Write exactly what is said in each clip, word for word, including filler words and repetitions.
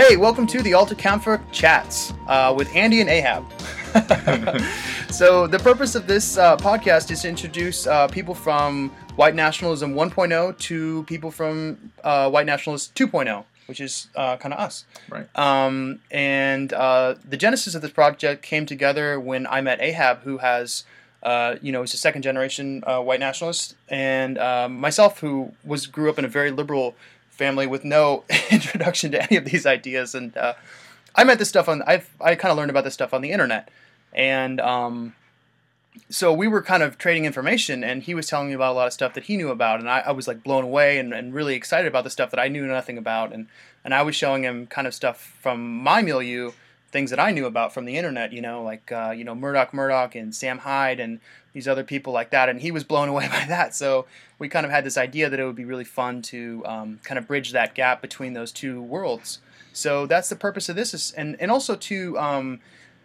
Hey, welcome to the Alta Camphor Chats uh, with Andy and Ahab. So the purpose of this uh, podcast is to introduce uh, people from White Nationalism one point oh to people from uh, White Nationalism two point oh, which is uh, kind of us. Right. Um, and uh, the genesis of this project came together when I met Ahab, who has, uh, you know, is a second generation uh, white nationalist, and um, myself, who was grew up in a very liberal family with no introduction to any of these ideas. And uh, I met this stuff on, I've, I kind of learned about this stuff on the internet. And um, so we were kind of trading information, and he was telling me about a lot of stuff that he knew about. And I, I was like blown away and, and really excited about the stuff that I knew nothing about. And, and I was showing him kind of stuff from my milieu, things that I knew about from the internet, you know, like, uh, you know, Murdoch Murdoch and Sam Hyde and these other people like that. And he was blown away by that. So we kind of had this idea that it would be really fun to um, kind of bridge that gap between those two worlds. So that's the purpose of this, is, and, and also to, um,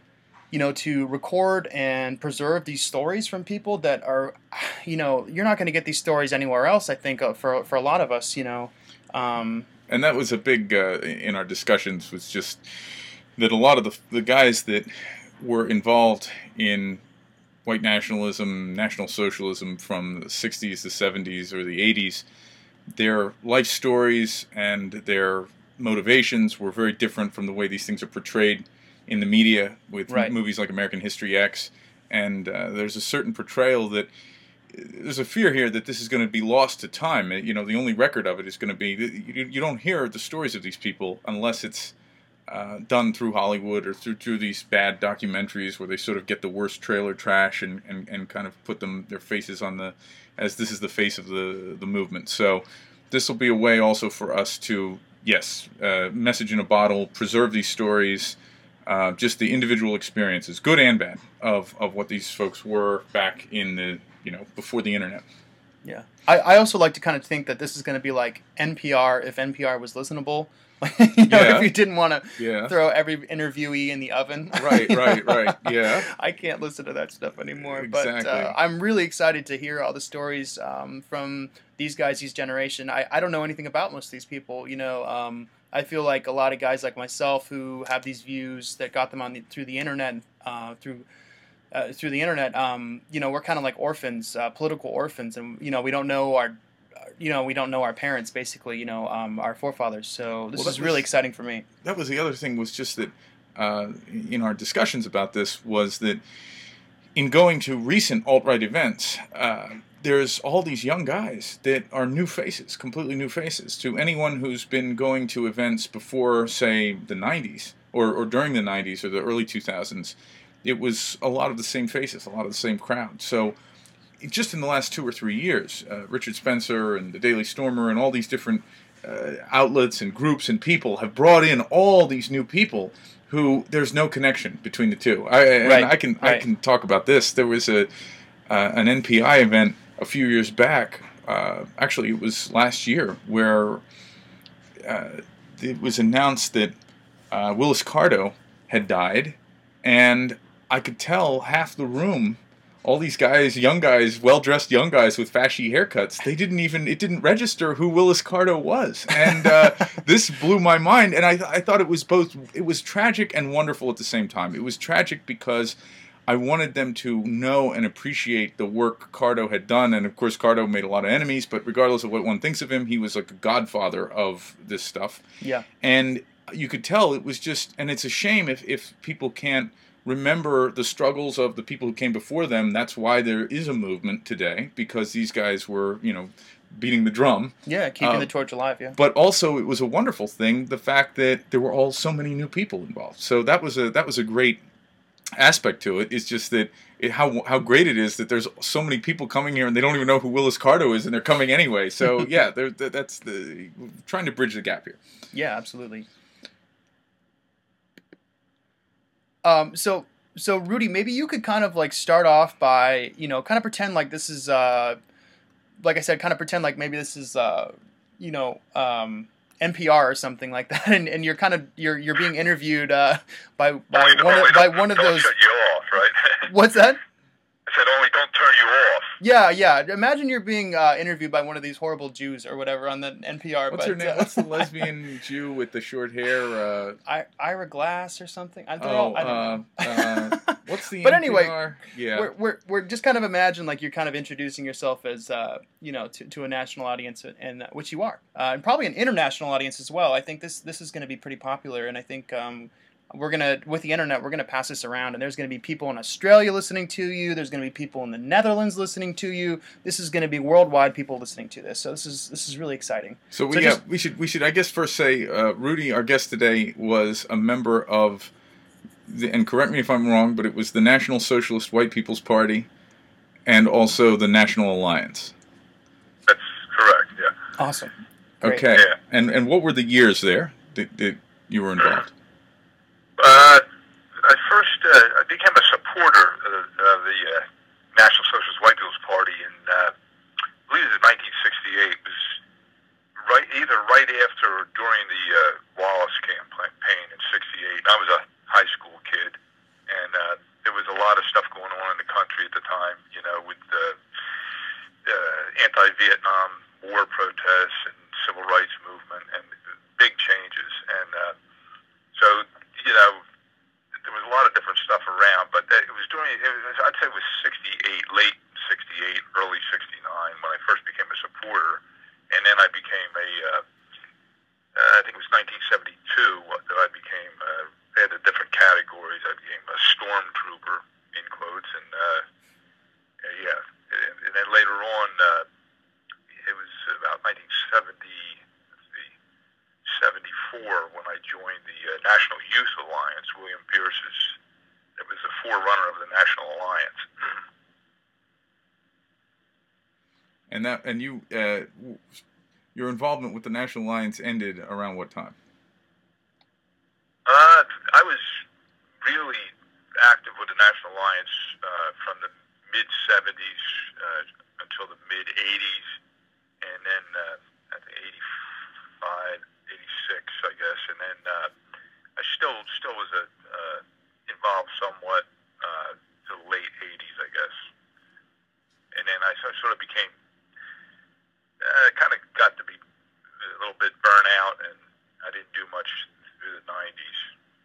you know, to record and preserve these stories from people that are, you know, you're not going to get these stories anywhere else, I think, uh, for, for a lot of us, you know. Um, and that was a big, uh, in our discussions, was just that a lot of the, the guys that were involved in white nationalism, National Socialism from the sixties, the seventies, or the eighties, their life stories and their motivations were very different from the way these things are portrayed in the media with right. movies like American History X. And uh, there's a certain portrayal that, there's a fear here that this is going to be lost to time. You know, the only record of it is going to be, you, you don't hear the stories of these people unless it's Uh, done through Hollywood or through through these bad documentaries where they sort of get the worst trailer trash and, and, and kind of put them their faces on the, as this is the face of the the movement. So this will be a way also for us to, yes, uh, message in a bottle, preserve these stories, uh, just the individual experiences, good and bad, of, of what these folks were back in the, you know, before the internet. Yeah. I, I also like to kind of think that this is going to be like N P R if N P R was listenable. you know, yeah. if you didn't want to yeah. throw every interviewee in the oven. Right, right, right. Yeah. I can't listen to that stuff anymore. Exactly. But uh, I'm really excited to hear all the stories um, from these guys, these generation. I, I don't know anything about most of these people. You know, um, I feel like a lot of guys like myself who have these views that got them on the, through the internet, uh, through uh, through the internet. Um, you know, we're kind of like orphans, uh, political orphans, and you know, we don't know our. You know, we don't know our parents, basically, you know, um, our forefathers. So this well, is really was, exciting for me. That was the other thing, was just that uh, in our discussions about this, was that in going to recent alt-right events, uh, there's all these young guys that are new faces, completely new faces. To anyone who's been going to events before, say, the nineties, or, or during the nineties or the early two thousands, it was a lot of the same faces, a lot of the same crowd. So just in the last two or three years, uh, Richard Spencer and the Daily Stormer and all these different uh, outlets and groups and people have brought in all these new people who there's no connection between the two. I, and right. I can right. I can talk about this. There was a uh, an N P I event a few years back. Uh, actually, it was last year, where uh, it was announced that uh, Willis Carto had died, and I could tell half the room. All these guys, young guys, well-dressed young guys with fashy haircuts, they didn't even, it didn't register who Willis Carto was. And uh, this blew my mind. And I, I thought it was both, it was tragic and wonderful at the same time. It was tragic because I wanted them to know and appreciate the work Carto had done. And of course, Carto made a lot of enemies, but regardless of what one thinks of him, he was like a godfather of this stuff. Yeah. And you could tell it was just, and it's a shame if, if people can't remember the struggles of the people who came before them. That's why there is a movement today, because these guys were, you know, beating the drum. Yeah, keeping uh, the torch alive, yeah. But also, it was a wonderful thing, the fact that there were all so many new people involved. So that was a that was a great aspect to it. It's just that it, how how great it is that there's so many people coming here and they don't even know who Willis Carto is, and they're coming anyway. So yeah, that's the trying to bridge the gap here. Yeah, absolutely. Um, so, so Rudy, maybe you could kind of like start off by, you know, kind of pretend like this is, uh, like I said, kind of pretend like maybe this is, uh, you know, um, N P R or something like that, and, and you're kind of you're you're being interviewed uh, by by only, one only of, by one of don't those. Shut you off, right? What's that? I said only don't turn you off. Yeah, yeah. Imagine you're being uh, interviewed by one of these horrible Jews or whatever on the N P R. What's her But name? uh, What's the lesbian Jew with the short hair? Uh, I, Ira Glass or something. I, they're all. oh, I don't uh, know. uh, what's the But anyway, N P R? Yeah. we're, we're we're just kind of imagine like you're kind of introducing yourself as uh, you know to, to a national audience, and uh, which you are, uh, and probably an international audience as well. I think this this is going to be pretty popular, and I think um, we're gonna with the internet we're gonna pass this around, and there's going to be people in Australia listening to you. There's going to be people in the Netherlands listening to you. This is going to be worldwide people listening to this. So this is this is really exciting. So we So yeah, just we should we should I guess first say uh, Rudy, our guest today, was a member of the, and correct me if I'm wrong, but it was the National Socialist White People's Party and also the National Alliance. That's correct. Yeah. awesome. Great. Okay. Yeah. And and what were the years there that, that you were involved? Uh, I first uh, I became a supporter of, of the uh, National Socialist White People's Party in uh, I believe it was nineteen sixty-eight. It was right either right after or during the uh, Wallace campaign in sixty-eight. And I was a high school kid, and uh, there was a lot of stuff going on in the country at the time. You know, with the uh, anti-Vietnam War protests and civil rights movement and big changes. And uh, so, you know, there was a lot of different stuff around, but it was during, it was, I'd say it was sixty-eight, late sixty-eight, early sixty-nine when I first became a supporter. And then I became a, uh, uh, I think it was nineteen seventy-two that I became, uh, they had the different categories. I became a stormtrooper, in quotes, and uh, yeah. And, and then later on, uh, it was about nineteen seventy, let's see, seventy-four when I joined the uh, National Youth Alliance. William Pierce's, it was a forerunner of the National Alliance. And that and you uh, your involvement with the National Alliance ended around what time? Uh, I was really active with the National Alliance uh, from the mid seventies uh, until the mid eighties, and then uh, I think eighty-five, eighty-six, I guess, and then uh, I still still was a, uh, involved somewhat uh, to the late eighties, I guess, and then I sort of became uh, kind of got to be a little bit burnt out, and I didn't do much through the nineties.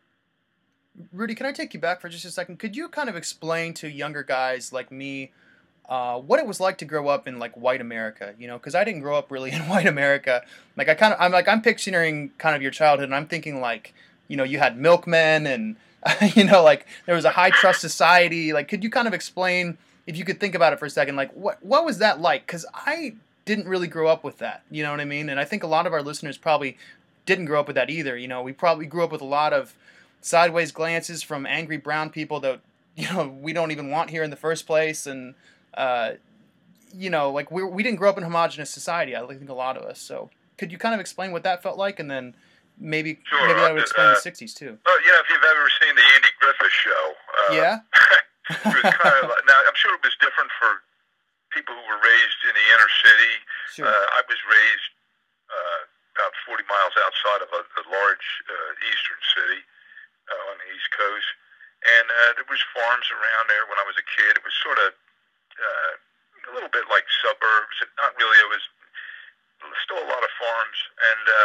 Rudy, can I take you back for just a second? Could you kind of explain to younger guys like me uh, what it was like to grow up in like white America? You know, because I didn't grow up really in white America. Like I kind of, I'm like I'm picturing kind of your childhood, and I'm thinking like, you know, you had milkmen, and you know, like there was a high trust society. Like, could you kind of explain, if you could think about it for a second, like what what was that like? Because I didn't really grow up with that. You know what I mean? And I think a lot of our listeners probably didn't grow up with that either. You know, we probably grew up with a lot of sideways glances from angry brown people that, you know, we don't even want here in the first place, and uh, you know, like we we didn't grow up in a homogenous society. I think a lot of us. So could you kind of explain what that felt like, and then maybe Sure. maybe that would explain Uh, the sixties too. Well, you know, if you've ever seen the Andy Griffith Show, uh, Yeah. it was kind of like, now I'm sure it was different for people who were raised in the inner city. Sure. Uh, I was raised uh, about forty miles outside of a, a large uh, eastern city uh, on the East Coast, and uh, there was farms around there when I was a kid. It was sort of uh, a little bit like suburbs. Not really. It was still a lot of farms, and uh,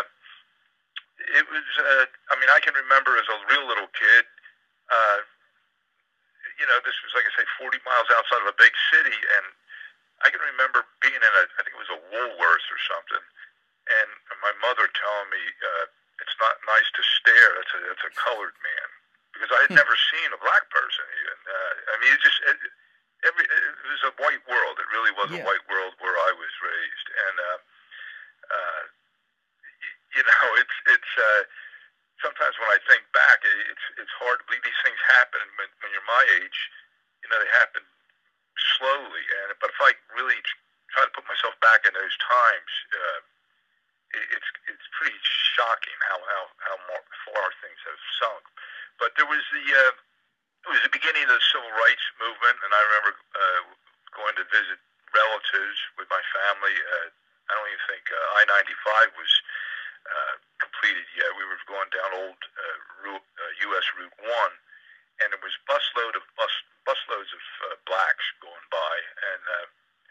it was. Uh, I mean, I can remember as a real little kid. Uh, you know, this was like I say, forty miles outside of a big city, and I can remember being in a, I think it was a Woolworths or something, and my mother telling me, uh, it's not nice to stare, that's a, that's a colored man, because I had never seen a black person even. Uh, I mean, it just, it, every, it was a white world. It really was Yeah. a white world where I was raised. And, uh, uh, y- you know, it's, it's, uh, sometimes when I think back, it's, it's hard to believe these things happen when, when you're my age. You know, they happen slowly, and but if I really try to put myself back in those times, uh, it, it's it's pretty shocking how how how more, far things have sunk. But there was the uh, it was the beginning of the civil rights movement, and I remember uh, going to visit relatives with my family. Uh, I don't even think uh, I ninety-five was uh, completed yet. We were going down old uh, route, uh, U S Route One. And there was busload of bus busloads of uh, blacks going by, and uh,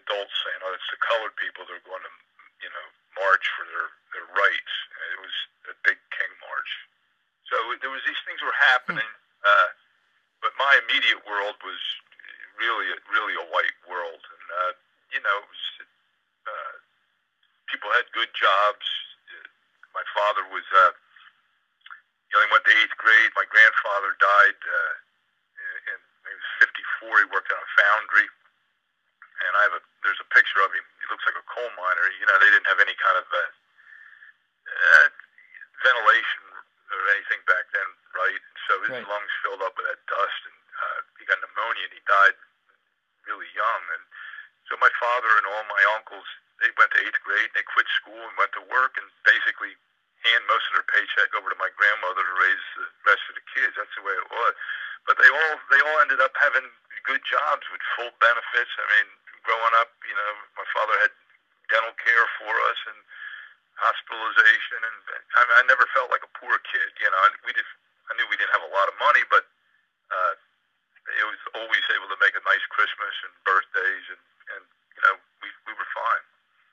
adults saying, "Oh, it's the colored people that are going to, you know, march for their their rights." And it was a big King March. So there was these things were happening, uh, but my immediate world was really, really a white world, and uh, you know, it was, uh, people had good jobs. My father was, uh, he only went to eighth grade. My grandfather died uh, in, he was fifty-four. He worked on a foundry, and I have a there's a picture of him. He looks like a coal miner. You know, they didn't have any kind of uh, uh, ventilation or anything back then, right? And so his Right. lungs filled up with that dust, and uh, he got pneumonia, and he died really young. And so my father and all my uncles, they went to eighth grade, and they quit school and went to work, and basically hand most of their paycheck over to my grandmother to raise the rest of the kids. That's the way it was. But they all they all ended up having good jobs with full benefits. I mean, growing up, you know, my father had dental care for us and hospitalization, and I mean, I never felt like a poor kid. You know, we did. I knew we didn't have a lot of money, but uh, it was always able to make a nice Christmas and birthdays, and, and you know, we we were fine.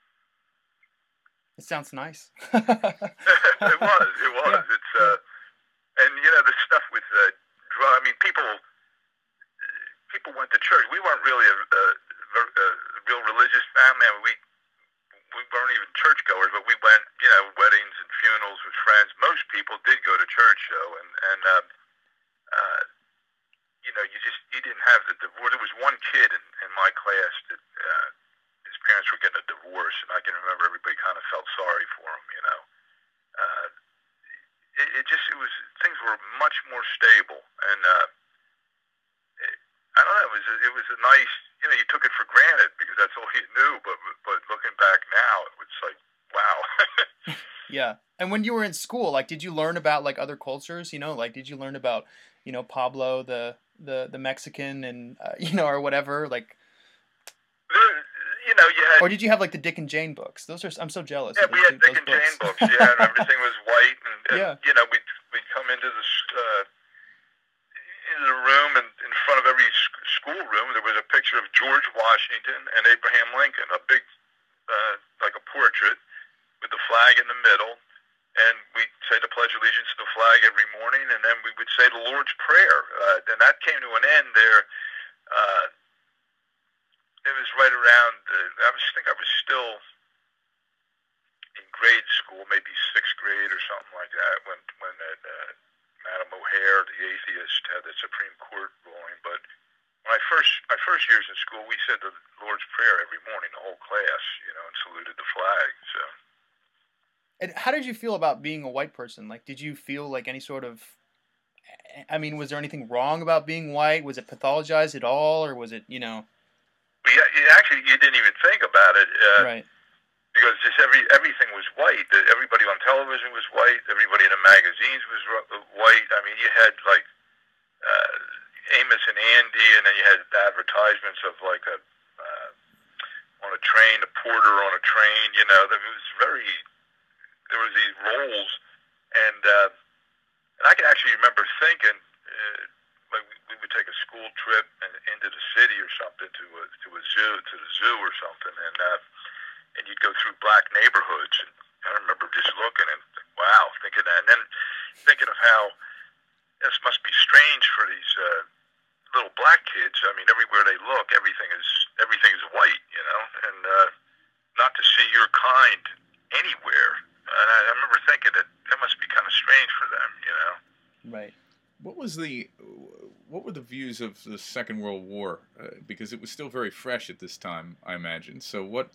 It sounds nice. it was. It was. Yeah. It's uh, and you know the stuff with uh, drug. I mean, people people went to church. We weren't really a, a, a real religious family. I mean, we we weren't even churchgoers, but we went, you know, weddings and funerals with friends. Most people did go to church, though, and and uh, uh, you know, you just you didn't have the divorce. There was one kid in, in my class that. Uh, his parents were getting a divorce, and I can remember everybody kind of felt sorry for him, you know. Uh, it, it just, it was, things were much more stable, and uh, it, I don't know, it was, a, it was a nice, you know, you took it for granted because that's all you knew, but but looking back now, it was like, wow. Yeah. And when you were in school, like, did you learn about like other cultures? You know, like, did you learn about, you know, Pablo, the the the Mexican, and uh, you know, or whatever, like? There, you know, you had. Or did you have like the Dick and Jane books? Those are I'm so jealous. Yeah, of we those, had Dick and those Jane books. Yeah, and everything was white, and, and Yeah. you know, we'd we'd come into the uh, into the room, and in front of every sc- school room, there was a picture of George Washington and Abraham Lincoln, a big, uh, like a portrait, with the flag in the middle, and we'd say the Pledge of Allegiance to the flag every morning, and then we would say the Lord's Prayer, uh, and that came to an end there. Uh, it was right around. Uh, I was think I was still in grade school, maybe sixth grade or something like that, when when that, uh, Madam O'Hare, the atheist, had the Supreme Court ruling. But when I first my first years in school, we said the Lord's Prayer every morning, the whole class, you know, and saluted the flag. So. And how did you feel about being a white person? Like, did you feel like any sort of, I mean, was there anything wrong about being white? Was it pathologized at all, or was it, you know? Yeah, you actually, you didn't even think about it, uh, Right. because just every everything was white. Everybody on television was white. Everybody in the magazines was ru- white. I mean, you had like uh, Amos and Andy, and then you had advertisements of like a uh, on a train, a porter on a train. You know, there was very there was these roles, and uh, and I can actually remember thinking. Uh, Like we would take a school trip and into the city or something to a to a zoo to the zoo or something, and uh, and you'd go through black neighborhoods. And I remember just looking and wow, thinking that, and then thinking of how this must be strange for these uh, little black kids. I mean, everywhere they look, everything is everything is white, you know, and uh, not to see your kind anywhere. And I, I remember thinking that that must be kind of strange for them, you know. Right. What was the, what were the views of the Second World War? Uh, because it was still very fresh at this time, I imagine. So what,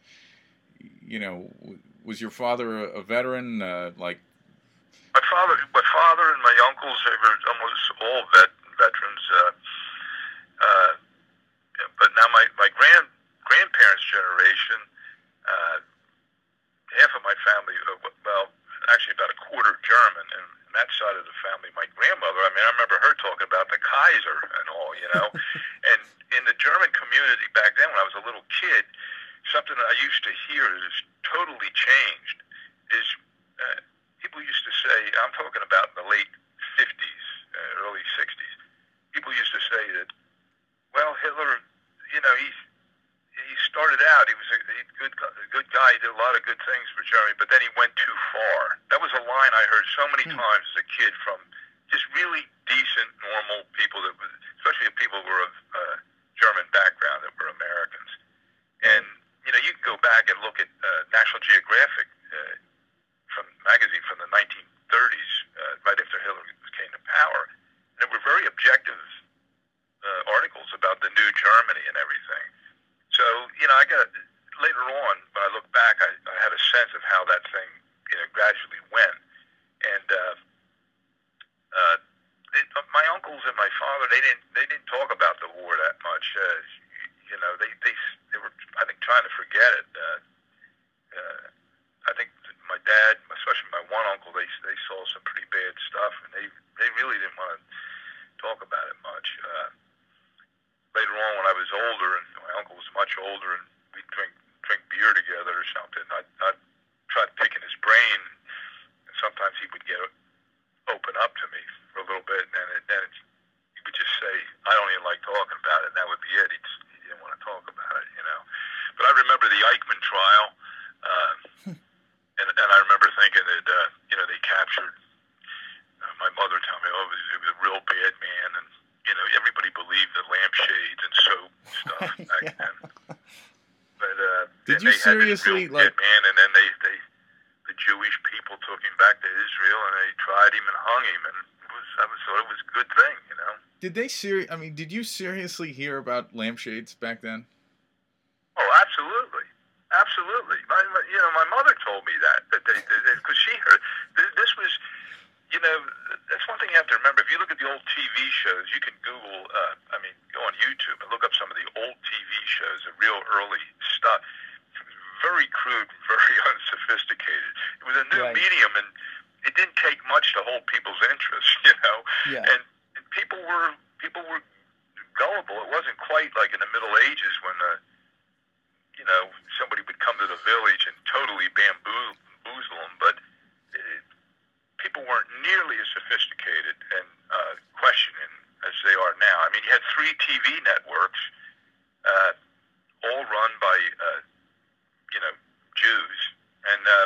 you know, was your father a, a veteran? Uh, like my father, my father and my uncles, they were almost all vet veterans. Uh, uh, but now my my grand grandparents' generation, uh, half of my family, uh, well, actually about a quarter German, and that side of the family, my grandmother, I mean, I remember her talking about the Kaiser and all, you know. And in the German community back then, when I was a little kid, something that I used to hear that has totally changed is uh, people used to say, I'm talking about in the late fifties, uh, early sixties, people used to say that, well, Hitler, you know, he, he started out, he was a, he good, a good guy. He did a lot of good things for Germany, but then he went too far. That was a line I heard so many Hmm. times as a kid from just really decent, normal people that was, especially if people were of uh, German background that were Americans. And you know, you can go back and look at uh, National Geographic uh, from magazine from the nineteen thirties, uh, right after Hitler came to power, and there were very objective uh, articles about the new Germany and everything. So, you know, I got later on when I look back, I, I had a sense of how that thing, you know, gradually went. And uh, uh, they, my uncles and my father, they didn't they didn't talk about the war that much. Uh, you know, they, they they were, I think, trying to forget it. Uh, uh, I think my dad, especially my one uncle, they they saw some pretty bad stuff, and they they really didn't want to talk about it much. Uh, later on, when I was older, and my uncle was much older, and we'd drink drink beer together or something, I'd, I'd try picking his brain, and sometimes he would get open up to me for a little bit, and then, it, then it's, he would just say, "I don't even like talking about it," and that would be it. He, just, he didn't want to talk about it, you know. But I remember the Eichmann trial, uh, and, and I remember thinking that, uh, you know, they captured, uh, my mother told me, oh, he was, he was a real bad man, and, you know, everybody believed the lampshades and soap and stuff back Yeah. then. But, uh, Did and you they had this seriously, real like- dead man, and then they, they, the Jewish people took him back to Israel, and they tried him and hung him, and it was, I was thought it was a good thing, you know. Did they ser- I mean, did you seriously hear about lampshades back then? Oh, absolutely, absolutely. My, my, you know, my mother told me that that they because she heard this, this was, you know, that's one thing you have to remember. If you look at the old T V shows, you can Google, uh, I mean, go on YouTube and look up some of the old T V shows, the real early stuff. Very crude, very unsophisticated. It was a new Right. medium, and it didn't take much to hold people's interest, you know. Yeah. And, and people were people were gullible. It wasn't quite like in the Middle Ages when the you know, somebody would come to the village and totally bamboozle them, but uh, people weren't nearly as sophisticated and uh, questioning as they are now. I mean, you had three T V networks, uh, all run by, uh, you know, Jews, and uh,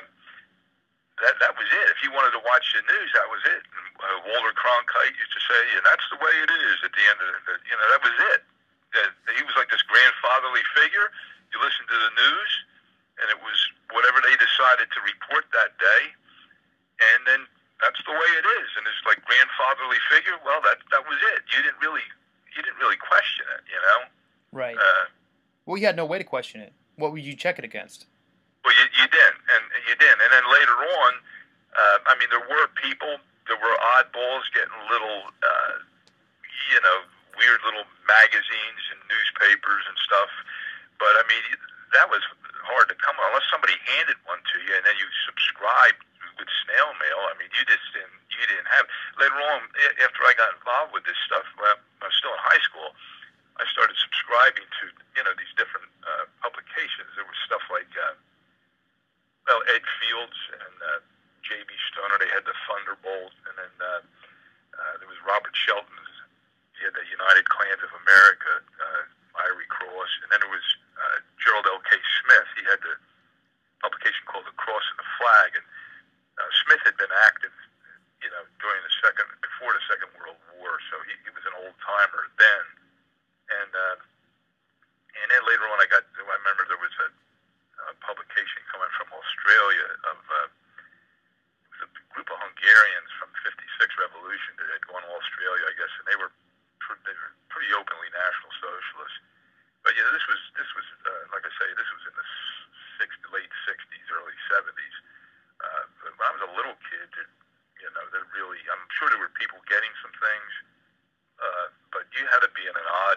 that that was it. If you wanted to watch the news, that was it. And, uh, Walter Cronkite used to say, and that's the way it is at the end of the, you know, that was it. That he was like this grandfatherly figure. You listen to the news, and it was whatever they decided to report that day, and then that's the way it is. And it's like grandfatherly figure. Well, that that was it. You didn't really you didn't really question it, you know. Right. Uh, Well, you had no way to question it. What would you check it against? well, you you didn't, and you didn't, and then later on, uh, I mean, there were people, there were oddballs getting little, uh, you know, weird little magazines and newspapers and stuff. But I mean, that was hard to come on unless somebody handed one to you, and then you subscribed with snail mail. I mean, you just didn't, you didn't have. Later on, after I got involved with this stuff, well, I was still in high school. I started subscribing to, you know, these different uh, publications. There was stuff like, uh, well, Ed Fields and uh, J B Stoner. They had the Thunderbolt, and then uh, uh, there was Robert Shelton's. He had the United Clans of America. Uh, Ivory Cross, and then there was uh, Gerald L. K. Smith. He had the publication called The Cross and the Flag, and uh, Smith had been active, you know, during the second, before the Second World War, so he, he was an old timer then. And uh, and then later on, I got, I remember there was a, a publication coming from Australia of uh, it was a group of Hungarians from fifty-six Revolution that had gone to Australia, I guess, and they were. They were pretty openly National Socialists, but yeah, this was this was uh, like I say, this was in the six, late sixties, early seventies. Uh, when I was a little kid, that, you know, that really, I'm sure there were people getting some things, uh, but you had to be in an odd,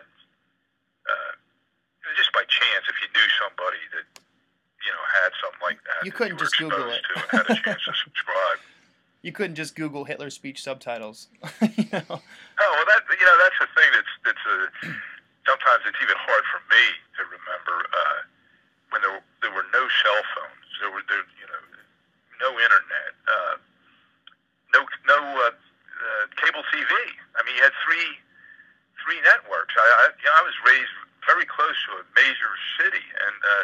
uh, it was just by chance if you knew somebody that, you know, had something like that. You that couldn't you were just Google exposed it. to and had a chance to subscribe. You couldn't just Google Hitler speech subtitles. You know? No, well, that you know that's the thing that's that's a, sometimes it's even hard for me to remember uh, when there were, there were no cell phones, there were there you know no internet, uh, no no uh, uh, cable T V. I mean, you had three three networks. I I, you know, I was raised very close to a major city, and uh,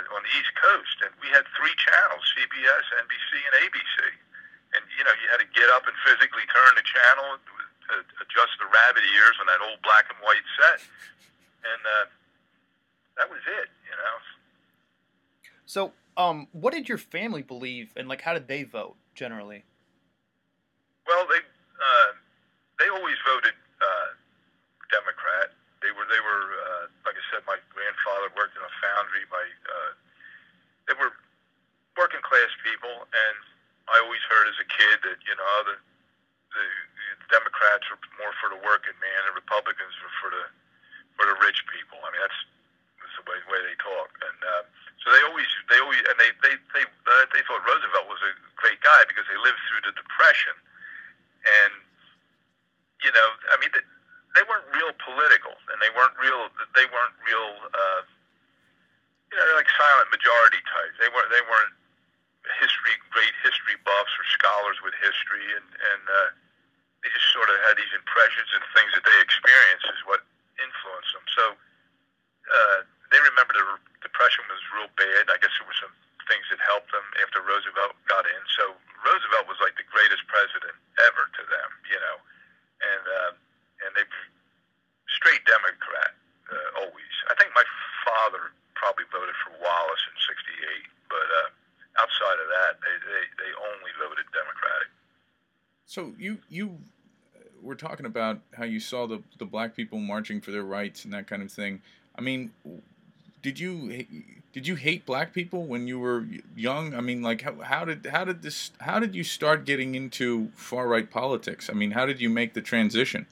channels, C B S, N B C, and A B C. And, you know, you had to get up and physically turn the channel, to adjust the rabbit ears on that old black and white set. And uh, that was it, you know. So, um, what did your family believe, and, like, how did they vote, generally? Well, they uh, they always voted uh, Democrat. They were, they were uh, like I said, my grandfather worked in a foundry. My uh, They were working-class people, and I always heard as a kid that, you know, the, the, the Democrats were more for the working man, and Republicans were for the for the rich people. I mean, that's, that's the way, way they talk. And uh, so they always, they always, and they they they uh, they thought Roosevelt was a great guy because they lived through the Depression, and you know, I mean, they, they weren't real political, and they weren't real, they weren't real, uh, you know, they're like silent majority types. They weren't, they weren't history, great history buffs or scholars with history, and and uh, they just sort of had these impressions and things that they experienced is what influenced them. So uh, they remember the Depression was real bad. I guess there were some things that helped them after Roosevelt got in. So Roosevelt was like the greatest president ever to them, you know, and uh, and they straight Democrat uh, always. I think my father probably voted for Wallace in sixty-eight, but uh, outside of that, they, they, they only voted Democratic. So you you were talking about how you saw the the black people marching for their rights and that kind of thing. I mean, did you did you hate black people when you were young? I mean, like how how did how did this how did you start getting into far right politics? I mean, how did you make the transition?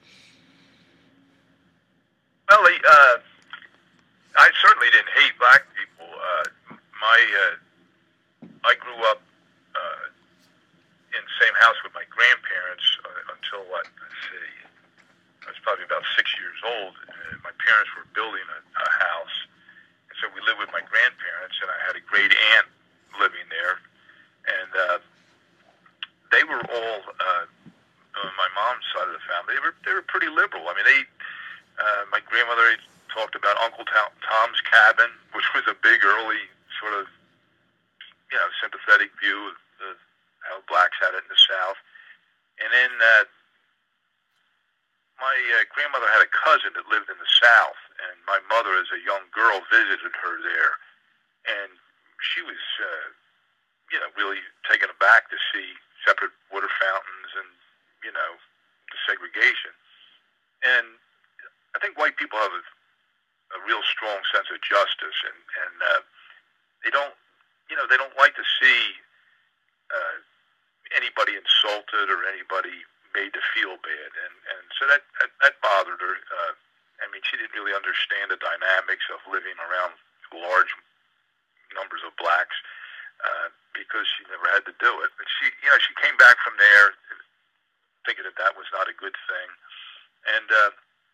Well, uh, I certainly didn't hate black people. Uh, my uh, I grew up uh, in the same house with my grandparents uh, until what? Let's see, I was probably about six years old. Uh, my parents were building a, a house, and so we lived with my grandparents, and I had a great aunt living there, and uh, they were all uh, on my mom's side of the family. They were they were pretty liberal. I mean, they uh, my grandmother talked about Uncle Tom, Tom's Cabin, which was a big early sort of, you know, sympathetic view of the, how blacks had it in the South. And then uh, my uh, grandmother had a cousin that lived in the South, and my mother, as a young girl, visited her there. And she was, uh, you know, really taken aback to see separate water fountains and, you know, the segregation. And I think white people have a a real strong sense of justice, and and uh, they don't, you know, they don't like to see uh, anybody insulted or anybody made to feel bad, and and so that that, that bothered her. Uh, I mean, she didn't really understand the dynamics of living around large numbers of blacks uh, because she never had to do it. But she, you know, she came back from there thinking that that was not a good thing, and. Uh,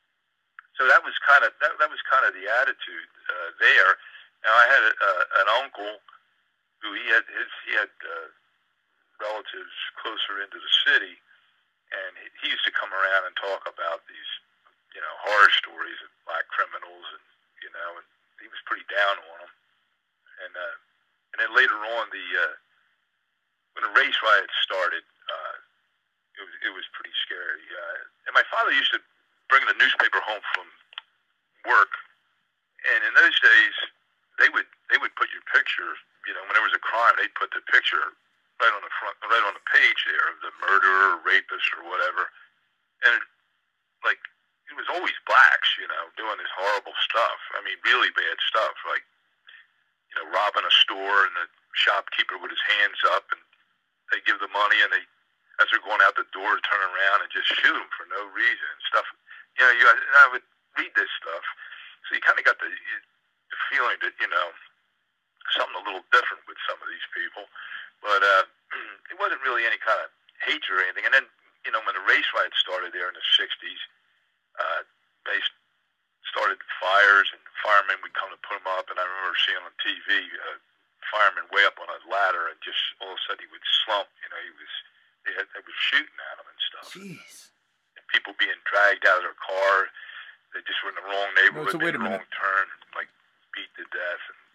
So that was kind of that, that was kind of the attitude uh, there. Now I had a, uh, an uncle who he had his he had uh, relatives closer into the city, and he, he used to come around and talk about these, you know, horror stories of black criminals, and you know, and he was pretty down on them. And uh, and then later on, the uh, when the race riots started, uh, it was it was pretty scary. Uh, and my father used to bring the newspaper home from work, and in those days, they would they would put your picture. You know, when there was a crime, they'd put the picture right on the front, right on the page there of the murderer, or rapist, or whatever. And like, it was always blacks, you know, doing this horrible stuff. I mean, really bad stuff, like, you know, robbing a store and the shopkeeper with his hands up, and they give the money, and they, as they're going out the door, turn around and just shoot them for no reason and stuff. You know, you, and I would read this stuff, so you kind of got the, the feeling that, you know, something a little different with some of these people, but uh, it wasn't really any kind of hatred or anything. And then, you know, when the race riots started there in the sixties, uh, they started fires, and firemen would come to put them up, and I remember seeing on T V uh, firemen way up on a ladder, and just all of a sudden he would slump. You know, he was they, had, they were shooting at him and stuff. Jeez. People being dragged out of their car. They just were in the wrong neighborhood, No, so wait made a the minute. wrong turn, like beat to death. And,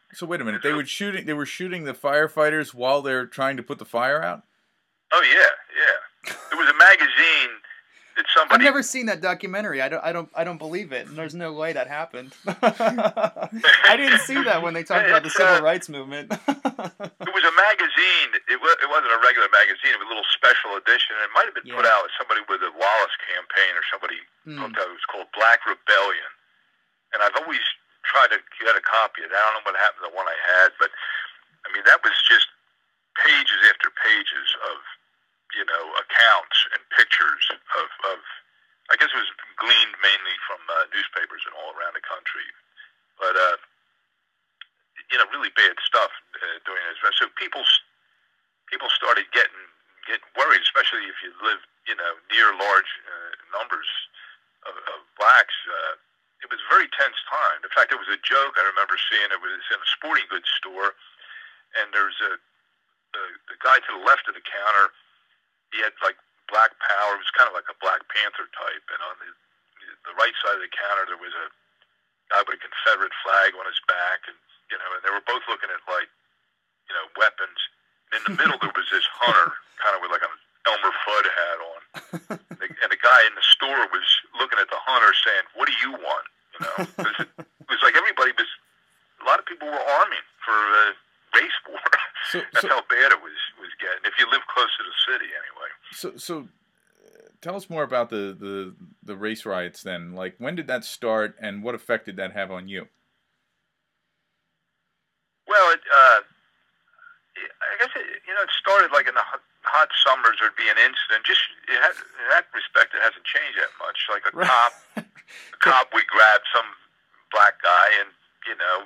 So wait a minute. They were shooting. They were shooting the firefighters while they're trying to put the fire out. Oh yeah, yeah. It was a magazine that somebody. I've never seen that documentary. I don't. I don't. I don't believe it. There's no way that happened. I didn't see that when they talked about the civil uh, rights movement. It was a magazine. It was. It wasn't a regular magazine. It was a little special edition. It might have been yeah. put out with somebody with the Wallace campaign or somebody. Mm. It was called Black Rebellion, and I've always tried to get a copy of it. I don't know what happened to the one I had, but I mean that was just pages after pages of, you know, accounts and pictures of, of I guess it was gleaned mainly from uh, newspapers and all around the country, but uh, you know, really bad stuff uh, during this. So people people started getting getting worried, especially if you live, you know, near large uh, numbers of, of blacks. Uh, it was a very tense time. In fact, there was a joke I remember seeing. It was in a sporting goods store, and there's a the, the guy to the left of the counter. He had like black power. It was kind of like a Black Panther type. And on the the right side of the counter, there was a guy with a Confederate flag on his back, and you know, and they were both looking at like, you know, weapons. And in the middle, there was this hunter, kind of with like an Elmer Fudd hat on, and the guy in the store was looking at the hunter, saying, "What do you want?" You know, it, it was like everybody was. A lot of people were arming for uh, race war. So, That's so, how bad it was was getting. If you live close to the city, anyway. So, so uh, tell us more about the, the the race riots then. Like, when did that start, and what effect did that have on you? Well, it, uh, I guess it, you know, it started like in the hot, hot summers. There'd be an incident. Just it had, in that respect, it hasn't changed that much. Like a right. cop, a cop would grab some black guy and, you know,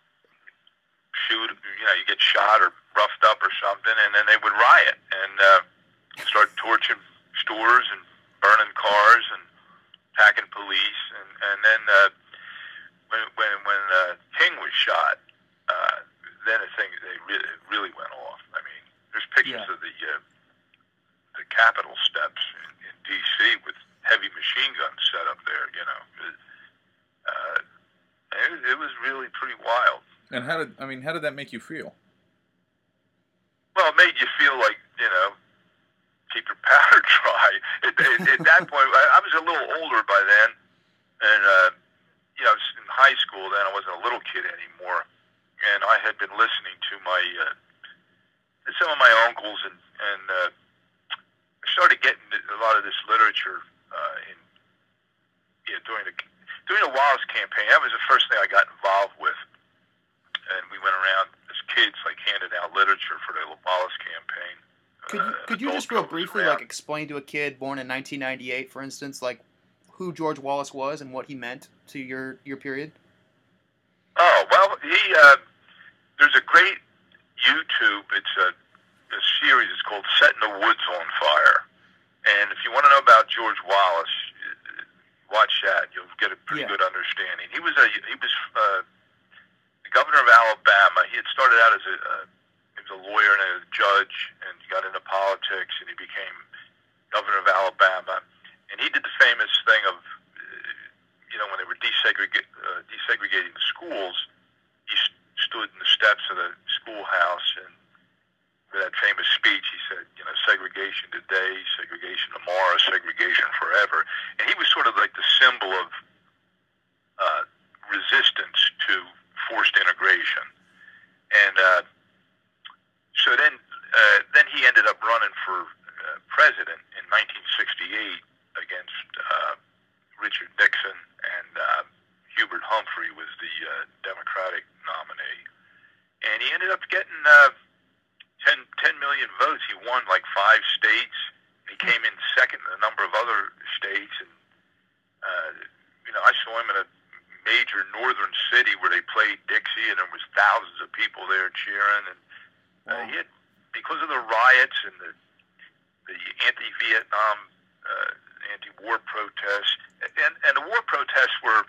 shoot. You know, you get shot or roughed up or something, and then they would riot and uh, start torching stores and burning cars and attacking police. And and then uh, when when when uh, King was shot. Uh, then I think they really, really went off. I mean, there's pictures yeah. of the uh, the Capitol steps in, in D C with heavy machine guns set up there. You know, uh, it, it was really pretty wild. And how did I mean? How did that make you feel? Well, it made you feel like, you know, keep your powder dry. At, at, at that point, I, I was a little older by then, and uh, you know, I was in high school then. I wasn't a little kid anymore. And I had been listening to my uh, some of my uncles, and and uh, I started getting a lot of this literature uh, in yeah, during the during the Wallace campaign. That was the first thing I got involved with, and we went around as kids, like handing out literature for the Wallace campaign. Could you, uh, could you just real briefly, like, explain to a kid born in nineteen ninety-eight, for instance, like who George Wallace was and what he meant to your your period? Oh, well, he, uh, there's a great YouTube, it's a, a series, it's called Setting the Woods on Fire. And if you want to know about George Wallace, watch that. You'll get a pretty yeah. good understanding. He was a, he was uh, the governor of Alabama. He had started out as a, uh, he was a lawyer and a judge, and he got into politics, and he became governor of Alabama. And he did the famous thing of, you know, when they were desegregate, uh, desegregating the schools, he st- stood in the steps of the schoolhouse, and with that famous speech, he said, you know, segregation today, segregation tomorrow, segregation forever. And he was sort of like the symbol of uh, resistance to forced integration. And uh, so then, uh, then he ended up running for uh, president in nineteen sixty-eight against uh, Richard Nixon, and uh, Hubert Humphrey was the uh, Democratic nominee. And he ended up getting uh, ten, ten million votes. He won like five states. He came in second in a number of other states. And, uh, you know, I saw him in a major northern city where they played Dixie, and there was thousands of people there cheering. And uh, he had, because of the riots and the, the anti-Vietnam uh, anti-war protests, and, and the war protests were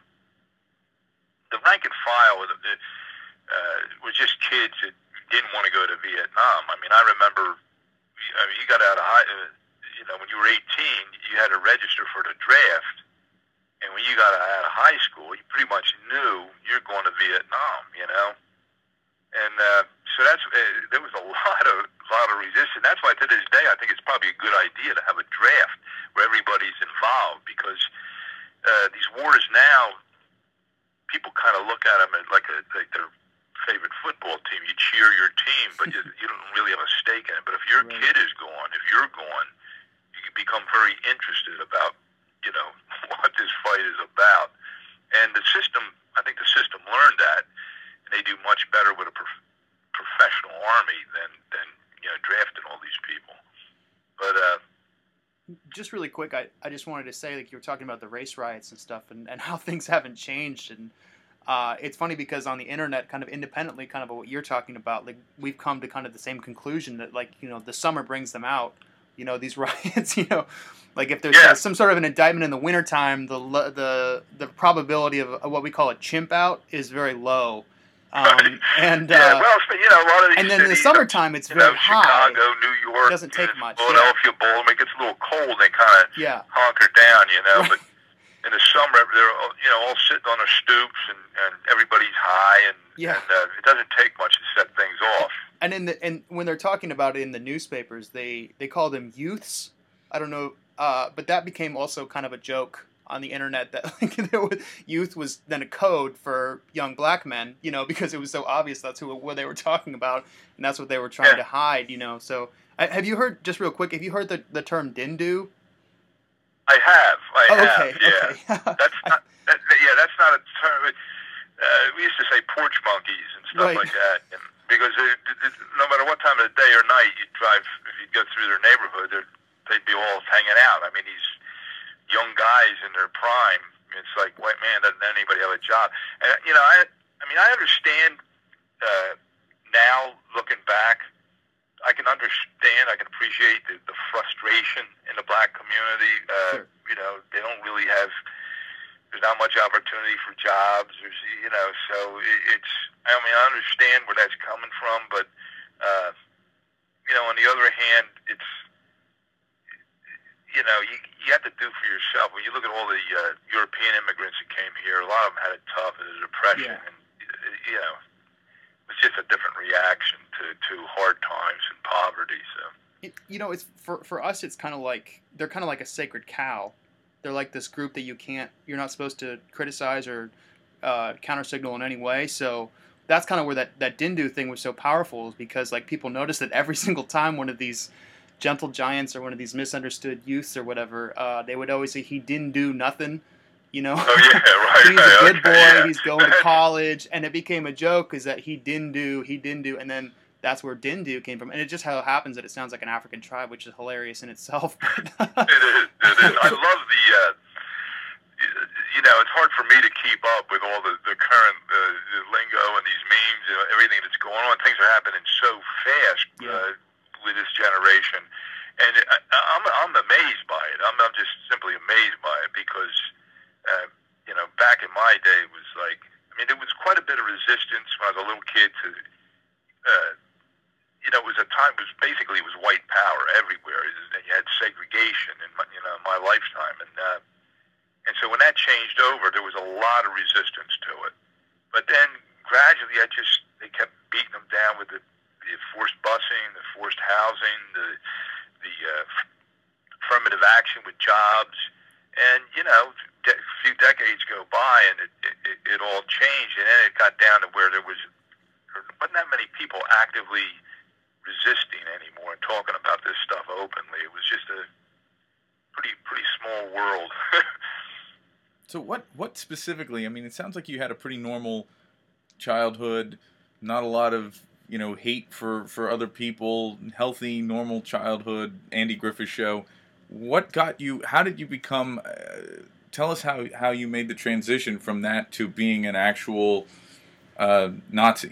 the rank and file, uh, was just kids that didn't want to go to Vietnam. I mean, I remember, I mean, you got out of high, uh, you know, when you were eighteen, you had to register for the draft, and when you got out of high school, you pretty much knew you're going to Vietnam, you know, And uh, so that's uh, there was a lot of lot of resistance. That's why to this day I think it's probably a good idea to have a draft where everybody's involved, because uh, these wars now, people kind of look at them as like, a, like their favorite football team. You cheer your team, but you, you don't really have a stake in it. But if your Right. kid is gone, if you're gone, you can become very interested about, you know, what this fight is about. And the system, I think the system learned that, and they do much better with a prof- professional army than, than, you know, drafting all these people. But, uh, Just really quick, I, I just wanted to say, like, you were talking about the race riots and stuff, and, and how things haven't changed. And uh, it's funny because on the internet, kind of independently, kind of what you're talking about, like, we've come to kind of the same conclusion that, like, you know, the summer brings them out. You know, these riots, you know, like if there's Yeah. uh, some sort of an indictment in the wintertime, the lo- the the probability of, of what we call a chimp out is very low. Um, and yeah, uh, well, you know, a lot of these and then in the cities, summertime, it's you very know, high. Chicago, New York, It doesn't take uh, much, Philadelphia, Baltimore, it gets a little cold, they kind of Yeah. hunker down, you know. Right. But in the summer, they're all, you know, all sitting on their stoops, and, and everybody's high, and, Yeah. and uh, it doesn't take much to set things off. And in the and when they're talking about it in the newspapers, they they call them youths. I don't know, uh, but that became also kind of a joke on the internet that like there was, youth was then a code for young black men, you know, because it was so obvious that's who what they were talking about, and that's what they were trying Yeah. to hide, you know. So I, have you heard, just real quick, have you heard the the term dindu? I have, I Oh, have, okay, yeah. okay. That's not, that, yeah, that's not a term. Uh, we used to say porch monkeys and stuff Right. like that, and because it, it, it, no matter what time of the day or night you drive, if you go through their neighborhood, they're, they'd be all hanging out. I mean, these young guys in their prime, it's like, wait, man, doesn't anybody have a job? And you know, I, I mean, I understand uh, now looking back. I can understand, I can appreciate the, the frustration in the black community. Uh, Sure. You know, they don't really have, there's not much opportunity for jobs. There's, you know, so it, it's, I mean, I understand where that's coming from, but, uh, you know, on the other hand, it's, you know, you, you have to do for yourself. When you look at all the uh, European immigrants that came here, a lot of them had it tough, and the depression, Yeah. and, you know, it's just a different reaction to, to hard times and poverty. So It, you know, it's for for us. It's kind of like they're kind of like a sacred cow. They're like this group that you can't, you're not supposed to criticize or uh, counter signal in any way. So that's kind of where that that dindu thing was so powerful, is because like people noticed that every single time one of these gentle giants or one of these misunderstood youths or whatever, uh, they would always say he didn't do nothing. You know, oh yeah, right. he's a right, good okay, boy. yeah. He's going to college, and it became a joke is that he didn't do, he didn't do, and then that's where dindu came from. And it just how it happens that it sounds like an African tribe, which is hilarious in itself. It is. It is. I love the. Uh, you know, it's hard for me to keep up with all the the current uh, the lingo and these memes and everything that's going on. Things are happening so fast Yeah. uh, with this generation, and I, I'm I'm amazed by it. I'm I'm just simply amazed by it because. Uh, you know, back in my day, it was like, I mean, there was quite a bit of resistance when I was a little kid to, uh, you know, it was a time, it was basically, it was white power everywhere, and you had segregation in my, you know, my lifetime, and uh, and so when that changed over, there was a lot of resistance to it. But then gradually, I just, they kept beating them down with the, the forced busing, the forced housing, the, the uh, affirmative action with jobs, and, you know, a few decades go by, and it, it, it all changed, and then it got down to where there was there wasn't that many people actively resisting anymore and talking about this stuff openly. It was just a pretty pretty small world. So what what specifically? I mean, it sounds like you had a pretty normal childhood, not a lot of, you know, hate for, for other people, healthy, normal childhood, Andy Griffith Show. What got you, how did you become, uh, tell us how, how you made the transition from that to being an actual uh, Nazi.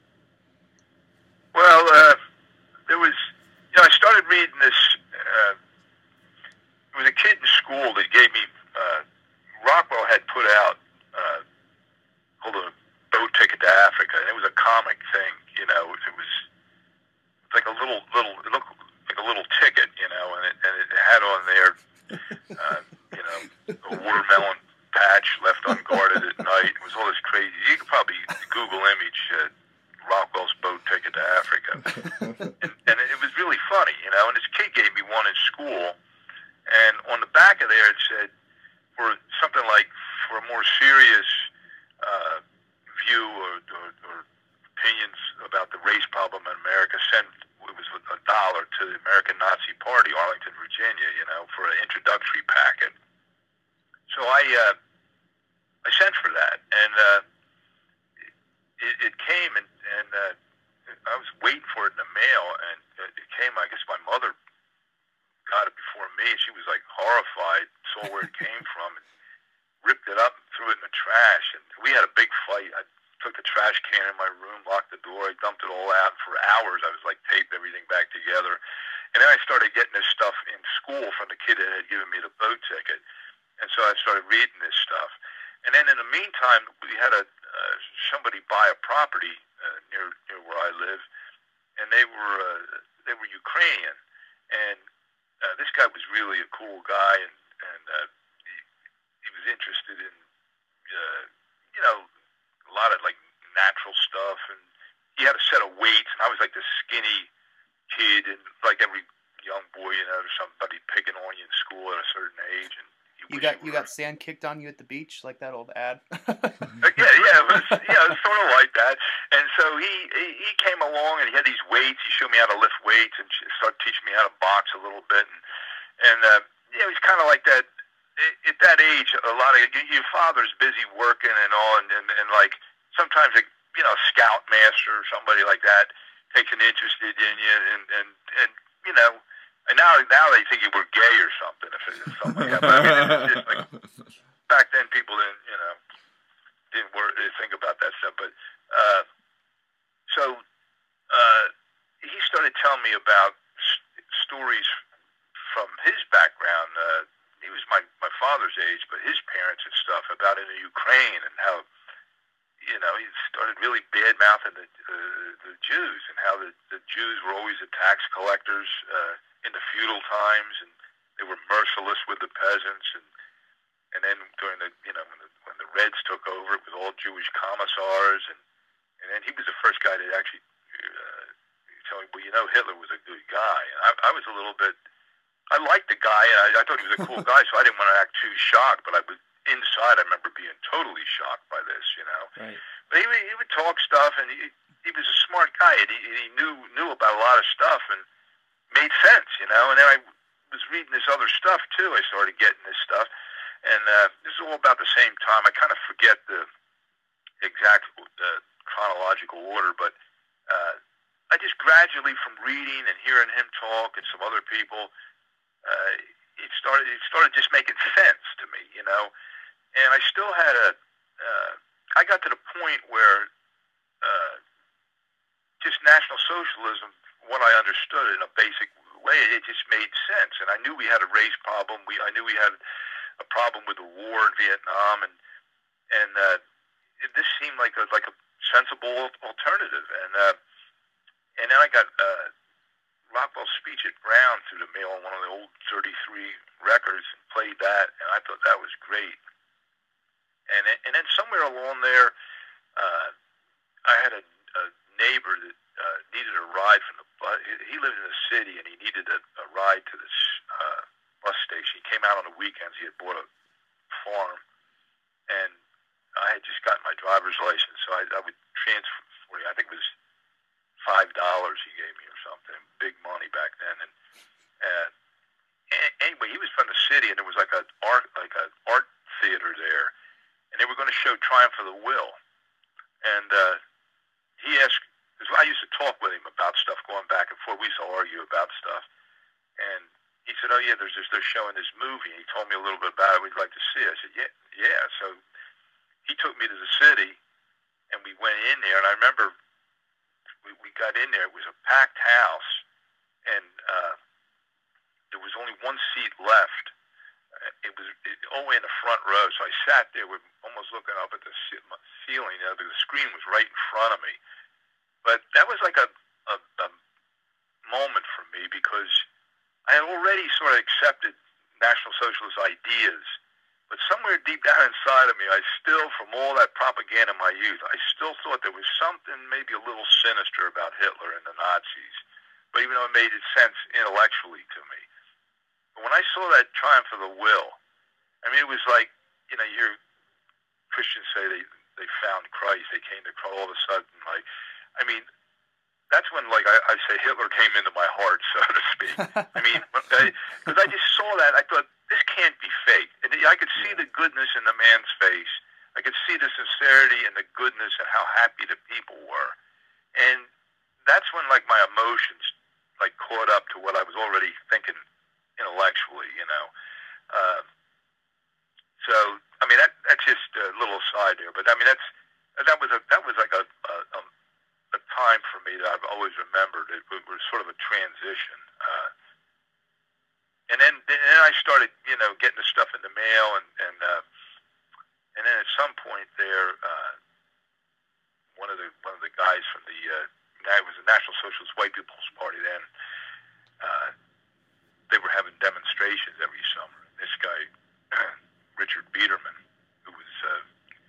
Well, uh, there was, you know, I started reading this, uh, there was a kid in school that gave me, uh, Rockwell had put out, uh, called A Boat Ticket to Africa, and it was a comic thing, you know, it was like a little, little, it looked like a little ticket, you know, and it, and it had on there, uh, you know, a watermelon patch left unguarded at night. It was all this crazy. You could probably Google image uh, Rockwell gave me one in school, and on the back of there it said, for something like, for a more serious uh, view or, or, or opinions about the race problem in America, send, it was a dollar to the American Nazi Party, Arlington, Virginia, you know, for an introductory packet. So I, uh, I sent for that, and uh, it, it came, and, and uh, I was waiting for it in the mail, and it came. I guess my mother got it before me, and she was like horrified, saw where it came from, and ripped it up and threw it in the trash. And we had a big fight. I took the trash can in my room, locked the door, I dumped it all out. For hours, I was like taped everything back together. And then I started getting this stuff in school from the kid that had given me the boat ticket. And so I started reading this stuff. And then in the meantime, we had a uh, somebody buy a property uh, near near where I live, and they were uh, they were Ukrainian. And Uh, this guy was really a cool guy, and, and uh, he, he was interested in, uh, you know, a lot of, like, natural stuff, and he had a set of weights, and I was, like, this skinny kid, and, like, every young boy, you know, there's somebody picking on you in school at a certain age, and you, you got you got sand kicked on you at the beach, like that old ad. uh, yeah, yeah, it was, yeah, it was sort of like that. And so he, he he came along, and he had these weights. He showed me how to lift weights, and started teaching me how to box a little bit. And and uh, yeah, he's kind of like that. At that age, a lot of your father's busy working and all, and and, and like sometimes, like, you know, scoutmaster or somebody like that takes an interest in you, and and and you know. And now, now they think you were gay or something, if it's something like that. But I mean, it's just like, back then, people didn't, you know, didn't worry, think about that stuff. But uh, so uh, he started telling me about st- stories from his background. Uh, he was my my father's age, but his parents and stuff about in the Ukraine, and how, you know, he started really bad-mouthing the, uh, the Jews, and how the, the Jews were always the tax collectors uh, in the feudal times, and they were merciless with the peasants. And and then during the, you know, when the, when the Reds took over, it was all Jewish commissars. And, and then he was the first guy to actually uh, tell me, well, you know, Hitler was a good guy. And I, I was a little bit, I liked the guy, and I, I thought he was a cool guy, so I didn't want to act too shocked, but I was, inside, I remember being totally shocked by this, you know. Right. But he, he would talk stuff, and he he was a smart guy, and he, he knew knew about a lot of stuff, and made sense, you know. And then I was reading this other stuff too. I started getting this stuff, and uh, this is all about the same time. I kind of forget the exact uh, chronological order, but uh, I just gradually, from reading and hearing him talk and some other people, uh, it started it started just making sense to me, you know. And I still had a, uh, I got to the point where uh, just National Socialism, what I understood in a basic way, it just made sense. And I knew we had a race problem. We, I knew we had a problem with the war in Vietnam, and and uh, it, this seemed like a like a sensible alternative. And uh, and then I got uh, Rockwell's speech at Brown through the mail on one of the old thirty-three records, and played that, and I thought that was great. And and then somewhere along there, uh, I had a, a neighbor that uh, needed a ride from the bus. He lived in the city, and he needed a, a ride to this uh, bus station. He came out on the weekends. He had bought a farm, and I had just gotten my driver's license, so I, I would transfer. I think it was five dollars he gave me or something. Big money back then. And, and anyway, he was from the city, and there was like a art like an art theater there. And they were going to show Triumph of the Will. And uh, he asked, because I used to talk with him about stuff, going back and forth. We used to argue about stuff. And he said, oh, yeah, there's this, they're showing this movie. And he told me a little bit about it. We'd like to see it. I said, yeah, yeah. So he took me to the city, and we went in there. And I remember we, we got in there. It was a packed house, and uh, there was only one seat left. It was it, only in the front row, so I sat there with almost looking up at the ceiling. You know, the screen was right in front of me. But that was like a, a, a moment for me, because I had already sort of accepted National Socialist ideas, but somewhere deep down inside of me, I still, from all that propaganda in my youth, I still thought there was something maybe a little sinister about Hitler and the Nazis. But even though it made sense intellectually to me. But when I saw that triumph of the will, I mean, it was like, you know, you hear Christians say they, they found Christ, they came to Christ all of a sudden, like, I mean, that's when, like, I, I say Hitler came into my heart, so to speak. I mean, because I, I just saw that, I thought, this can't be fake. And I could see the goodness in the man's face. I could see the sincerity and the goodness and how happy the people were. And that's when, like, my emotions, like, caught up to what I was already thinking intellectually, you know. Uh, so, I mean, that that's just a little aside there. But, I mean, that's that was a that was like a, a, a time for me that I've always remembered. It, it was sort of a transition. Uh, and then, then I started, you know, getting the stuff in the mail, and and uh, and then at some point there, uh, one of the one of the guys from the uh, it was the National Socialist White People's Party then. Uh, they were having demonstrations every summer. This guy, Richard Biederman, who was, uh,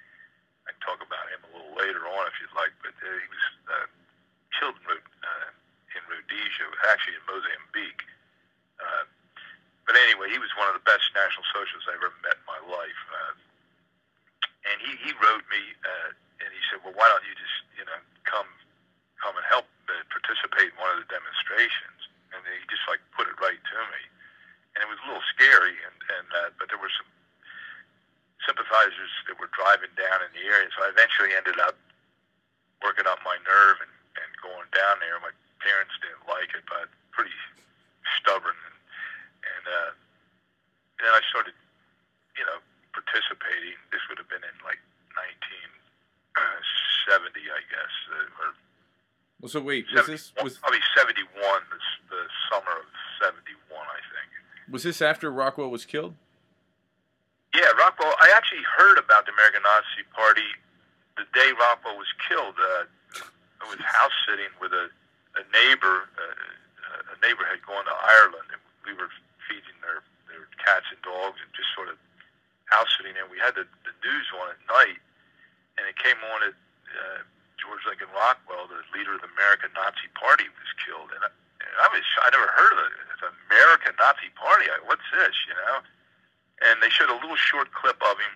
I can talk about him a little later on if you'd like, but uh, he was uh, killed in, uh, in Rhodesia, actually in Mozambique. Uh, but anyway, he was one of the best National Socialists I ever met in my life. Uh, and he, he wrote me, uh, and he said, well, why don't you just, you know, come come and help uh, participate in one of the demonstrations. And he just like put it right to me. And it was a little scary, and, and uh, but there were some sympathizers that were driving down in the area, so I eventually ended up working up my nerve and, and going down there. My parents didn't like it, but pretty stubborn. And, and, uh, and then I started, you know, participating. This would have been in like nineteen seventy, I guess, uh, or Well, so wait, was this was probably seventy-one, the, the summer of seventy-one, I think. Was this after Rockwell was killed? Yeah, Rockwell. I actually heard about the American Nazi Party the day Rockwell was killed. Uh, I was house sitting with a, a neighbor. Uh, a neighbor had gone to Ireland, and we were feeding their, their cats and dogs, and just sort of house sitting there. We had the, the news on at night, and it came on at uh, George Lincoln Rockwell, the leader of the American Nazi Party, was killed. And I, and I was, I never heard of it. It's the American Nazi Party. I, what's this, you know? And they showed a little short clip of him,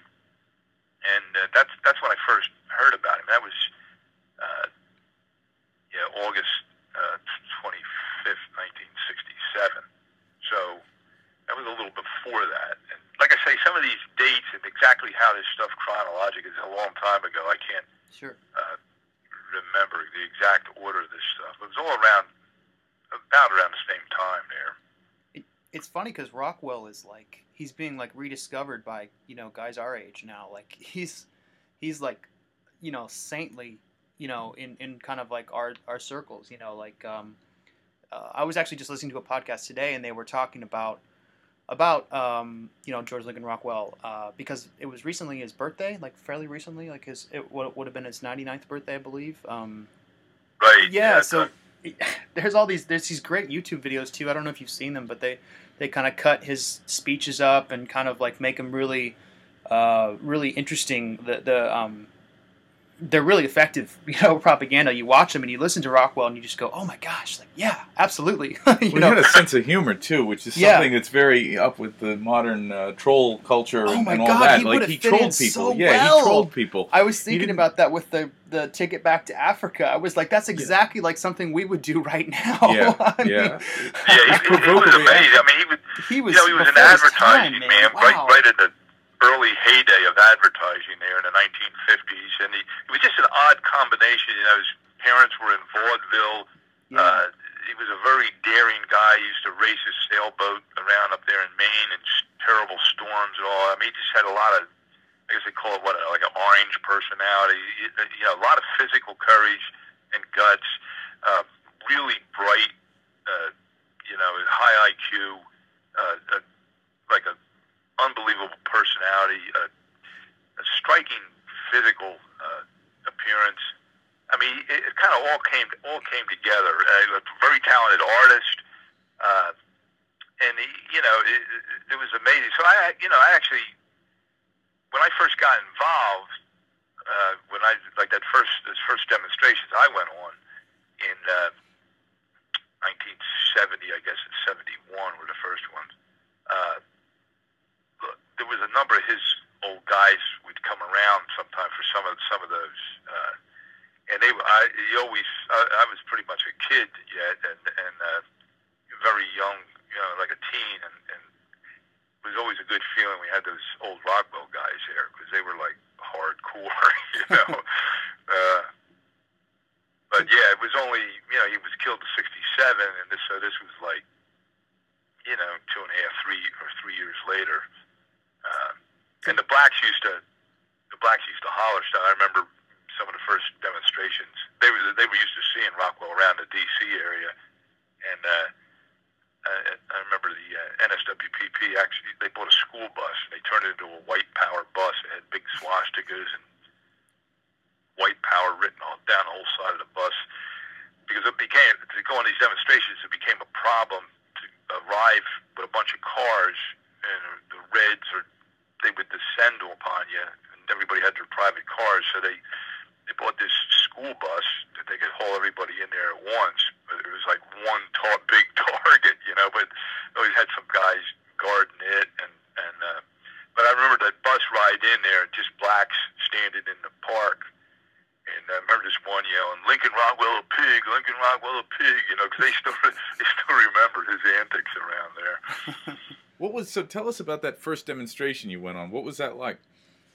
and uh, that's that's when I first heard about him. That was, uh, yeah, August uh, twenty-fifth, nineteen sixty-seven. So that was a little before that. And like I say, some of these dates and exactly how this stuff chronologically is a long time ago. I can't Sure. uh, remember the exact order of this stuff. It was all around, about around the same time there. It, it's funny because Rockwell is like, he's being like rediscovered by, you know, guys our age now. Like he's, he's like, you know, saintly, you know, in, in kind of like our, our circles, you know, like, um, uh, I was actually just listening to a podcast today, and they were talking about, about, um, you know, George Lincoln Rockwell, uh, because it was recently his birthday, like fairly recently, like his, it would, would have been his ninety-ninth birthday, I believe. Um, Right. yeah, so there's all these, there's these great YouTube videos too. I don't know if you've seen them, but they, they kind of cut his speeches up and kind of like make them really, uh, really interesting. The, the, um, they're really effective, you know, propaganda. You watch them and you listen to Rockwell and you just go, oh my gosh, like, yeah, absolutely. you well, know? he had a sense of humor too, which is Yeah. something that's very up with the modern uh, troll culture Oh and, my and all God, that. he Like would've he fit trolled in people. so yeah, well. he trolled people. I was thinking didn't- about that with the, the ticket back to Africa. I was like, that's exactly like something we would do right now. Yeah, I mean, yeah. Yeah, he, he, he was Provocatively amazing. I mean, he would. he was, You know, he was an before his advertising time, man, Wow. right, right in the early heyday of advertising there in the nineteen fifties, and he, it was just an odd combination. You know, his parents were in vaudeville. Yeah. Uh, he was a very daring guy. He used to race his sailboat around up there in Maine in s- terrible storms and all. I mean, he just had a lot of, I guess they call it what, like an orange personality. You you know, a lot of physical courage and guts. Uh, really bright. Uh, you know, high I Q. Uh, uh, like a unbelievable personality, a, a striking physical uh, appearance. I mean, it, it kind of all came all came together. Uh, a very talented artist, uh, and he, you know, it, it was amazing. So I, you know, I actually, when I first got involved, uh, when I like that first those first demonstrations I went on in uh, nineteen seventy, I guess, and seventy-one were the first ones. Uh, there was a number of his old guys would come around sometime for some of some of those, uh, and they I he always I, I was pretty much a kid yet, and and uh, very young, you know, like a teen, and, and it was always a good feeling we had those old Rockwell guys here because they were like hardcore, you know. uh, but yeah, it was only, you know, he was killed in sixty-seven, and this so this was like, you know, two and a half, three or three years later. Uh, and the blacks used to, the blacks used to holler stuff. I remember some of the first demonstrations. They were they were used to seeing Rockwell around the D C area, and uh, I, I remember the uh, N S W P P actually they bought a school bus and they turned it into a white power bus. It had big swastikas and white power written all down the whole side of the bus because it became to go on these demonstrations. It became a problem to arrive with a bunch of cars and the Reds or they would descend upon you, and everybody had their private cars, so they they bought this school bus that they could haul everybody in there at once. But it was like one ta- big target, you know. But they always had some guys guarding it, and and uh, but I remember that bus ride in there, just blacks standing in the park, and I remember this one yelling, "Lincoln Rockwell a pig, Lincoln Rockwell a pig," you know, because they still they still remember his antics around there. What was so? Tell us about that first demonstration you went on. What was that like?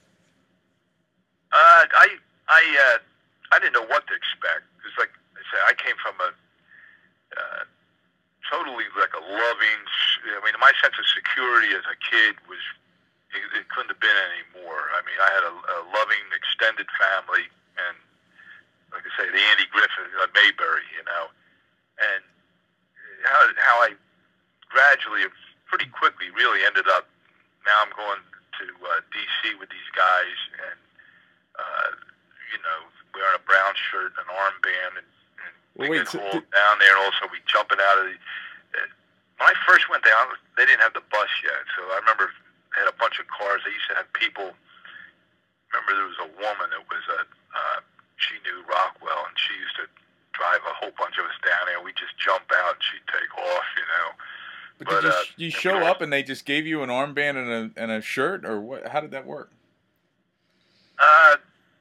Uh, I I uh, I didn't know what to expect. It's like I said, I came from a uh, totally like a loving. I mean, my sense of security as a kid was it, it couldn't have been any more. I mean, I had a, a loving extended family, and like I say, the Andy Griffith, uh, Mayberry, you know, and how how I gradually. Pretty quickly really ended up, now I'm going to uh, D C with these guys and, uh, you know, wearing a brown shirt, an armband, and, and well, we wait, get so hauled did... down there, and also we jumping out of the, uh, when I first went down, they didn't have the bus yet, so I remember they had a bunch of cars. They used to have people, remember there was a woman that was a, uh, she knew Rockwell, and she used to drive a whole bunch of us down there. We'd just jump out, and she'd take off, you know. But, but did you, uh, you show up and they just gave you an armband and a and a shirt, or what? How did that work? Uh,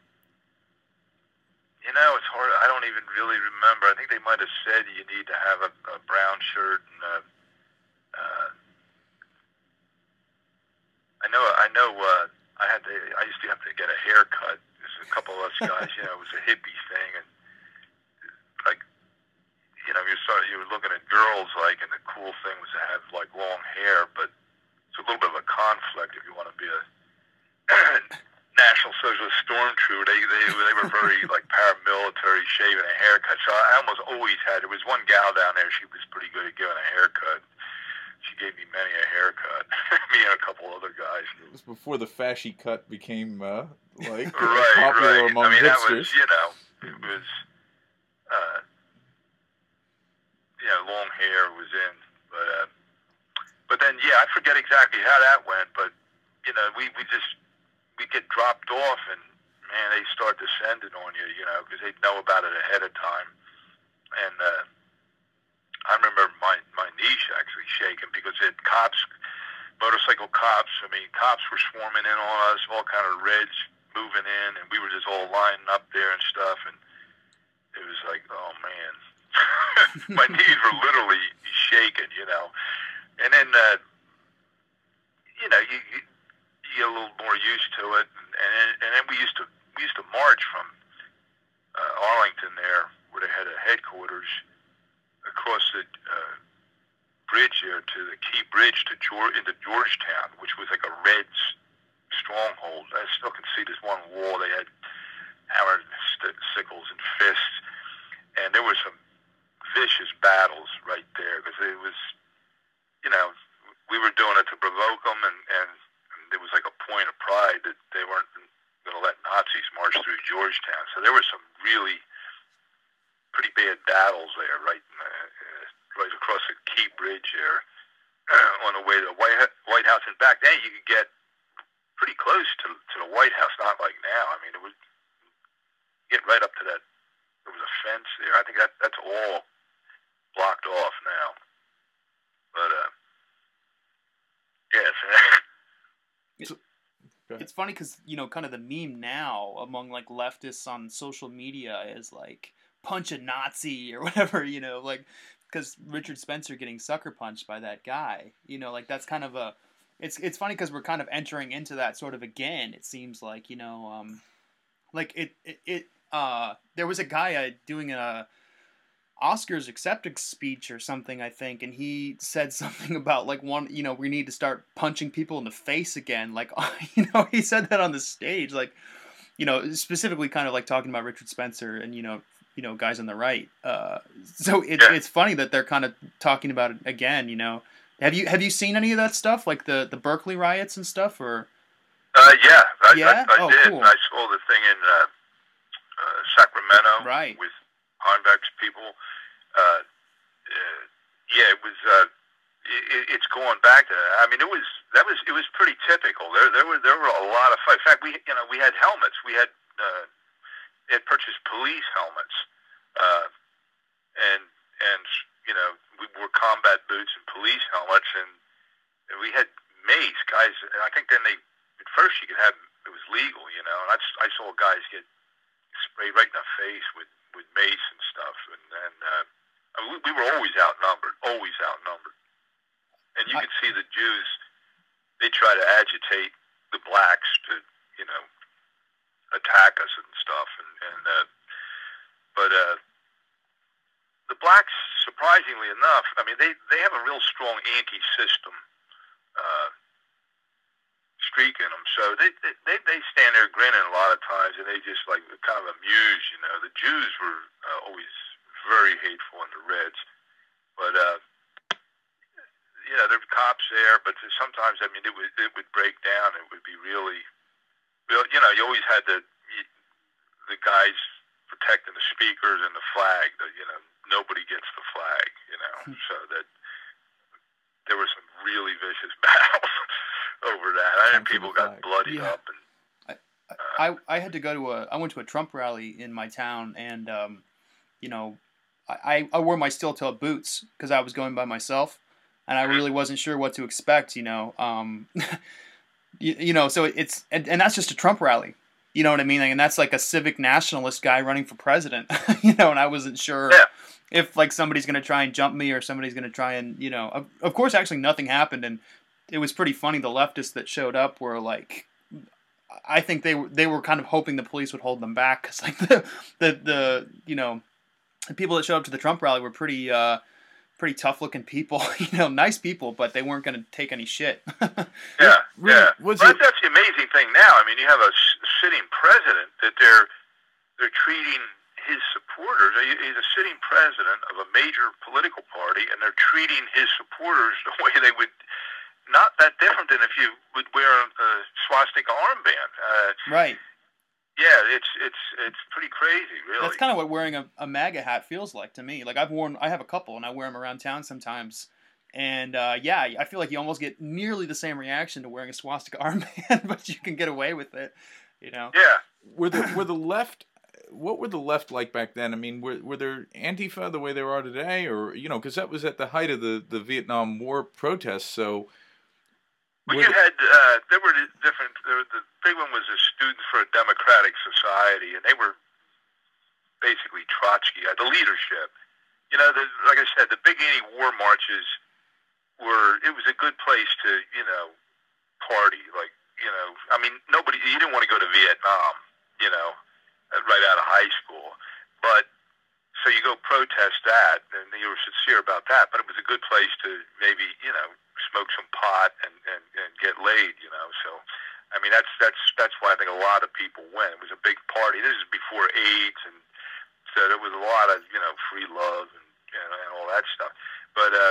you know, it's hard. I don't even really remember. I think they might have said you need to have a, a brown shirt and a, uh, I know. I know. Uh, I had to. I used to have to get a haircut. There's a couple of us guys. You know, it was a hippie thing, and like. You know, you saw you were looking at girls like, and the cool thing was to have like long hair, but it's a little bit of a conflict if you want to be a National Socialist stormtrooper. They they they were very like paramilitary, shaving a haircut. So I almost always had. There was one gal down there. She was pretty good at giving a haircut. She gave me many a haircut. Me and a couple other guys. It was before the fashy cut became uh, like uh, right, popular right. among I mean, hipsters. that was, you know, it was. Uh, You know, long hair was in, but uh, but then yeah, I forget exactly how that went, but you know, we we just we get dropped off, and man, they start descending on you, you know, because they know about it ahead of time, and uh, I remember my my knees actually shaking because it cops, motorcycle cops. I mean, cops were swarming in on us, all kind of Reds moving in, and we were just all lining up there and stuff, and it was like, oh man. My knees were literally shaking, you know. And then, uh, you know, you, you you get a little more used to it. And, and, then, and then we used to we used to march from uh, Arlington there, where they had a headquarters, across the uh, bridge there to the Key Bridge to George, into Georgetown, which was like a Reds stronghold. I still can see this one wall. They had hammered st- sickles and fists, and there were some vicious battles right there because it was, you know, we were doing it to provoke them, and, and, and there was like a point of pride that they weren't going to let Nazis march through Georgetown. So there were some really pretty bad battles there, right, uh, right across the Key Bridge there uh, on the way to the White, White House. And back then you could get pretty close to, to the White House, not like now. I mean, it would get right up to that. There was a fence there. I think that that's all blocked off now. But uh, yes. It, it's funny because, you know, kind of the meme now among like leftists on social media is like punch a Nazi or whatever, you know, like because Richard Spencer getting sucker punched by that guy, you know, like that's kind of a it's it's funny because we're kind of entering into that sort of again. It seems like, you know, um, like it it, it uh there was a guy uh, doing a Oscars acceptance speech or something, I think, and he said something about like one, you know, we need to start punching people in the face again. Like, you know, he said that on the stage, like, you know, specifically kind of like talking about Richard Spencer and, you know, you know, guys on the right. Uh, so it, Yeah. it's funny that they're kind of talking about it again. You know, have you have you seen any of that stuff, like the the Berkeley riots and stuff, or? Uh, yeah, I, Yeah? I, I Oh, did. cool. I saw the thing in uh, uh, Sacramento Right. with Heimbach's people. Uh, uh, yeah, it was. Uh, it, it's going back to. I mean, it was that was it was pretty typical. There, there were there were a lot of fights. In fact, we you know we had helmets. We had uh, had purchased police helmets, uh, and and you know we wore combat boots and police helmets, and, and we had mace guys. And I think then they at first you could have it was legal, you know. And I, I saw guys get sprayed right in the face with, with mace and stuff, and then uh, I mean, we, we were always outnumbered, always outnumbered. And you I, could see the Jews; they try to agitate the blacks to, you know, attack us and stuff. And, and uh, but uh, the blacks, surprisingly enough, I mean, they they have a real strong anti-system Uh, streak in them, so they, they they stand there grinning a lot of times, and they just like kind of amused, you know. The Jews were uh, always very hateful, and the Reds, but uh, you know, there were cops there, but sometimes, I mean, it would it would break down. It would be really, real, you know. You always had the the guys protecting the speakers and the flag. That, you know, nobody gets the flag, you know, so that there were some really vicious battles over that. I think people got bloodied yeah. up. And uh, I I had to go to a I went to a Trump rally in my town, and um, you know, I I wore my steel-toe boots because I was going by myself, and I really wasn't sure what to expect. You know, um, you, you know, so it's and, and that's just a Trump rally. You know what I mean? Like, and that's like a civic nationalist guy running for president. You know, and I wasn't sure. Yeah. If like somebody's gonna try and jump me or somebody's gonna try and, you know, of, of course actually nothing happened, and it was pretty funny. The leftists that showed up were like, I think they were they were kind of hoping the police would hold them back, because like the, the the you know the people that showed up to the Trump rally were pretty uh pretty tough looking people, you know, nice people, but they weren't gonna take any shit. yeah, really, yeah. was well, it... that's the amazing thing now. I mean, you have a sitting president that they're they're treating his supporters. He's a sitting president of a major political party, and they're treating his supporters the way they would, not that different than if you would wear a swastika armband. Uh, right. Yeah, it's it's it's pretty crazy, really. That's kind of what wearing a, a MAGA hat feels like to me. Like I've worn, I have a couple, and I wear them around town sometimes. And uh, yeah, I feel like you almost get nearly the same reaction to wearing a swastika armband, but you can get away with it, you know. Yeah. Were the were the left? What were the left like back then? I mean, were were there Antifa the way they are today, or you know, because that was at the height of the, the Vietnam War protests. So, well, you had uh, there were different. There, the big one was the Students for a Democratic Society, and they were basically Trotsky, uh, the leadership. You know, the, like I said, the big anti-war marches were. It was a good place to, you know, party. Like, you know, I mean, nobody. You didn't want to go to Vietnam. You know. Right out of high school, but so you go protest that, and you were sincere about that. But it was a good place to maybe, you know, smoke some pot and, and, and get laid, you know. So, I mean, that's that's that's why I think a lot of people went. It was a big party. This is before AIDS, and so there was a lot of, you know, free love and, you know, and all that stuff. But uh,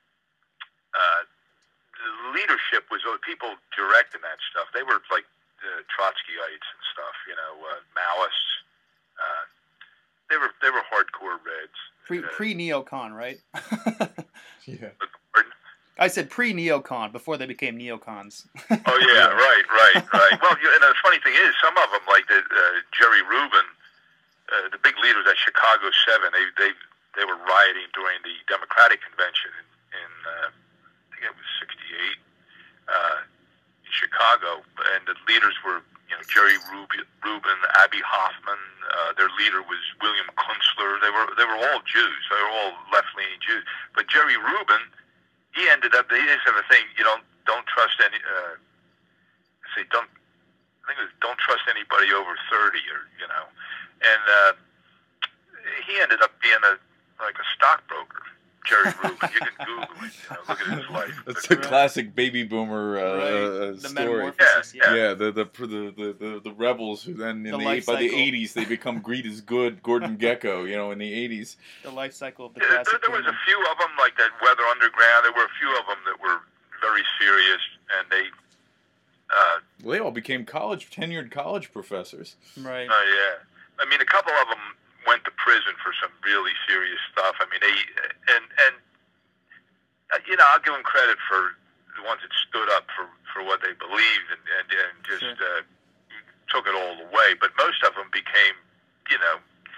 uh, the leadership was people directing that stuff. They were like. Uh, Trotskyites and stuff, you know, uh, Maoists. Uh, they were they were hardcore Reds. Pre uh, pre neocon, right? yeah. Pardon? I said pre neocon before they became neocons. Oh yeah, right, right, right. Well, you, and the funny thing is, some of them, like the uh, Jerry Rubin, uh, the big leaders at Chicago Seven, they they they were rioting during the Democratic convention in, in uh, I think it was sixty-eight uh, in Chicago, and the leaders were, you know, Jerry Rubin, Rubin Abby Hoffman. Uh, their leader was William Kunstler. They were they were all Jews. They were all left-leaning Jews. But Jerry Rubin, he ended up. They just have a thing. You don't don't trust any. Uh, say don't. I think it was don't trust anybody over thirty, or you know. And uh, he ended up being a like a stockbroker. Jerry Rubin. You can Google it. You know, look at his life. That's but, a classic baby boomer uh, right. uh, The story. metamorphosis, Yeah, yeah. Yeah, the the the the, the, the rebels who then in The the, life by the cycle. eighties they become greed is good. Gordon Gekko, you know, in the eighties. The life cycle of the Yeah, classic. there, there was a criminal. few of them like that Weather Underground. There were a few of them that were very serious, and they, uh, Well, they all became college tenured college professors. Right. uh, yeah. I mean, a couple of them went to prison for some really serious stuff. I mean, they and and uh, you know, I'll give them credit for the ones that stood up for, for what they believed and and, and just Sure. uh, took it all away. But most of them became, you know,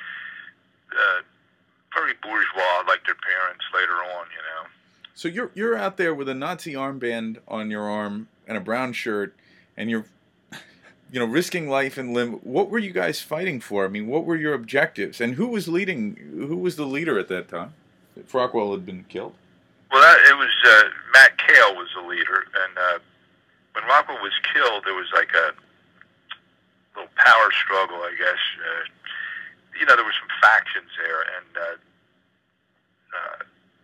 uh, very bourgeois, like their parents later on. You know. So you're you're out there with a Nazi armband on your arm and a brown shirt, and you're, you know, risking life and limb. What were you guys fighting for? I mean, what were your objectives? And who was leading? Who was the leader at that time? If Rockwell had been killed. Well, that, it was uh, Matt Cale was the leader, and uh, when Rockwell was killed, there was like a little power struggle, I guess. Uh, you know, there were some factions there, and uh, uh,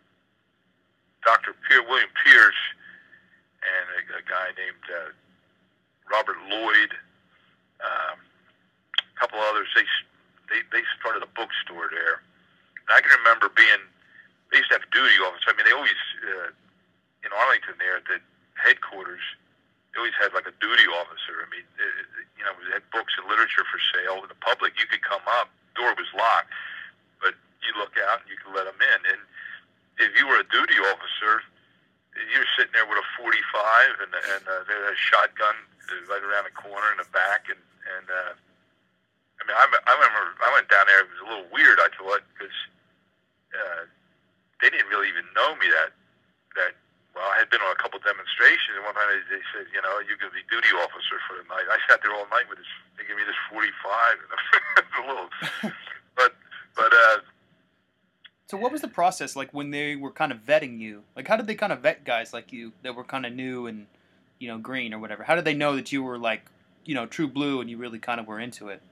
Doctor Pier, William Pierce and a, a guy named uh, Robert Lloyd, um, a couple others, they, they they started a bookstore there. And I can remember being, they used to have duty officers. I mean, they always, uh, in Arlington there at the headquarters, they always had like a duty officer. I mean, it, it, you know, they had books and literature for sale. In the public, you could come up, door was locked, but you look out and you could let them in. And if you were a duty officer, you're sitting there with a forty-five and, and uh, they had a shotgun right around the corner in the back. And, and uh, I mean, I, I remember I went down there, it was a little weird, I thought, because uh, they didn't really even know me that, that well, I had been on a couple demonstrations, and one time they, they said, you know, you're going to be duty officer for the night. I sat there all night with this, they gave me this forty-five, and a little, but, but, uh, So what was the process like when they were kind of vetting you? Like, how did they kind of vet guys like you that were kind of new and, you know, green or whatever? How did they know that you were like, you know, true blue and you really kind of were into it?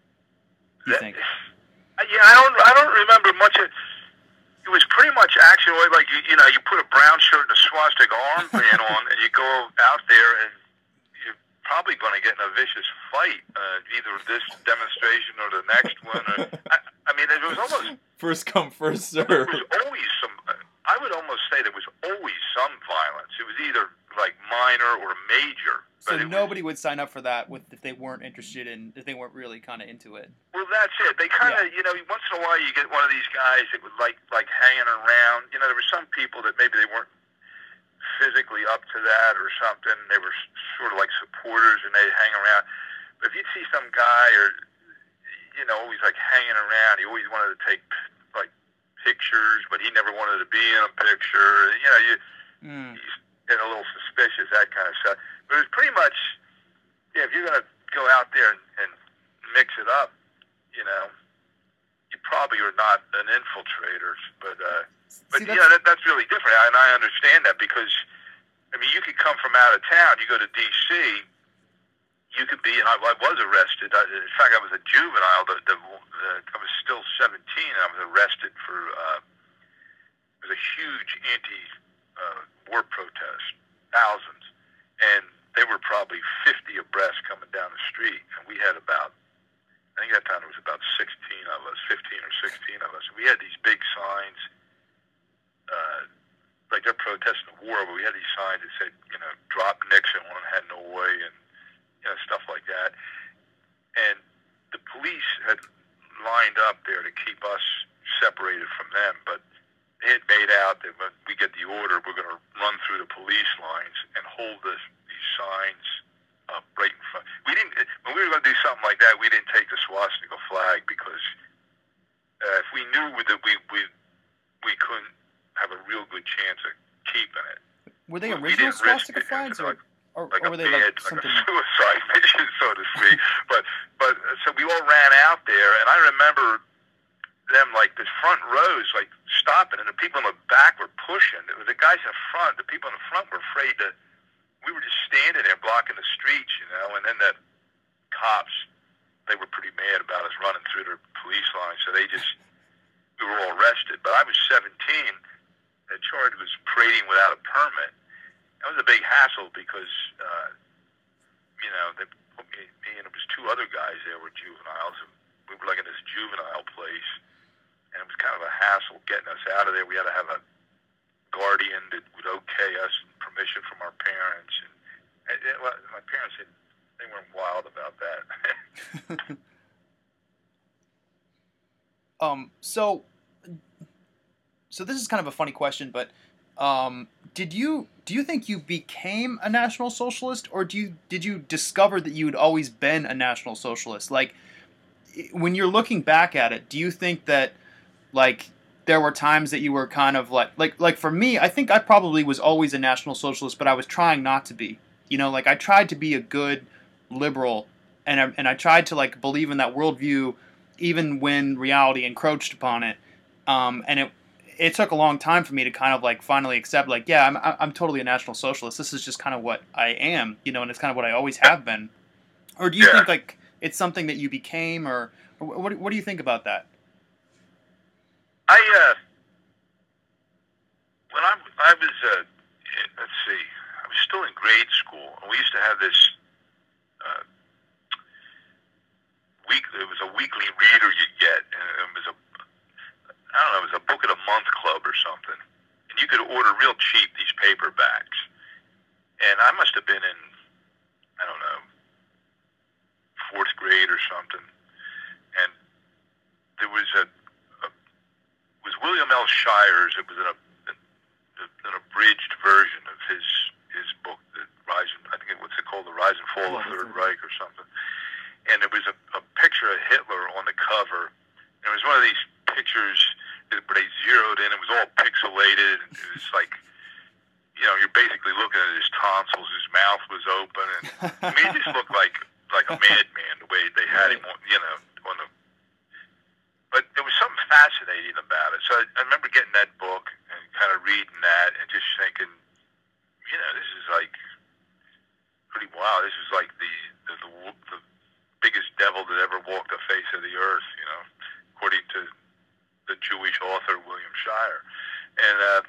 You that, think? yeah, I don't, I don't remember much of, it was pretty much action, like, you, you know, you put a brown shirt and a swastika armband on, and you go out there, and you're probably going to get in a vicious fight, uh, either this demonstration or the next one. Or, I, I mean, it was almost, First come, first there serve. was always some, I would almost say there was always some violence. It was either, like, minor or major. So but it nobody was, would sign up for that with if they weren't interested in, if they weren't really kind of into it. well, that's it. They kind of, you know, once in a while you get one of these guys that would like, like hanging around. You know, there were some people that maybe they weren't physically up to that or something. They were sort of like supporters and they'd hang around. But if you'd see some guy or, you know, always like hanging around, he always wanted to take like pictures, but he never wanted to be in a picture. You know, you, Mm. you get a little suspicious, that kind of stuff. But it was pretty much, yeah, if you're going to go out there and, and mix it up, you know, you probably are not an infiltrator. But, uh, but See, yeah, that's- that, that's really different. And I understand that because, I mean, you could come from out of town, you go to D C, you could be, and I, I was arrested. I, in fact, I was a juvenile. The, the, uh, I was still seventeen, and I was arrested for, uh, it was a huge anti-war protest, thousands. And they were probably fifty abreast coming down the street. And we had about, I think that time it was about sixteen of us, fifteen or sixteen of us. We had these big signs, uh, like they're protesting the war, but we had these signs that said, you know, drop Nixon, one had no way, and, you know, stuff like that. And the police had lined up there to keep us separated from them, but they had made out that when we get the order, we're going to run through the police lines and hold this, these signs up right in front. We didn't, when we were going to do something like that, we didn't take the swastika flag because uh, if we knew that we, we we couldn't have a real good chance of keeping it. Were they We, we original didn't risk swastika it flags, into, or, like, or, like or were a they bad, like like something? a suicide mission, so to speak. but but uh, so we all ran out there, and I remember them like the front rows like stopping, and the people in the back were pushing. It was the guys in front. The people in the front were afraid to. We were just standing there blocking the streets, you know, and then the cops, they were pretty mad about us running through their police line, so they just, we were all arrested. But I was seventeen. The charge was parading without a permit. That was a big hassle because, uh, you know, they put me, me and it was two other guys there were juveniles, and we were like in this juvenile place, and it was kind of a hassle getting us out of there. We had to have a guardian that would okay us, and permission from our parents. And, and it, well, my parents, had, they weren't wild about that. um. So. So this is kind of a funny question, but um, did you do you think you became a National Socialist, or do you did you discover that you had always been a National Socialist? Like, when you're looking back at it, do you think that like there were times that you were kind of like like like for me, I think I probably was always a National Socialist, but I was trying not to be. You know, like I tried to be a good liberal, and I, and I tried to like believe in that worldview, even when reality encroached upon it. Um, and it it took a long time for me to kind of like finally accept, like, yeah, I'm I'm totally a National Socialist. This is just kind of what I am, you know, and it's kind of what I always have been. Or do you Yeah. think like it's something that you became, or, or what what do you think about that? I uh, when I I was uh, let's see, I was still in grade school, and we used to have this uh, week. It was a weekly reader you get, and it was a I don't know, it was a book of the month club or something, and you could order real cheap these paperbacks. And I must have been in I don't know fourth grade or something, and there was a, a it was William L. Shire's. It was an, a, an abridged version of his his book, the Rise and, I think it, what's it called, The Rise and Fall of the Third Reich or something. And there was a, a picture of Hitler on the cover. And it was one of these pictures that they zeroed in. It was all pixelated, and it was like, you know, you're basically looking at his tonsils. His mouth was open, and I mean, he just looked like like a madman the way they had him on, you know, on the. But there was something fascinating about it. So I, I remember getting that book and kind of reading that and just thinking, you know, this is like pretty wild. This is like the the, the, the biggest devil that ever walked the face of the earth, you know, according to the Jewish author William Shire. And uh,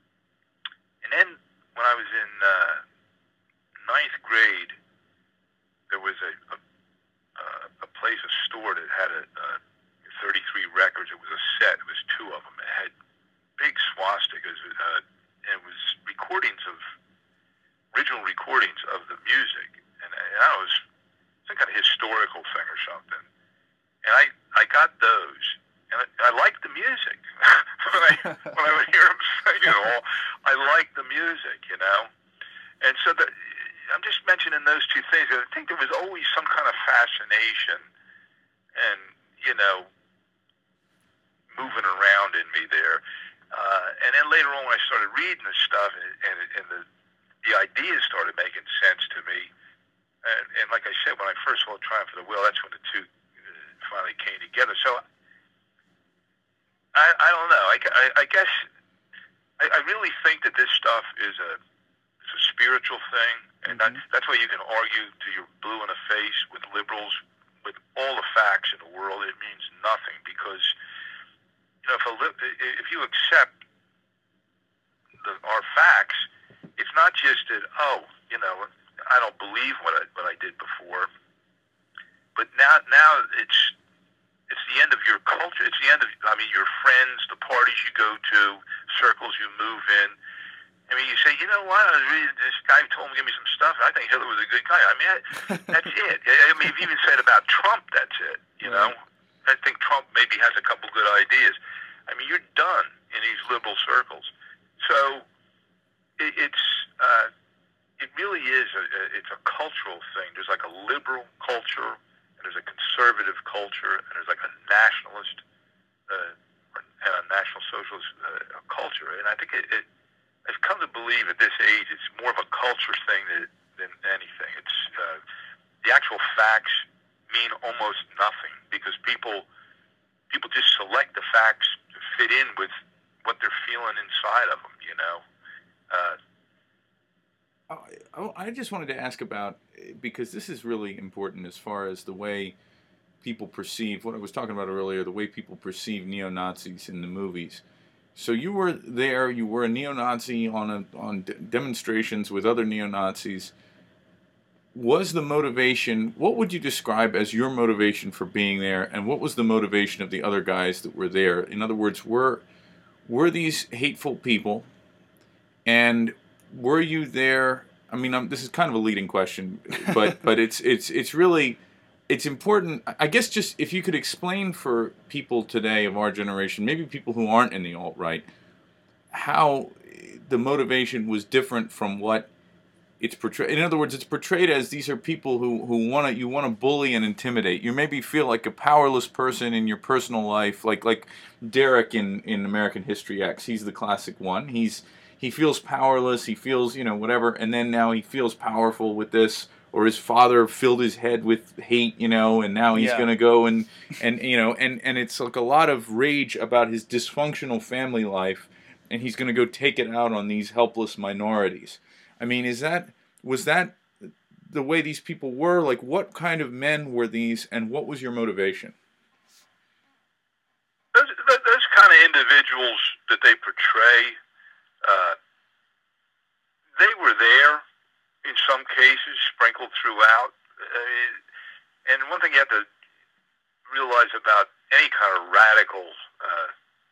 and then when I was in uh, ninth grade, there was a a, a place, a store that had a, a thirty-three records. It was a set. It was two of them. It had big swastikas. Uh, and it was recordings of original recordings of the music, and, and I was some kind of historical thing or something. And I I got those. And I, I liked the music. when, I, when I would hear him sing it all, I liked the music, you know. And so the, I'm just mentioning those two things. I think there was always some kind of fascination and, you know, moving around in me there. Uh, and then later on when I started reading this stuff and, and, and the, the ideas started making sense to me. And, and like I said, when I first saw Triumph of the Will, that's when the two finally came together. So I, I don't know. I, I, I guess I, I really think that this stuff is a it's a spiritual thing, and Mm-hmm. that's that's why you can argue till you're blue in the face with liberals with all the facts in the world. It means nothing because you know if a if you accept the, our facts, it's not just that oh you know I don't believe what I what I did before, but now now it's. It's the end of your culture. It's the end of, I mean, your friends, the parties you go to, circles you move in. I mean, you say, you know what? I was reading, this guy told me to give me some stuff, and I think Hitler was a good guy. I mean, I, that's it. I mean, if you even said about Trump, that's it. You know, I think Trump maybe has a couple good ideas. I mean, you're done in these liberal circles. So it, it's uh, it really is. A, it's a cultural thing. There's like a liberal culture. And there's a conservative culture, and there's like a nationalist uh, and a national socialist uh, come to believe at this age it's more of a culture thing than, than anything. It's uh, the actual facts mean almost nothing because people people just select the facts to fit in with what they're feeling inside of them. You know. Uh, Oh, I just wanted to ask about, because this is really important as far as the way people perceive, what I was talking about earlier, the way people perceive neo-Nazis in the movies. So you were there, you were a neo-Nazi on a, on de- demonstrations with other neo-Nazis. Was the motivation, what would you describe as your motivation for being there, and what was the motivation of the other guys that were there? In other words, were were these hateful people, and were you there? I mean, I'm, this is kind of a leading question, but but it's it's it's really it's important. I guess just if you could explain for people today of our generation, maybe people who aren't in the alt-right, how the motivation was different from what it's portrayed. In other words, it's portrayed as these are people who who want to you want to bully and intimidate. You maybe feel like a powerless person in your personal life, like like Derek in in American History X. He's the classic one. He's He feels powerless, he feels, you know, whatever, and then now he feels powerful with this, or his father filled his head with hate, you know, and now he's Yeah. going to go and, and, you know, and, and it's like a lot of rage about his dysfunctional family life, and he's going to go take it out on these helpless minorities. I mean, is that, was that the way these people were? Like, what kind of men were these, and what was your motivation? those, those kind of individuals that they portray, Uh, they were there in some cases, sprinkled throughout. I mean, and one thing you have to realize about any kind of radical, uh,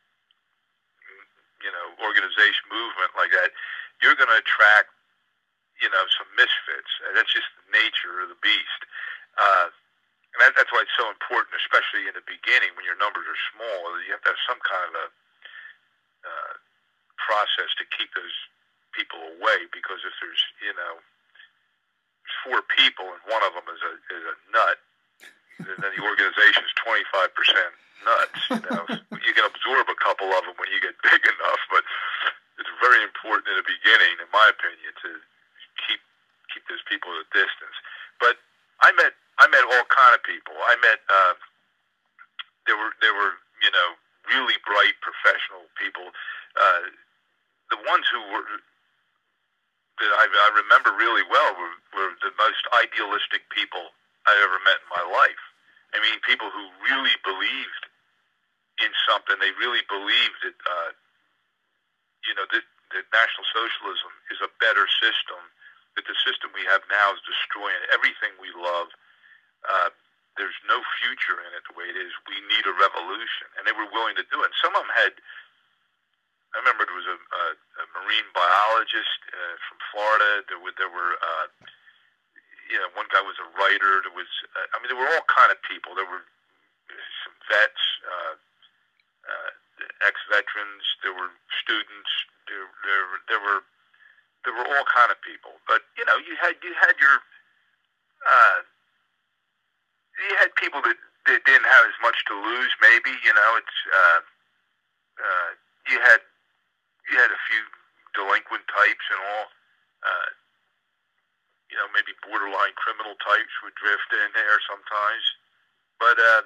you know, organization, movement like that, you're going to attract, you know, some misfits. And that's just the nature of the beast. Uh, and that, that's why it's so important, especially in the beginning when your numbers are small. You have to have some kind of a uh, process to keep those people away, because if there's, you know, four people and one of them is a is a nut, then the organization is twenty-five percent nuts. You know, you can absorb a couple of them when you get big enough, but it's very important in the beginning, in my opinion, to keep keep those people at a distance. But I met I met all kind of people. I met uh, there were there were you know really bright professional people. Uh, the ones who were that I, I remember really well were, were the most idealistic people I ever met in my life. I mean, people who really believed in something. They really believed that, uh, you know, that, that National Socialism is a better system, that the system we have now is destroying everything we love. Uh, there's no future in it the way it is. We need a revolution. And they were willing to do it. And some of them had... I remember there was a, a, a marine biologist uh, from Florida. There were, there were uh, you know, one guy was a writer. There was, uh, I mean, there were all kind of people. There were some vets, uh, uh, ex-veterans. There were students. There, there, there were, there were all kind of people. But you know, you had, you had your, uh, you had people that, that didn't have as much to lose. Maybe, you know, it's, uh, uh, you had. You had a few delinquent types and all, uh, you know, maybe borderline criminal types would drift in there sometimes. But uh,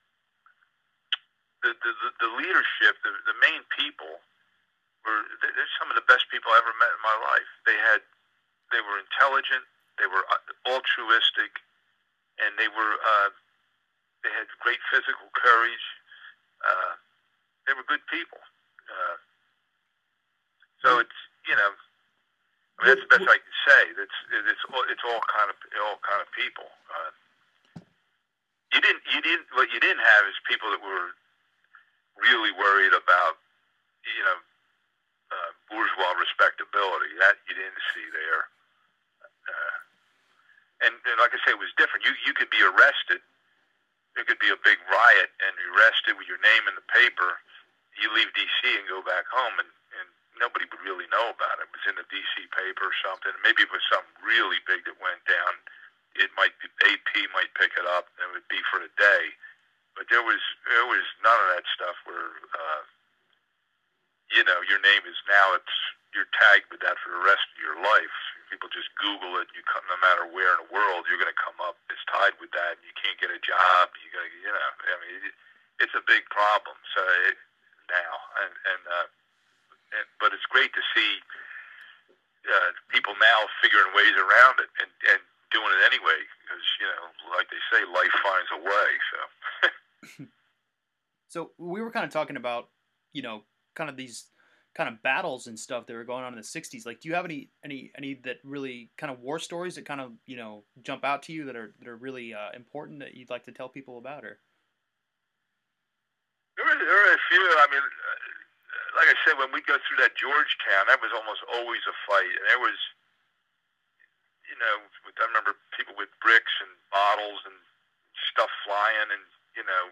the, the the leadership, the the main people, were they're some of the best people I ever met in my life. They had, they were intelligent, they were altruistic, and they were uh, they had great physical courage. Uh, they were good people. Uh, So it's, you know, I mean, that's the best I can say. That's it's all it's all kind of all kind of people. Uh, you didn't you didn't what you didn't have is people that were really worried about, you know, uh, bourgeois respectability. That you didn't see there. Uh, and, and like I say, it was different. You you could be arrested. There could be a big riot and you're arrested with your name in the paper. You leave D C and go back home, and, and nobody would really know about it. It was in the D C paper or something. Maybe it was something really big that went down. It might be, A P might pick it up, and it would be for a day. But there was there was none of that stuff where, uh, you know, your name is now, it's your you're tagged with that for the rest of your life. People just Google it, and you come, no matter where in the world, you're going to come up as tied with that, and you can't get a job. You got to, you know, I mean, it, it's a big problem. So it, now, and, and, uh, and but it's great to see uh, people now figuring ways around it and, and doing it anyway, because you know, like they say, life finds a way. So. So we were kind of talking about, you know, kind of these kind of battles and stuff that were going on in the sixties. Like, do you have any any any that really kind of war stories that kind of, you know, jump out to you that are that are really uh, important that you'd like to tell people about? Or there are, there are a few. I mean, uh, like I said, when we go through that Georgetown, that was almost always a fight, and there was, you know, I remember people with bricks and bottles and stuff flying, and you know,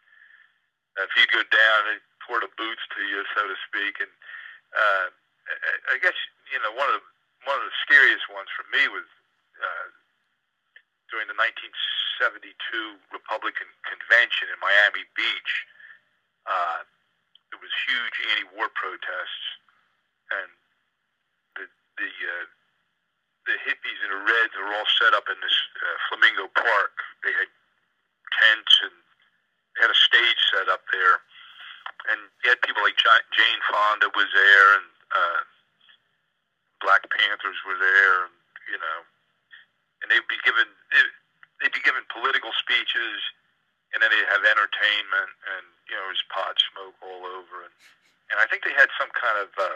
if you'd go down, they'd pour the boots to you, so to speak. And uh, I guess, you know, one of the one of the scariest ones for me was uh, during the nineteen seventy-two Republican convention in Miami Beach. Uh, there was huge anti-war protests, and the the uh, the hippies and the Reds were all set up in this uh, Flamingo Park. They had tents and they had a stage set up there, and you had people like Jane Fonda was there, and uh, Black Panthers were there, and, you know, and they'd be given they'd be given political speeches, and then they'd have entertainment, and you know, there's pot smoke all over, and and I think they had some kind of uh,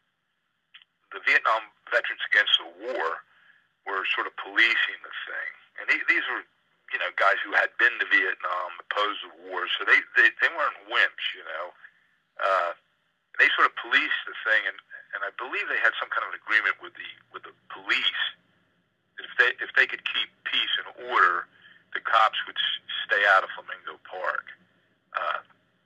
the Vietnam Veterans Against the War were sort of policing the thing, and they, these were, you know, guys who had been to Vietnam, opposed the war, so they, they, they weren't wimps, you know. Uh, they sort of policed the thing, and, and I believe they had some kind of an agreement with the with the police that if they if they could keep peace and order, the cops would stay out of Flamingo Park. Uh,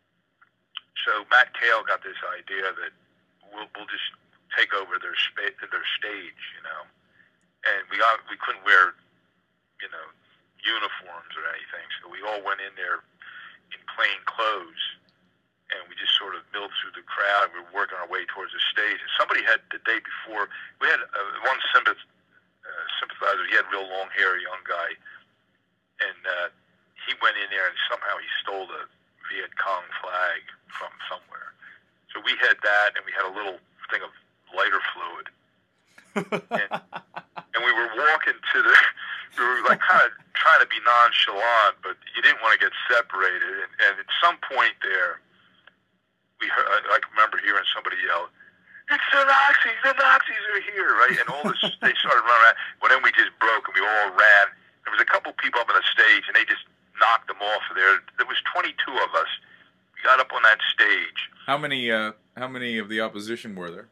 so Matt Cale got this idea that we'll we'll just take over their spa- their stage, you know, and we got we couldn't wear, you know, uniforms or anything, so we all went in there in plain clothes, and we just sort of milled through the crowd. We were working our way towards the stage, and somebody had, the day before, we had uh, one sympath, uh, sympathizer. He had real long hair, a young guy, and uh, he went in there and somehow he stole the Viet Cong flag from somewhere. So we had that, and we had a little thing of lighter fluid, and, and we were walking to the, we were like kind of trying to be nonchalant, but you didn't want to get separated. And, and at some point there, we heard, I, I remember hearing somebody yell, "It's the Nazis! The Nazis are here!" Right? And all this, they started running around. Well, then we just broke, and we all ran. There was a couple people up on the stage, and they just knocked them off of there. There was twenty-two of us. We got up on that stage. How many? Uh, how many of the opposition were there?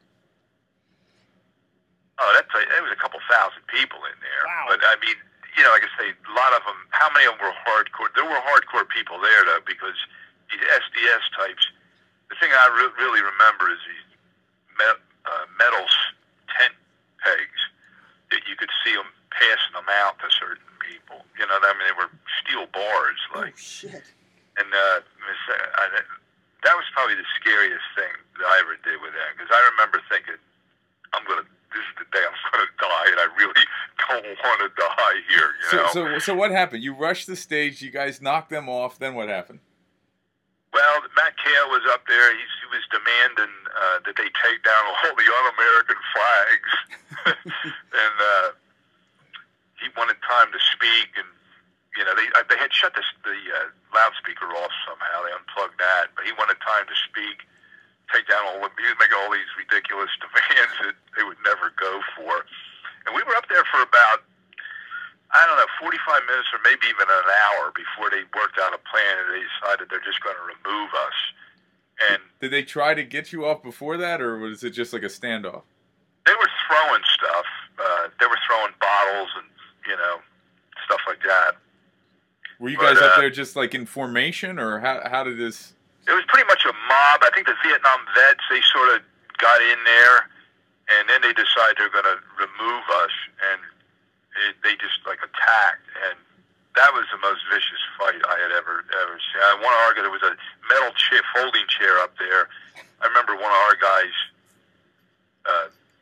Oh, that's a, there was a couple thousand people in there. Wow. But I mean, you know, like I say, a lot of them. How many of them were hardcore? There were hardcore people there, though, because these S D S types. The thing I re- really remember is these me- uh, metal tent pegs that you could see them passing them out to certain people. You know, I mean, they were steel bars, like. Oh shit! And uh, I, that was probably the scariest thing that I ever did with that, because I remember thinking, I'm gonna. This is the day I'm gonna die, and I really don't want to die here. You so, know. so, so what happened? You rushed the stage. You guys knocked them off. Then what happened? Well, Matt Cale was up there. He's, he was demanding uh, that they take down all the un-American flags, and uh, he wanted time to speak. And you know, they they had shut this, the uh, loudspeaker off somehow. They unplugged that, but he wanted time to speak, take down all. He was making all these ridiculous demands that they would never go for. And we were up there for about, I don't know, forty-five minutes or maybe even an hour before they worked out a plan, and they decided they're just going to remove us. And did they try to get you off before that, or was it just like a standoff? They were throwing stuff. Uh, they were throwing bottles and, you know, stuff like that. Were you but, guys up uh, there just like in formation, or how how did this? It was pretty much a mob. I think the Vietnam vets, they sort of got in there, and then they decided they're going to remove us, and it, they just like attacked, and that was the most vicious fight I had ever ever seen. I want to argue there was a metal chair, folding chair up there. I remember one of our guys uh,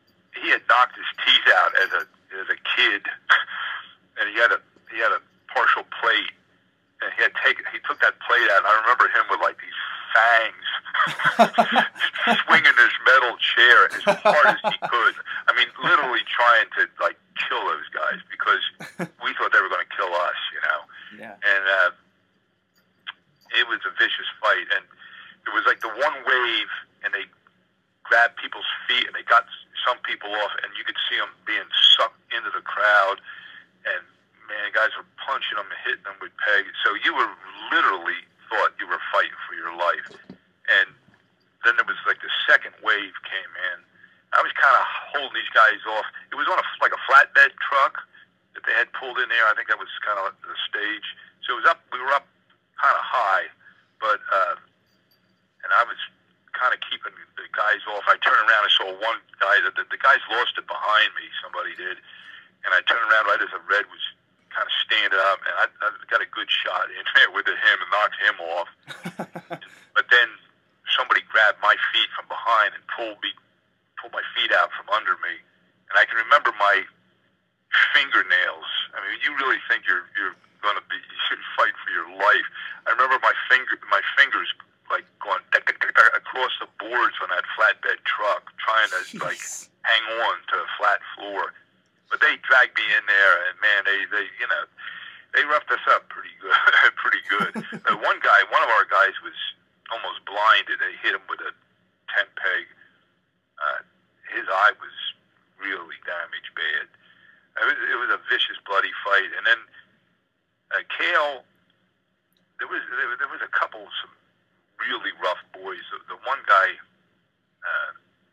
had knocked his teeth out as a as a kid, and he had a he had a partial plate, and he had taken he took that plate out. And I remember him with like these fangs, swinging this metal chair as hard as he could. I mean, literally trying to like kill those guys because we thought they were going to kill us, you know. Yeah. And uh, it was a vicious fight, and it was like the one wave, and they grabbed people's feet, and they got some people off, and you could see them being sucked into the crowd, and man, guys were punching them and hitting them with pegs. So you were literally thought you were fighting for your life. And then there was like the second wave came in. I was kind of holding these guys off. It was on a like a flatbed truck that they had pulled in there. I think that was kind of the stage. So it was up. We were up kind of high, but uh, and I was kind of keeping the guys off. I turned around and saw one guy that the, the guys lost it behind me. Somebody did, and I turned around right as the red was kind of standing up, and I, I got a good shot in there with him and knocked him off. But then somebody grabbed my feet from behind and pulled me, pulled my feet out from under me, and I can remember my fingernails. I mean, you really think you're you're going to be you should fight for your life. I remember my finger, my fingers like going across the boards on that flatbed truck, trying to Jeez. like hang on to a flat floor. But they dragged me in there, and man, they, they you know, they roughed us up pretty good, pretty good. uh, one guy, one of our guys was almost blinded. They hit him with a tent peg. Uh, his eye was really damaged bad. It was, it was a vicious, bloody fight. And then uh, Cale, there was there, there was a couple of some really rough boys. The, the one guy, uh,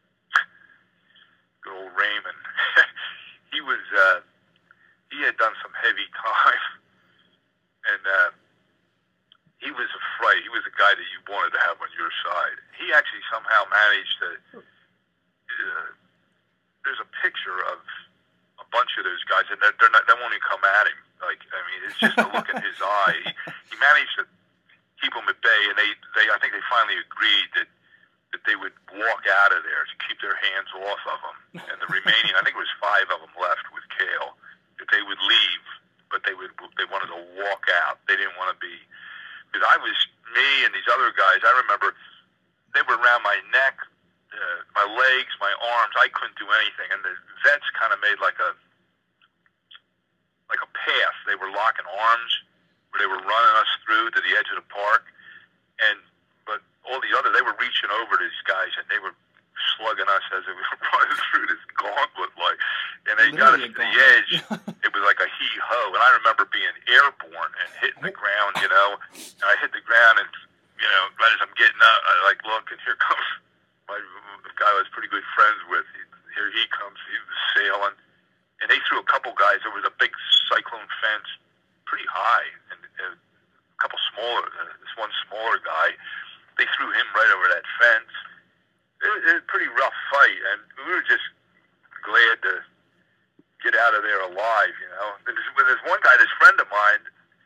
good old Raymond. He was, uh, he had done some heavy time, and uh, he was a fright. He was a guy that you wanted to have on your side. He actually somehow managed to, uh, there's a picture of a bunch of those guys, and they're, they're not, they won't even come at him. Like, I mean, it's just the look in his eye. He, he managed to keep them at bay, and they, they, I think they finally agreed that that they would walk out of there to keep their hands off of them. And the remaining, I think it was five of them left with Cale, that they would leave, but they would they wanted to walk out. They didn't want to be, because I was, me and these other guys, I remember they were around my neck, uh, my legs, my arms. I couldn't do anything. And the vets kind of made like a, like a path. They were locking arms where they were running us through to the edge of the park. And but all the other, they were reaching over to these guys, and they were slugging us as they were running through this gauntlet, like, and they Literally got us to the edge. It was like a hee-ho, and I remember being airborne and hitting the ground, you know, and I hit the ground, and, you know, right as I'm getting up, I, like, look, and here comes my the guy I was pretty good friends with. He, here he comes. He was sailing, and they threw a couple guys. There was a big cyclone fence, pretty high, and, and a couple smaller, uh, this one smaller guy, they threw him right over that fence. It was, it was a pretty rough fight, and we were just glad to get out of there alive, you know. There's, there's one guy, this friend of mine,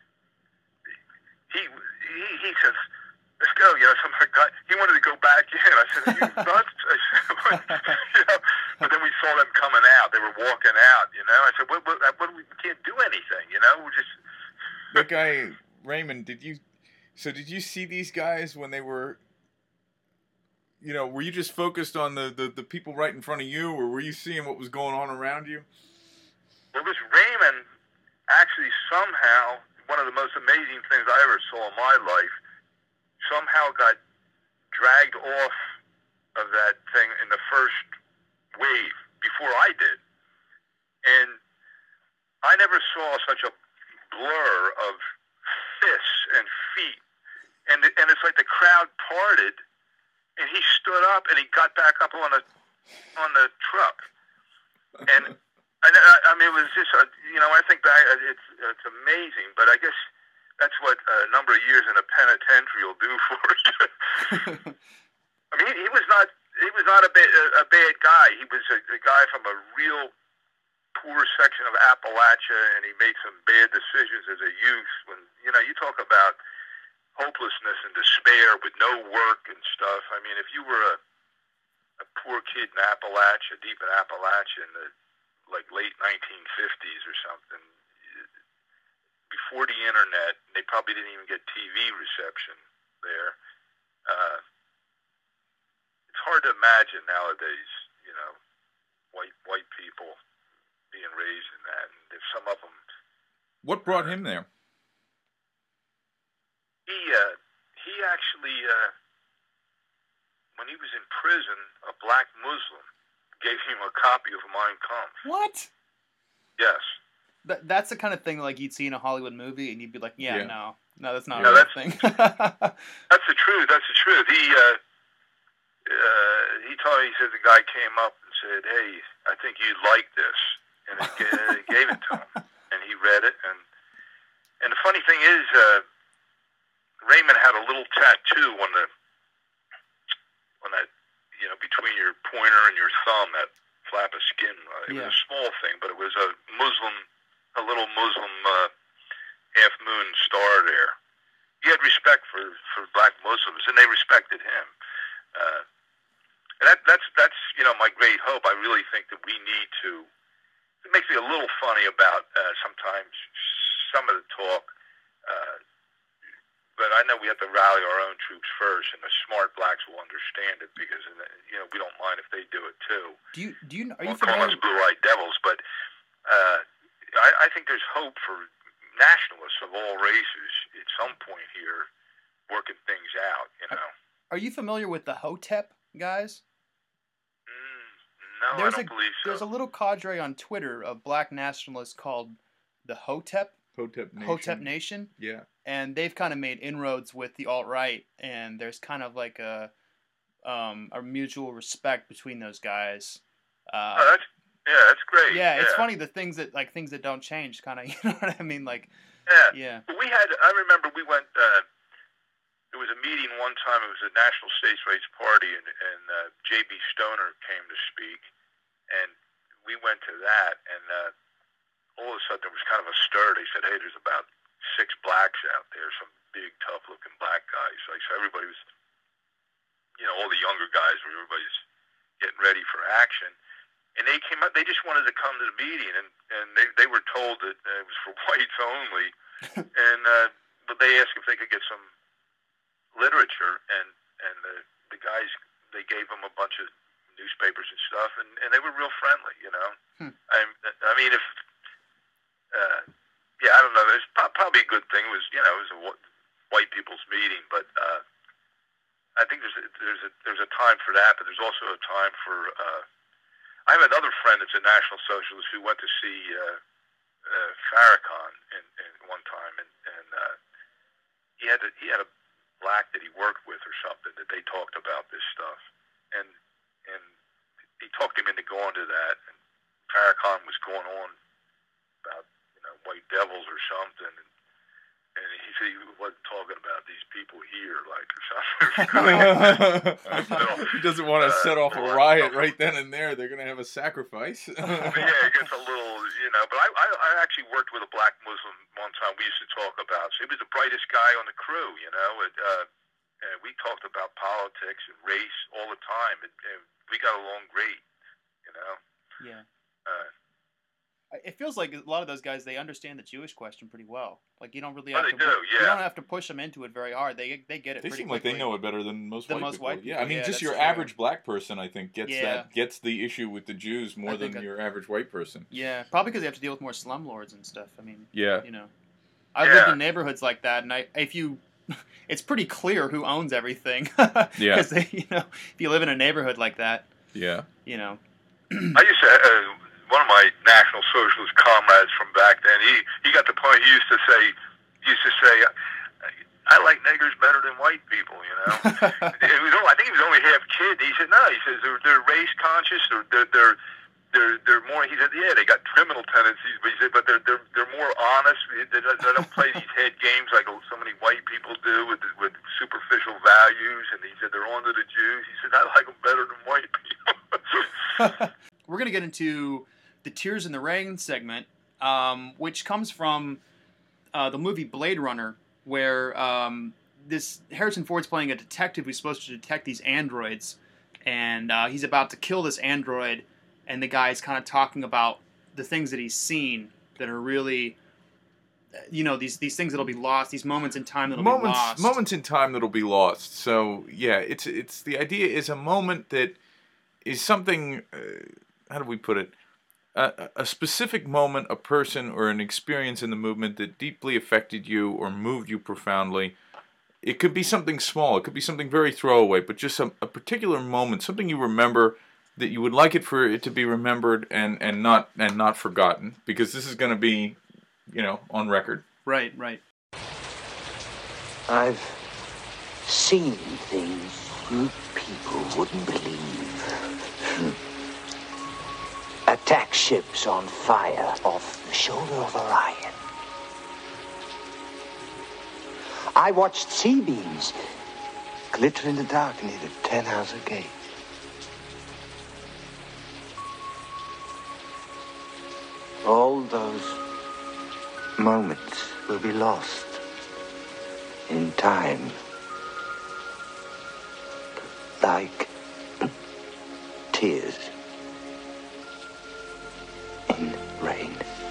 he he, he says, let's go, you know, some guy, he wanted to go back in. I said, are you nuts? I said, you know, but then we saw them coming out. They were walking out, you know. I said, what, what, what, we can't do anything, you know. We're just... That guy, Raymond, did you... So did you see these guys when they were, you know, were you just focused on the, the, the people right in front of you, or were you seeing what was going on around you? Well, this Raymond, actually somehow, one of the most amazing things I ever saw in my life, somehow got dragged off of that thing in the first wave before I did. And I never saw such a blur of fists and feet. And and it's like the crowd parted, and he stood up and he got back up on the on the truck, and I, I mean it was just a, you know I think back it's it's amazing, but I guess that's what a number of years in a penitentiary will do for you. I mean he, he was not he was not a bad a bad guy. He was a, a guy from a real poor section of Appalachia, and he made some bad decisions as a youth. When you know you talk about hopelessness and despair with no work and stuff. I mean, if you were a a poor kid in Appalachia, deep in Appalachia, in the like late nineteen fifties or something. Before the internet, they probably didn't even get T V reception there. Uh, it's hard to imagine nowadays, you know, white white people being raised in that. And if some of them. What brought him there? He uh, he actually, uh, when he was in prison, a black Muslim gave him a copy of Mein Kampf. What? Yes. That, that's the kind of thing like you'd see in a Hollywood movie, and you'd be like, yeah, Yeah. no, no, that's not No, a real that's- thing. That's the truth. That's the truth. He uh, uh, he told me, he said the guy came up and said, "Hey, I think you'd like this," and he g- gave it to him, and he read it. And and the funny thing is, uh, Raymond had a little tattoo on the on that, you know, between your pointer and your thumb, that flap of skin. Uh, it Yeah. was a small thing, but it was a Muslim, a little Muslim uh, half moon star there. He had respect for, for black Muslims, and they respected him. Uh, and that, that's that's you know my great hope. I really think that we need to. It makes me a little funny about uh, sometimes some of the talk, uh, but I know we have to rally our own troops first, and the smart blacks will understand it because you know we don't mind if they do it too. do you do you are you We'll call us familiar? blue-eyed devils, but uh, I, I think there's hope for nationalists of all races at some point here working things out, you know. Are you familiar with the Hotep guys? Mm, no, There's I don't a believe so. there's a little cadre on Twitter of black nationalists called the Hotep Hotep Nation. Hotep Nation, Yeah. and they've kind of made inroads with the alt right, and there's kind of like a um, a mutual respect between those guys. Uh, Oh, that's, yeah, that's great. yeah, it's funny the things that like things that don't change, kind of. You know what I mean? Like, Yeah. yeah, But we had, I remember we went, uh, there was a meeting one time, it was a National States Rights Party, and, and uh, J B Stoner came to speak, and we went to that, and uh, all of a sudden there was kind of a stir. They said, hey, there's about six blacks out there, some big, tough-looking black guys. Like, so everybody was, you know, all the younger guys, where everybody's getting ready for action. And they came up, they just wanted to come to the meeting, and, and they, they were told that uh, it was for whites only. and uh, But they asked if they could get some literature, and, and the, the guys, they gave them a bunch of newspapers and stuff, and, and they were real friendly, you know. Hmm. I, I mean, if, uh, yeah, I don't know, it's pro- probably a good thing. It was, you know, it was a wh- white people's meeting, but uh, I think there's a, there's a there's a time for that, but there's also a time for. Uh, I have another friend that's a National Socialist who went to see uh, uh, Farrakhan in, in one time, and, and uh, he had a, he had a black that he worked with or something that they talked about this stuff, and and he talked him into going to that, and Farrakhan was going on about you know white devils or something. And, And he said he wasn't talking about these people here, like, or something. He doesn't want to Uh, set off a well, riot no. right then and there. They're going to have a sacrifice. Yeah, it gets a little, you know. But I, I, I actually worked with a black Muslim one time. We used to talk about. So he was the brightest guy on the crew, you know. And, uh, and we talked about politics and race all the time, and, and we got along great, you know. yeah. Uh, It feels like a lot of those guys, they understand the Jewish question pretty well. Like you don't really Oh, have they to. do, You yeah. don't have to push them into it very hard. They they get it. They pretty seem like they quickly. know it better than most Than white most people. white Yeah, I people, mean, yeah, just that's your true. average black person, I think, gets Yeah. that gets the issue with the Jews more I than think I- your average white person. Yeah, probably because they have to deal with more slumlords and stuff. I mean, Yeah. you know, I've lived Yeah. in neighborhoods like that, and I if you, it's pretty clear who owns everything. Yeah. Because you know, if you live in a neighborhood like that, Yeah. you know. I used to, uh, one of my National Socialist comrades from back then, he, he got the point, he used to say, he used to say, I like niggers better than white people, you know. it was, I think he was only half kid. He said, no, he says, they're, they're race conscious, they're, they're, they're, they're, they're more, he said, yeah, they got criminal tendencies, but he said, but they're, they're, they're more honest. They don't, they don't play these head games like so many white people do with, with superficial values, and he said, they're on to the Jews. He said, I like them better than white people. We're gonna get into the Tears in the Rain segment, um, which comes from uh, the movie Blade Runner, where um, this Harrison Ford's playing a detective who's supposed to detect these androids, and uh, he's about to kill this android, and the guy's kind of talking about the things that he's seen that are really, you know, these these things that'll be lost, these moments in time that'll moments, be lost. Moments in time that'll be lost. So yeah, it's it's the idea is a moment that is something. Uh, how do we put it? A, a specific moment, a person, or an experience in the movement that deeply affected you or moved you profoundly. It could be something small. It could be something very throwaway, but just some, a particular moment, something you remember that you would like it for it to be remembered and, and not and not forgotten, because this is going to be, you know, on record. Right, right. I've seen things you people wouldn't believe. Attack ships on fire off the shoulder of Orion. I watched sea beams glitter in the dark near the Tannhauser Gate. All those moments will be lost in time, like tears in rain.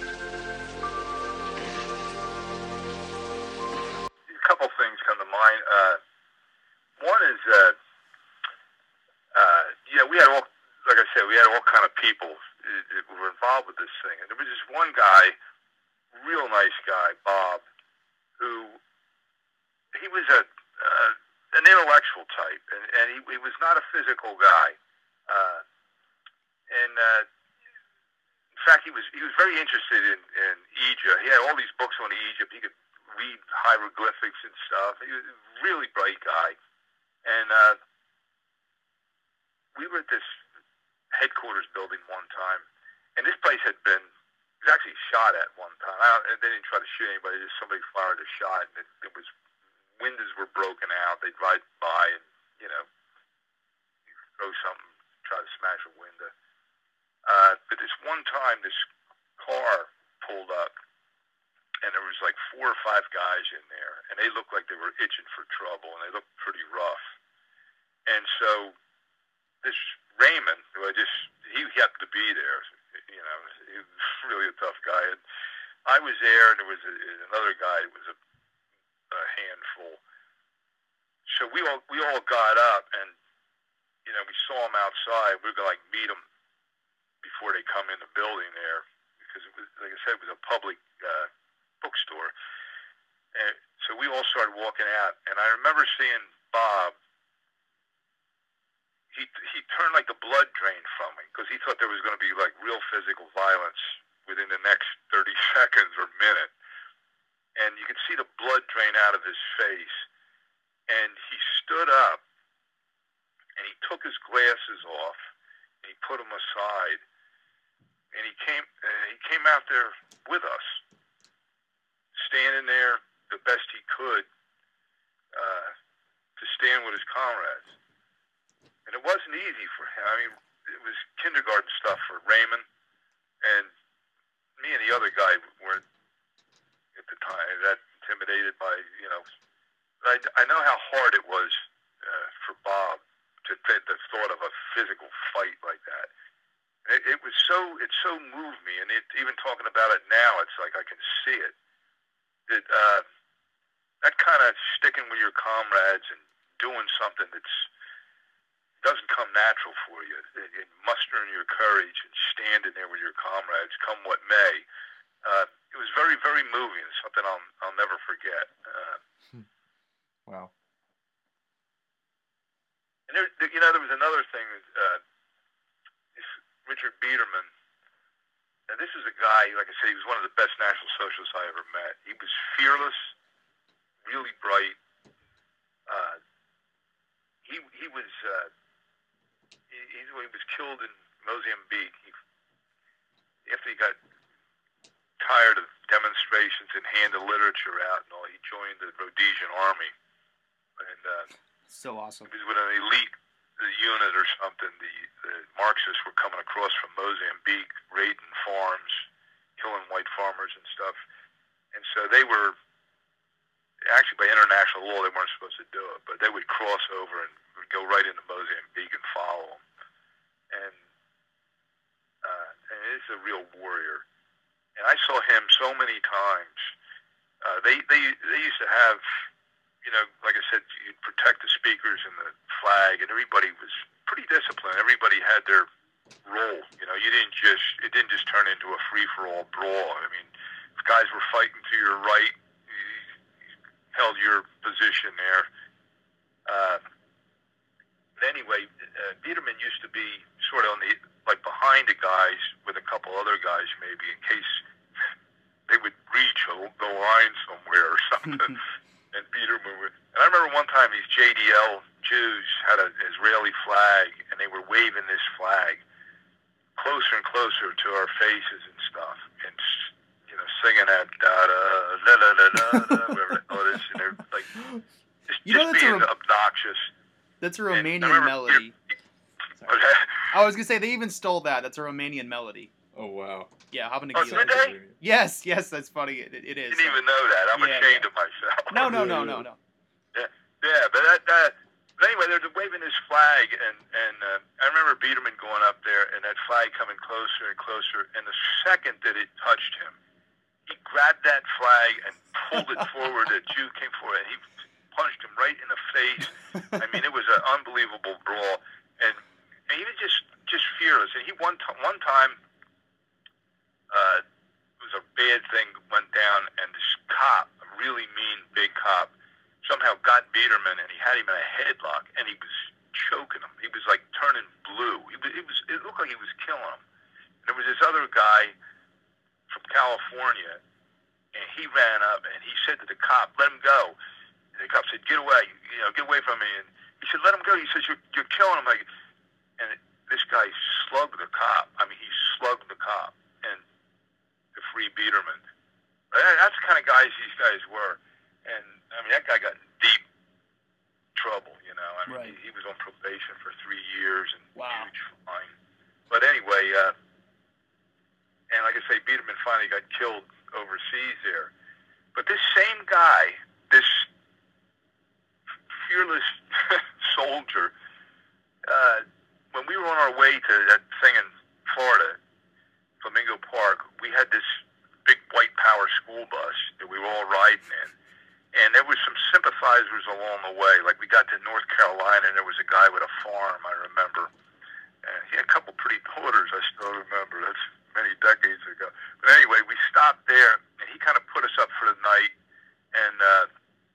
A couple things come to mind. Uh, one is, uh, uh, yeah, we had all, like I said, we had all kind of people that were involved with this thing, and there was this one guy, real nice guy, Bob, who he was a uh, an intellectual type, and, and he, he was not a physical guy, uh, and. Uh, In fact, he was he was very interested in, in Egypt. He had all these books on Egypt. He could read hieroglyphics and stuff. He was a really bright guy. And uh, we were at this headquarters building one time, and this place had been it was actually shot at one time. I don't, and they didn't try to shoot anybody. Just somebody fired a shot, and it, it was windows were broken out. They'd ride by and you know throw something, try to smash a window. Uh, but this one time, this car pulled up, and there was like four or five guys in there, and they looked like they were itching for trouble, and they looked pretty rough. And so this Raymond, who I just, he happened to be there, you know, he was really a tough guy. And I was there, and there was a, another guy who was a, a handful. So we all, we all got up, and, you know, we saw him outside. We were going to, like, meet him before they come in the building there, because it was, like I said, it was a public uh, bookstore. And so we all started walking out, and I remember seeing Bob. He he turned like the blood drained from him, because he thought there was going to be like real physical violence within the next thirty seconds or minute. And you could see the blood drain out of his face. And he stood up, and he took his glasses off, and he put them aside. And he came uh, he came out there with us, standing there the best he could uh, to stand with his comrades. And it wasn't easy for him. I mean, it was kindergarten stuff for Raymond. And me and the other guy weren't, at the time, that intimidated by, you know, I, I know how hard it was uh, for Bob to th- the thought of a physical fight like that. It, it was so, it so moved me, and it, even talking about it now, it's like I can see it. It uh, that kind of sticking with your comrades and doing something that's doesn't come natural for you, and, and mustering your courage and standing there with your comrades, come what may. Uh, it was very, very moving. It's something I'll, I'll never forget. Uh, wow. And there, you know, there was another thing. Uh, Richard Biederman, and this is a guy, like I said, he was one of the best National Socialists I ever met. He was fearless, really bright. Uh, he he was uh, he, he was killed in Mozambique. He, after he got tired of demonstrations and handed literature out and all, he joined the Rhodesian Army, and uh, so awesome. He was with an elite the unit or something. The, the Marxists were coming across from Mozambique, raiding farms, killing white farmers and stuff. And so they were, actually by international law, they weren't supposed to do it, but they would cross over and would go right into Mozambique he can follow him. And, uh, and he's a real warrior. And I saw him so many times. Uh, they, they, they used to have, you know, like I said, you'd protect the speakers and the flag, and everybody was pretty disciplined. Everybody had their role. You know, you didn't just, it didn't just turn into a free-for-all brawl. I mean, if guys were fighting to your right, you, you held your position there. Uh, anyway, uh, Biederman used to be sort of on the, like behind the guys with a couple other guys maybe in case they would reach a, the line somewhere or something. And Biederman would, and I remember one time these J D L Jews had an Israeli flag, and they were waving this flag closer and closer to our faces and stuff, and, you know, singing that da da da da da da, whatever all this, and they're like just, you know, just being a, obnoxious. That's a Romanian melody. Okay. I was gonna say they even stole that. That's a Romanian melody. Oh wow. Yeah, Havana Oh, Gila. did they? Yes, yes, that's funny. It, it is. I didn't even know that. I'm yeah, ashamed yeah. of myself. No, no, no, no, no. Yeah, yeah, but that, that but anyway, they're waving this flag, and and uh, I remember Biederman going up there, and that flag coming closer and closer, and the second that it touched him, he grabbed that flag and pulled it forward. A Jew came forward, and he punched him right in the face. I mean, it was an unbelievable brawl, and, and he was just just fearless. And he one t- one time. Uh, it was a bad thing went down, and this cop, a really mean big cop, somehow got Biederman, and he had him in a headlock, and he was choking him. He was like turning blue. He was, it was it looked like he was killing him. And there was this other guy from California, and he ran up and he said to the cop, "Let him go." And the cop said, "Get away, you know, get away from me." And he said, "Let him go." He says, "You're you're killing him." Like, and it, this guy slugged the cop. I mean, he slugged the cop. And to free Biederman. That's the kind of guys these guys were. And, I mean, that guy got in deep trouble, you know. I mean, right. he, he was on probation for three years and wow. huge fine. But anyway, uh, and like I say, Biederman finally got killed overseas there. But this same guy, this fearless soldier, uh, when we were on our way to that thing in Florida, Flamingo Park, we had this big white power school bus that we were all riding in. And there was some sympathizers along the way. Like, we got to North Carolina, and there was a guy with a farm, I remember. And he had a couple pretty daughters, I still remember. That's many decades ago. But anyway, we stopped there, and he kind of put us up for the night. And uh,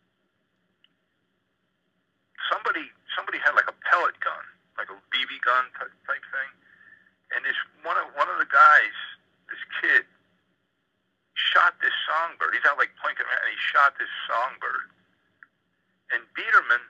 somebody somebody had like a pellet gun, like a B B gun type, type thing. And this one of one of the guys, this kid, shot this songbird. He's out like plinking around, and he shot this songbird. And Biederman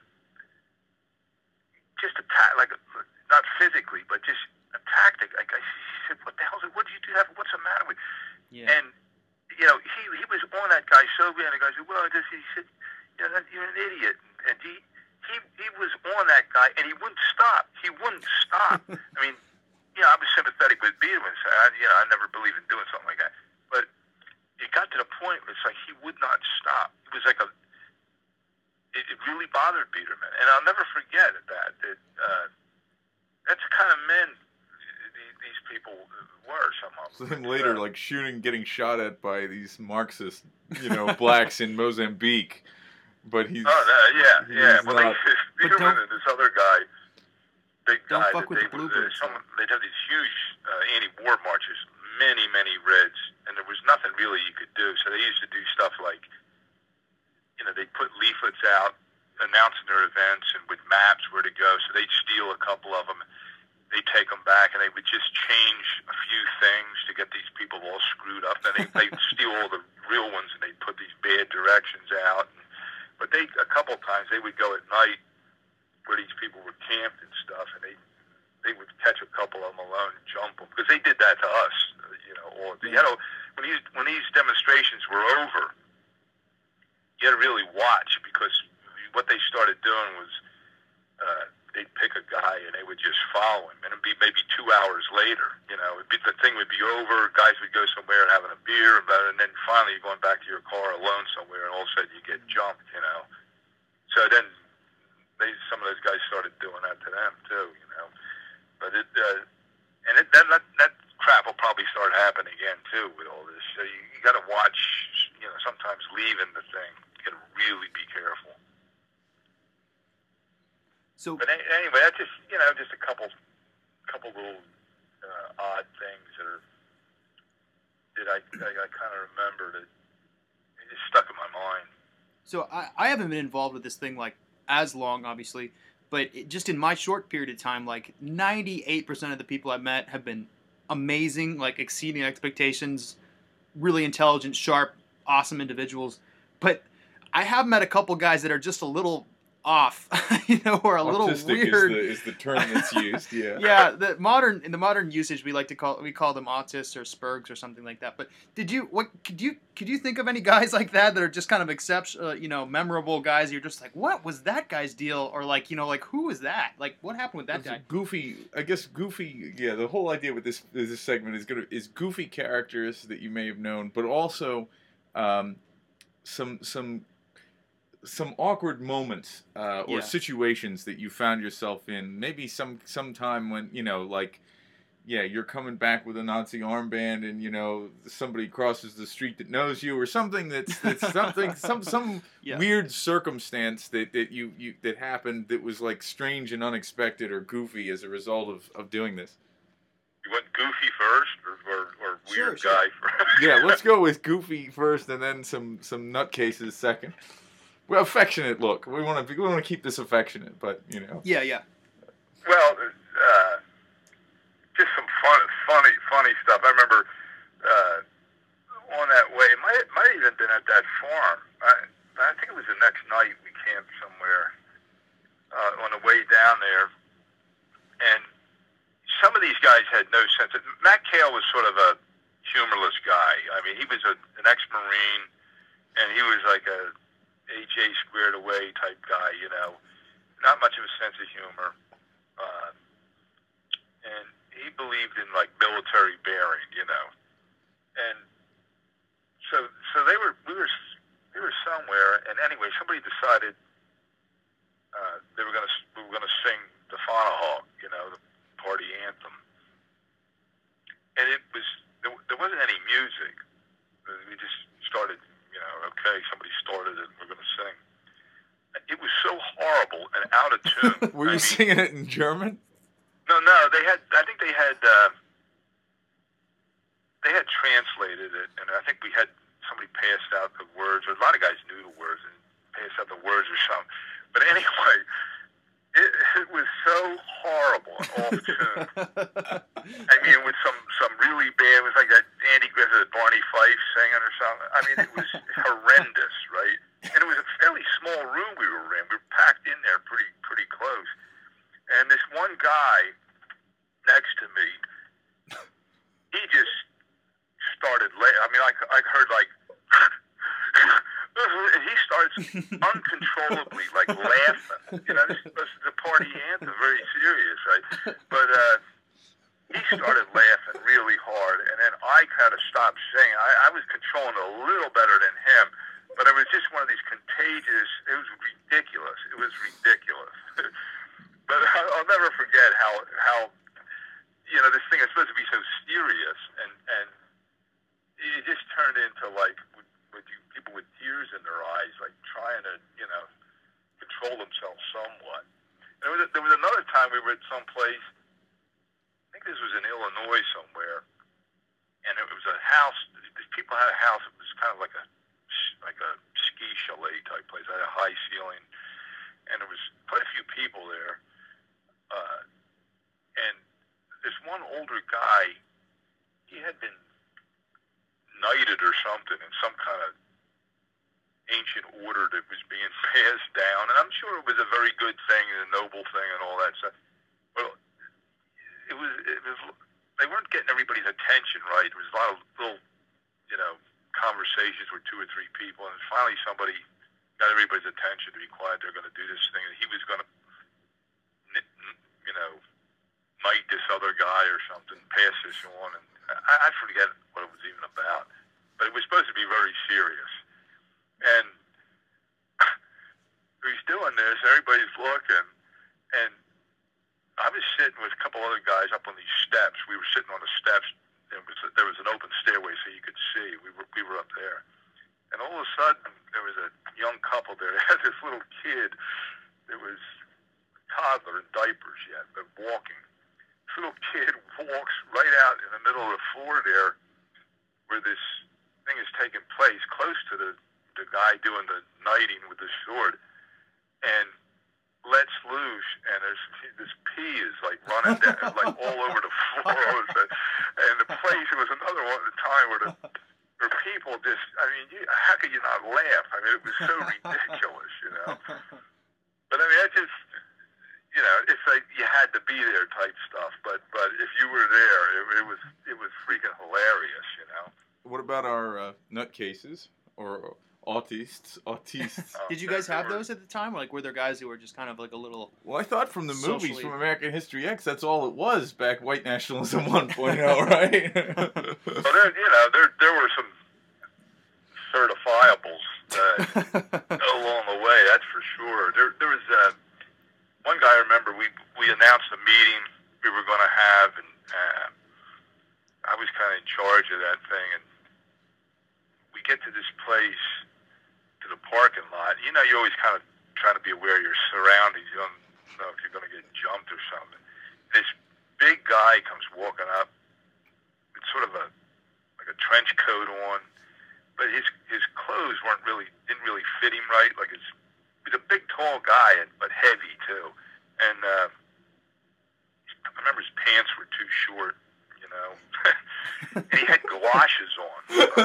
just attacked, like not physically, but just attacked it. Like I he said, "What the hell? What did you do? What's the matter with?" Yeah. And you know, he he was on that guy so bad. And the guy said, "Well, just," he said, "You know, you're an idiot." And he he he was on that guy, and he wouldn't stop. He wouldn't stop. I mean. You know, I was sympathetic with Biederman. So I, you know, I never believed in doing something like that. But it got to the point where it's like he would not stop. It was like a, it, it really bothered Biederman. And I'll never forget that. That uh, that's the kind of men these people were, some of them. So then later, uh, like shooting, getting shot at by these Marxist, you know, blacks in Mozambique. But he's. Oh, no, yeah, he's yeah. Well, not, they, Biederman and this other guy. Big Don't guy fuck that with they the would, bluebirds. uh, someone, they'd have these huge uh, anti-war marches, many, many Reds, and there was nothing really you could do. So they used to do stuff like, you know, they'd put leaflets out announcing their events and with maps where to go. So they'd steal a couple of them, they'd take them back, and they would just change a few things to get these people all screwed up. Then they, they'd steal all the real ones, and they'd put these bad directions out. And, but they, a couple of times, they would go at night where these people were camped and stuff, and they they would catch a couple of them alone and jump them, because they did that to us, you know. Or you know, when these when these demonstrations were over, you had to really watch, because what they started doing was uh, they'd pick a guy and they would just follow him, and it'd be maybe two hours later, you know, it'd be, the thing would be over, guys would go somewhere and having a beer, and then finally you're going back to your car alone somewhere, and all of a sudden you get jumped, you know. So then they some of those guys started doing that to them too, you know. But it uh, and it that, that that crap will probably start happening again too with all this. So you, you got to watch, you know, sometimes leaving the thing. You got to really be careful. So, but anyway, that's just you know just a couple couple little uh, odd things that are that I I, I kind of remember that it just stuck in my mind. So I, I haven't been involved with this thing like as long, obviously, but it, just in my short period of time, like ninety-eight percent of the people I've met have been amazing, like exceeding expectations, really intelligent, sharp, awesome individuals. But I have met a couple guys that are just a little off, you know, or a little Autistic weird. Is the, is the term that's used, yeah. Yeah, the modern in the modern usage we like to call we call them autists or spurgs or something like that. But did you what could you could you think of any guys like that that are just kind of exception, uh, you know, memorable guys? You're just like, what was that guy's deal? Or like, you know, like who was that? Like, what happened with that guy? Goofy, I guess goofy. Yeah, the whole idea with this this segment is gonna is goofy characters that you may have known, but also um, some some. some awkward moments uh, or Yeah. situations that you found yourself in. Maybe some some time when, you know, like, yeah, you're coming back with a Nazi armband and, you know, somebody crosses the street that knows you or something that's, that's something, some some Yeah. weird circumstance that, that you, you that happened that was like strange and unexpected or goofy as a result of, of doing this. You went goofy first, or, or, or Sure, weird sure. guy first? Yeah, let's go with goofy first and then some, some nutcases second. Well, affectionate look. We want to we want to keep this affectionate, but you know. Yeah, yeah. Well, uh, just some fun, funny, funny stuff. I remember uh, on that way. It might, it might have even been at that farm. I, I think it was the next night we camped somewhere uh, on the way down there, and some of these guys had no sense of. Matt Cale was sort of a humorless guy. I mean, he was a, an ex-Marine, and he was like a H A squared away type guy, you know, not much of a sense of humor, uh, and he believed in like military bearing, you know, and so so they were we were we were somewhere, and anyway, somebody decided uh, they were gonna we were gonna sing the Fonahawk, you know, the party anthem, and it was there, there wasn't any music. We just started. You know, okay, somebody started it, we're going to sing. It was so horrible and out of tune. Were you I mean, singing it in German? No, no, they had, I think they had, uh, they had translated it, and I think we had, somebody passed out the words, or a lot of guys knew the words, and passed out the words or something. But anyway, it, it was so horrible and off tune. I mean, with some, some really bad, it was like that Andy Griffith, Barney Fife singing or something. I mean, it was horrendous, right? And it was a fairly small room we were in. We were packed in there pretty, pretty close. And this one guy next to me, he just started, la- I mean, I, I heard like, and he starts uncontrollably like laughing. You know, this, this is a party anthem, very serious, right? But uh, he started laughing really hard, and then I kind of stopped singing. I, I was controlling it a little better than him, but it was just one of these contagious. It was ridiculous. It was ridiculous. But I'll never forget how how you know this thing is supposed to be so serious, and and it just turned into like. With you, people with tears in their eyes, like trying to, you know, control themselves somewhat. There was, a, there was another time we were at some place, I think this was in Illinois somewhere, and it was a house, these people had a house, it was kind of like a, like a ski chalet type place. It had a high ceiling, and there was quite a few people there. Uh, and this one older guy, he had been knighted or something in some kind of ancient order that was being passed down, and I'm sure it was a very good thing and a noble thing and all that stuff. Well, it was, it was they weren't getting everybody's attention right. There was a lot of little, you know, conversations with two or three people, and finally somebody got everybody's attention to be quiet. They're going to do this thing, and he was going to, you know, knight this other guy or something, pass this on, and I, I forget what it was even about, but it was supposed to be very serious. And he's doing this. Everybody's looking, and I was sitting with a couple other guys up on these steps. We were sitting on the steps. There was a, there was an open stairway so you could see. We were we were up there, and all of a sudden there was a young couple there. They had this little kid. There was a toddler in diapers yet, but walking. This little kid walks right out in the middle of the floor there, where this thing is taking place, close to the the guy doing the knighting with the sword, and lets loose, and there's this pee is like running down, like all over the floor. And the place, it was another one at the time where the where people just, I mean, you, how could you not laugh? I mean, it was so ridiculous, you know. But I mean, that just, you know, it's like you had to be there type stuff. But but if you were there, it, it was it was freaking hilarious, you know. What about our uh, nutcases or autists? Autists. Oh, Did you guys there have were- those at the time? Like, were there guys who were just kind of like a little? Well, I thought from the movies, Socially- from American History X, that's all it was back white nationalism one point oh, right? Well, there, you know, there there were some certifiables uh, along the way. That's for sure. There there was uh, one guy. I remember we we announced a meeting we were going to have, and uh, I was kind of in charge of that thing. And we get to this place, to the parking lot. You know, you're always kind of trying to be aware of your surroundings. You don't know if you're going to get jumped or something. This big guy comes walking up. It's sort of a like a trench coat on, but his his clothes weren't really didn't really fit him right. Like it's he's a big, tall guy, and but heavy too. And uh, I remember his pants were too short, you know. And he had galoshes on.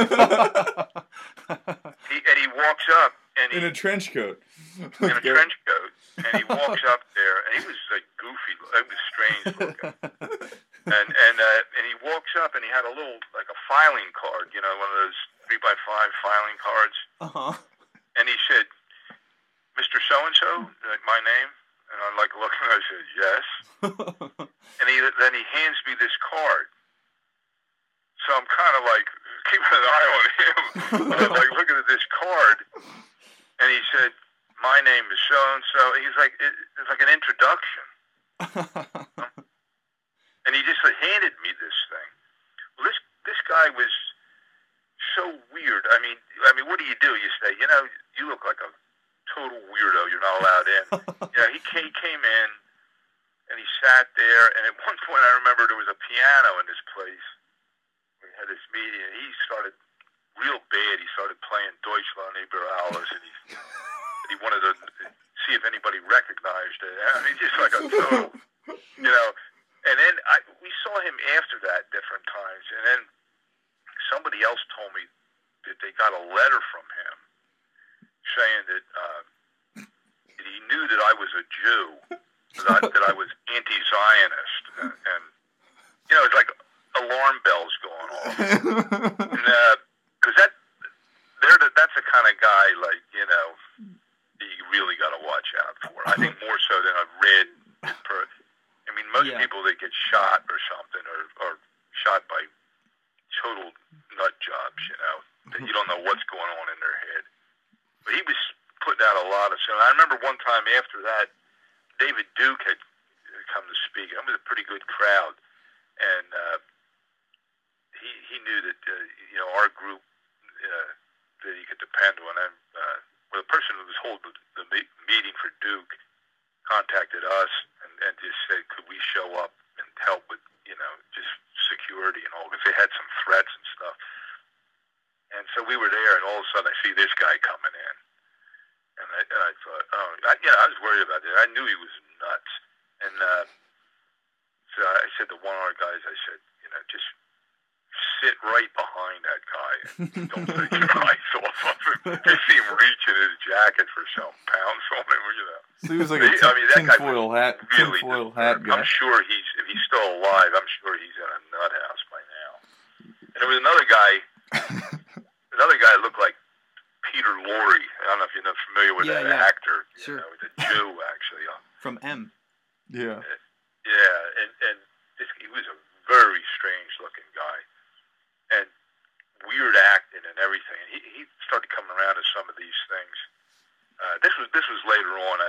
He, and he walks up, and he In a trench coat. in a trench coat, and he walks up there, and he was like goofy. It was strange looking. And and uh, and he walks up, and he had a little like a filing card, you know, one of those three by five filing cards. Uh huh. And he said, "Mister So and So, my name." And I'm like looking. I said, "Yes." And he then he hands me this card. So I'm kind of like keeping an eye on him. I'm like looking at this card, and he said, "My name is so and so." He's like, it, it's like an introduction, and he just like, handed me this thing. Well, this this guy was so weird. I mean, I mean, what do you do? You say, you know, you look like a total weirdo. You're not allowed in. You know, he came, he came in, and he sat there. And at one point, I remember there was a piano in this place. We had this meeting, and he started real bad. He started playing Deutschland über alles, and he and he wanted to see if anybody recognized it. I mean, just like a total, you know. And then I, we saw him after that different times, and then somebody else told me that they got a letter from him saying that, uh, that he knew that I was a Jew, that I, that I was anti-Zionist, and, and you know, it's like alarm bells going off. And, uh, cause that, they're the, that's the kind of guy, like, you know, you really got to watch out for. I think more so than I've read. Per, I mean, most Yeah. people that get shot or something, or, or shot by total nut jobs, you know, that you don't know what's going on in their head. But he was putting out a lot of stuff. I remember one time after that, David Duke had come to speak. It was a pretty good crowd, and uh, he he knew that uh, you know our group uh, that he could depend on. And uh, well, the person who was holding the, the me- meeting for Duke contacted us and, and just said, could we show up and help with, you know, just security and all, because they had some threats and stuff. And so we were there, and all of a sudden I see this guy coming in. And I, and I thought, oh, I, yeah, I was worried about that. I knew he was nuts. And uh, so I said to one of our guys, I said, you know, just sit right behind that guy and don't take your eyes off of him. You see him reach in his jacket for some pounds on him, you know. So he was like a I mean, that guy tinfoil was hat, really tinfoil disturbed. hat guy. I'm sure he's, if he's still alive, I'm sure he's in a nut house by now. And there was another guy, another guy that looked like Peter Lorre. I don't know if you're not familiar with Yeah, that yeah. actor. You Sure. know, he's a Jew, actually. From M. Yeah. Yeah, and, and this, he was a very strange-looking guy. And weird acting and everything. And he, he started coming around to some of these things. Uh, this was this was later on.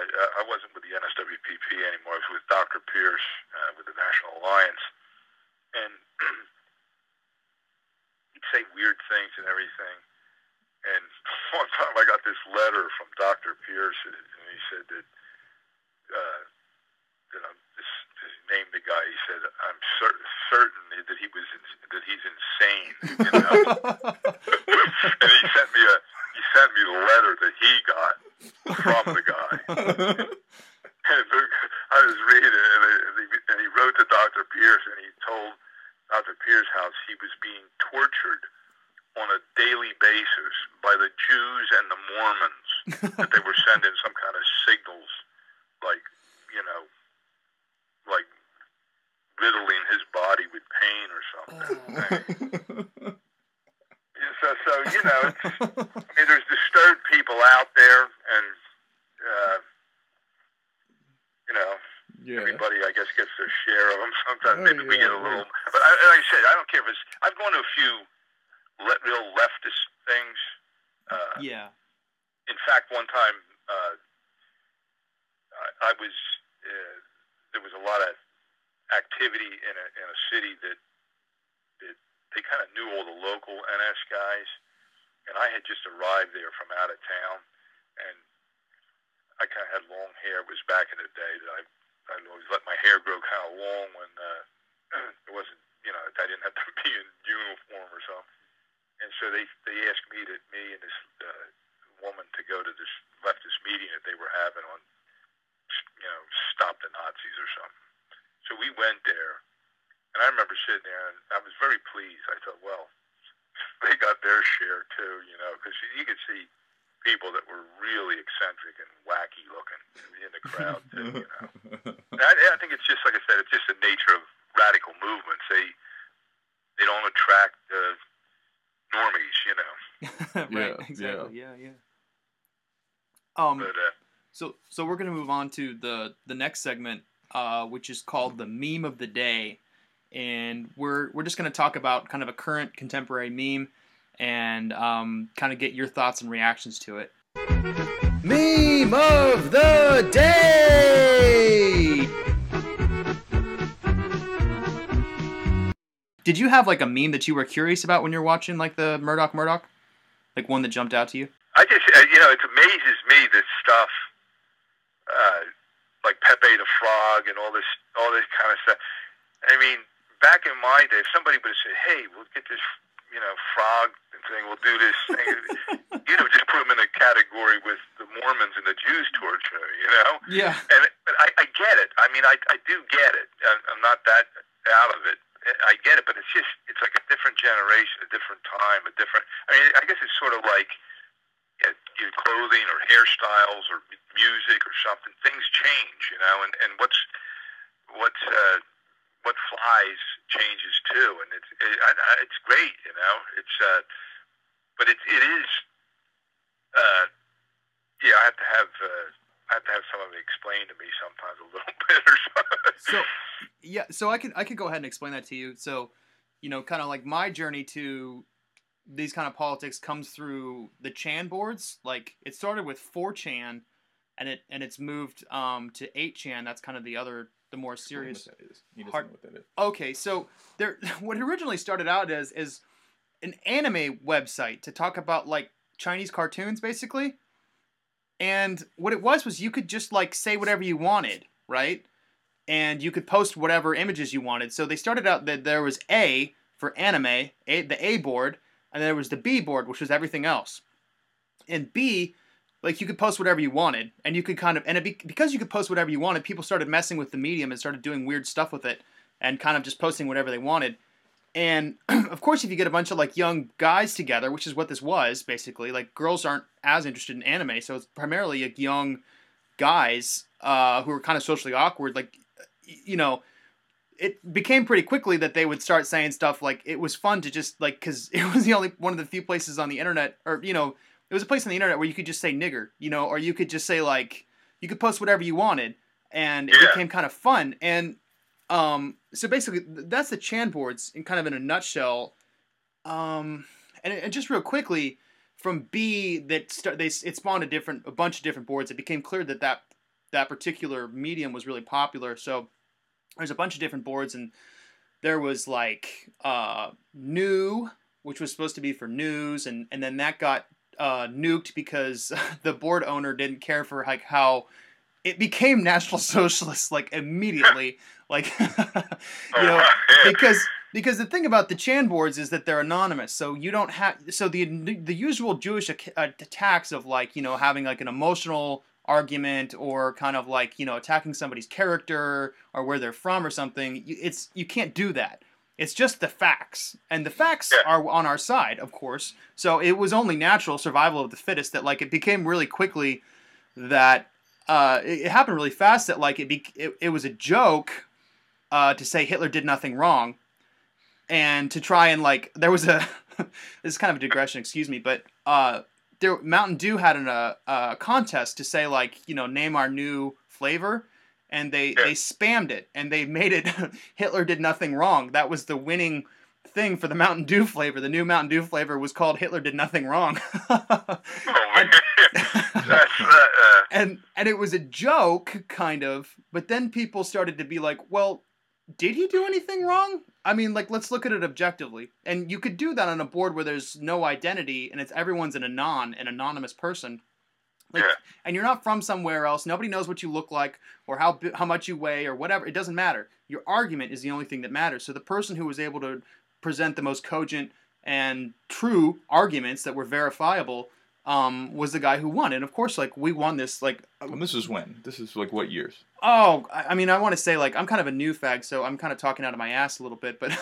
say weird things and everything. And one time I got this letter from Doctor Pierce, and he said that, uh, that I'm, this, this named the guy. He said, "I'm cer- certain that he was in, that he's insane." You know? And he sent me a he sent me the letter that he got from the guy. And I was reading it, and he, and he wrote to Doctor Pierce, and he told Doctor Pierce how he was being tortured on a daily basis by the Jews and the Mormons, that they were sending some kind of signals, like, you know, like riddling his body with pain or something. so, so, you know, it's, I mean, there's disturbed people out there, and, uh, you know, yeah. everybody, I guess, gets their share of them. Sometimes oh, maybe yeah, we get a little, yeah. but I, like I said, I don't care if it's, I've gone to a few le- real leftist things. Uh, yeah. In fact, one time, uh, I, I was, uh, there was a lot of activity in a, in a city that, that they kind of knew all the local N S guys, and I had just arrived there from out of town, and I kind of had long hair. It was back in the day that I, I always let my hair grow kind of long when uh, it wasn't, you know, I didn't have to be in uniform or something. And so they they asked me to me and this uh, woman to go to this leftist meeting that they were having on, you know, Stop the Nazis or something. So we went there, and I remember sitting there, and I was very pleased. I thought, well, they got their share too, you know, because you could see people that were really eccentric and wacky looking in the crowd too, you know. And I, I think it's just, like I said, it's just the nature of radical movements. They they don't attract uh, normies, you know. Right, yeah, exactly, yeah, yeah. yeah. Um, but, uh, so so we're gonna move on to the the next segment, uh, which is called the meme of the day, and we're we're just gonna talk about kind of a current contemporary meme, and um, kind of get your thoughts and reactions to it. Meme of the day. Did you have like a meme that you were curious about when you're watching like the Murdoch Murdoch, like one that jumped out to you? I just, uh, you know, it amazes me this stuff, uh, like Pepe the Frog and all this, all this kind of stuff. I mean, back in my day, if somebody would have said, "Hey, we'll get this, you know, frog thing, we'll do this thing," you know, just put them in a category with the Mormons and the Jews torture, you know? Yeah. And but I, I get it. I mean, I, I do get it. I'm, I'm not that out of it. I get it, but it's just, it's like a different generation, a different time, a different, I mean, I guess it's sort of like, you know, your clothing or hairstyles or music or something. Things change, you know, and, and what's, what's, uh, what flies changes too, and it's it, I, I, it's great, you know. It's uh, but it it is uh, yeah. I have to have uh, I have to have somebody explain to me sometimes a little bit or something. So yeah, so I can I could go ahead and explain that to you. So you know, kind of like my journey to these kind of politics comes through the Chan boards. Like it started with four chan, and it and it's moved um, to eight chan. That's kind of the other. The more serious. What that is. He doesn't hard... know what that is. Okay, so there, what it originally started out as is an anime website to talk about like Chinese cartoons, basically. And what it was was you could just like say whatever you wanted, right? And you could post whatever images you wanted. So they started out that there was A for anime, A, the A board, and there was the B board, which was everything else. And B. Like, you could post whatever you wanted, and you could kind of, and it be, because you could post whatever you wanted, people started messing with the medium and started doing weird stuff with it, and kind of just posting whatever they wanted. And, of course, if you get a bunch of, like, young guys together, which is what this was, basically, like, girls aren't as interested in anime, so it's primarily, like, young guys uh, who are kind of socially awkward, like, you know, it became pretty quickly that they would start saying stuff like, it was fun to just, like, because it was the only, one of the few places on the internet, or, you know, it was a place on the internet where you could just say nigger, you know, or you could just say like, you could post whatever you wanted, and it yeah. became kind of fun. And um, so basically, that's the Chan boards in kind of in a nutshell. Um, and, and just real quickly, from B, that start, they it spawned a different, a bunch of different boards. It became clear that that that particular medium was really popular. So there's a bunch of different boards, and there was like uh, New, which was supposed to be for news, and, and then that got uh, nuked because the board owner didn't care for like how it became National Socialist like immediately, like you know, because because the thing about the Chan boards is that they're anonymous, so you don't have so the the usual Jewish attacks of like you know having like an emotional argument or kind of like you know attacking somebody's character or where they're from or something. It's you can't do that. It's just the facts, and the facts yeah. are on our side, of course. So it was only natural survival of the fittest that like it became really quickly that uh, it, it happened really fast that like it be, it, it was a joke uh, to say Hitler did nothing wrong, and to try and like there was a this is kind of a digression, excuse me, but uh, there Mountain Dew had an, a, a contest to say like you know name our new flavor. And they, yeah. they spammed it, and they made it Hitler did nothing wrong. That was the winning thing for the Mountain Dew flavor. The new Mountain Dew flavor was called Hitler did nothing wrong. oh, man. That's, uh, and, and it was a joke, kind of, but then people started to be like, well, did he do anything wrong? I mean, like, let's look at it objectively. And you could do that on a board where there's no identity, and it's everyone's an anon, an anonymous person. Like, yeah. And you're not from somewhere else. Nobody knows what you look like or how how much you weigh or whatever. It doesn't matter. Your argument is the only thing that matters. So the person who was able to present the most cogent and true arguments that were verifiable um, was the guy who won. And of course, like we won this. Like, and this is when? This is like what years? Oh, I, I mean, I want to say like I'm kind of a new fag, so I'm kind of talking out of my ass a little bit, but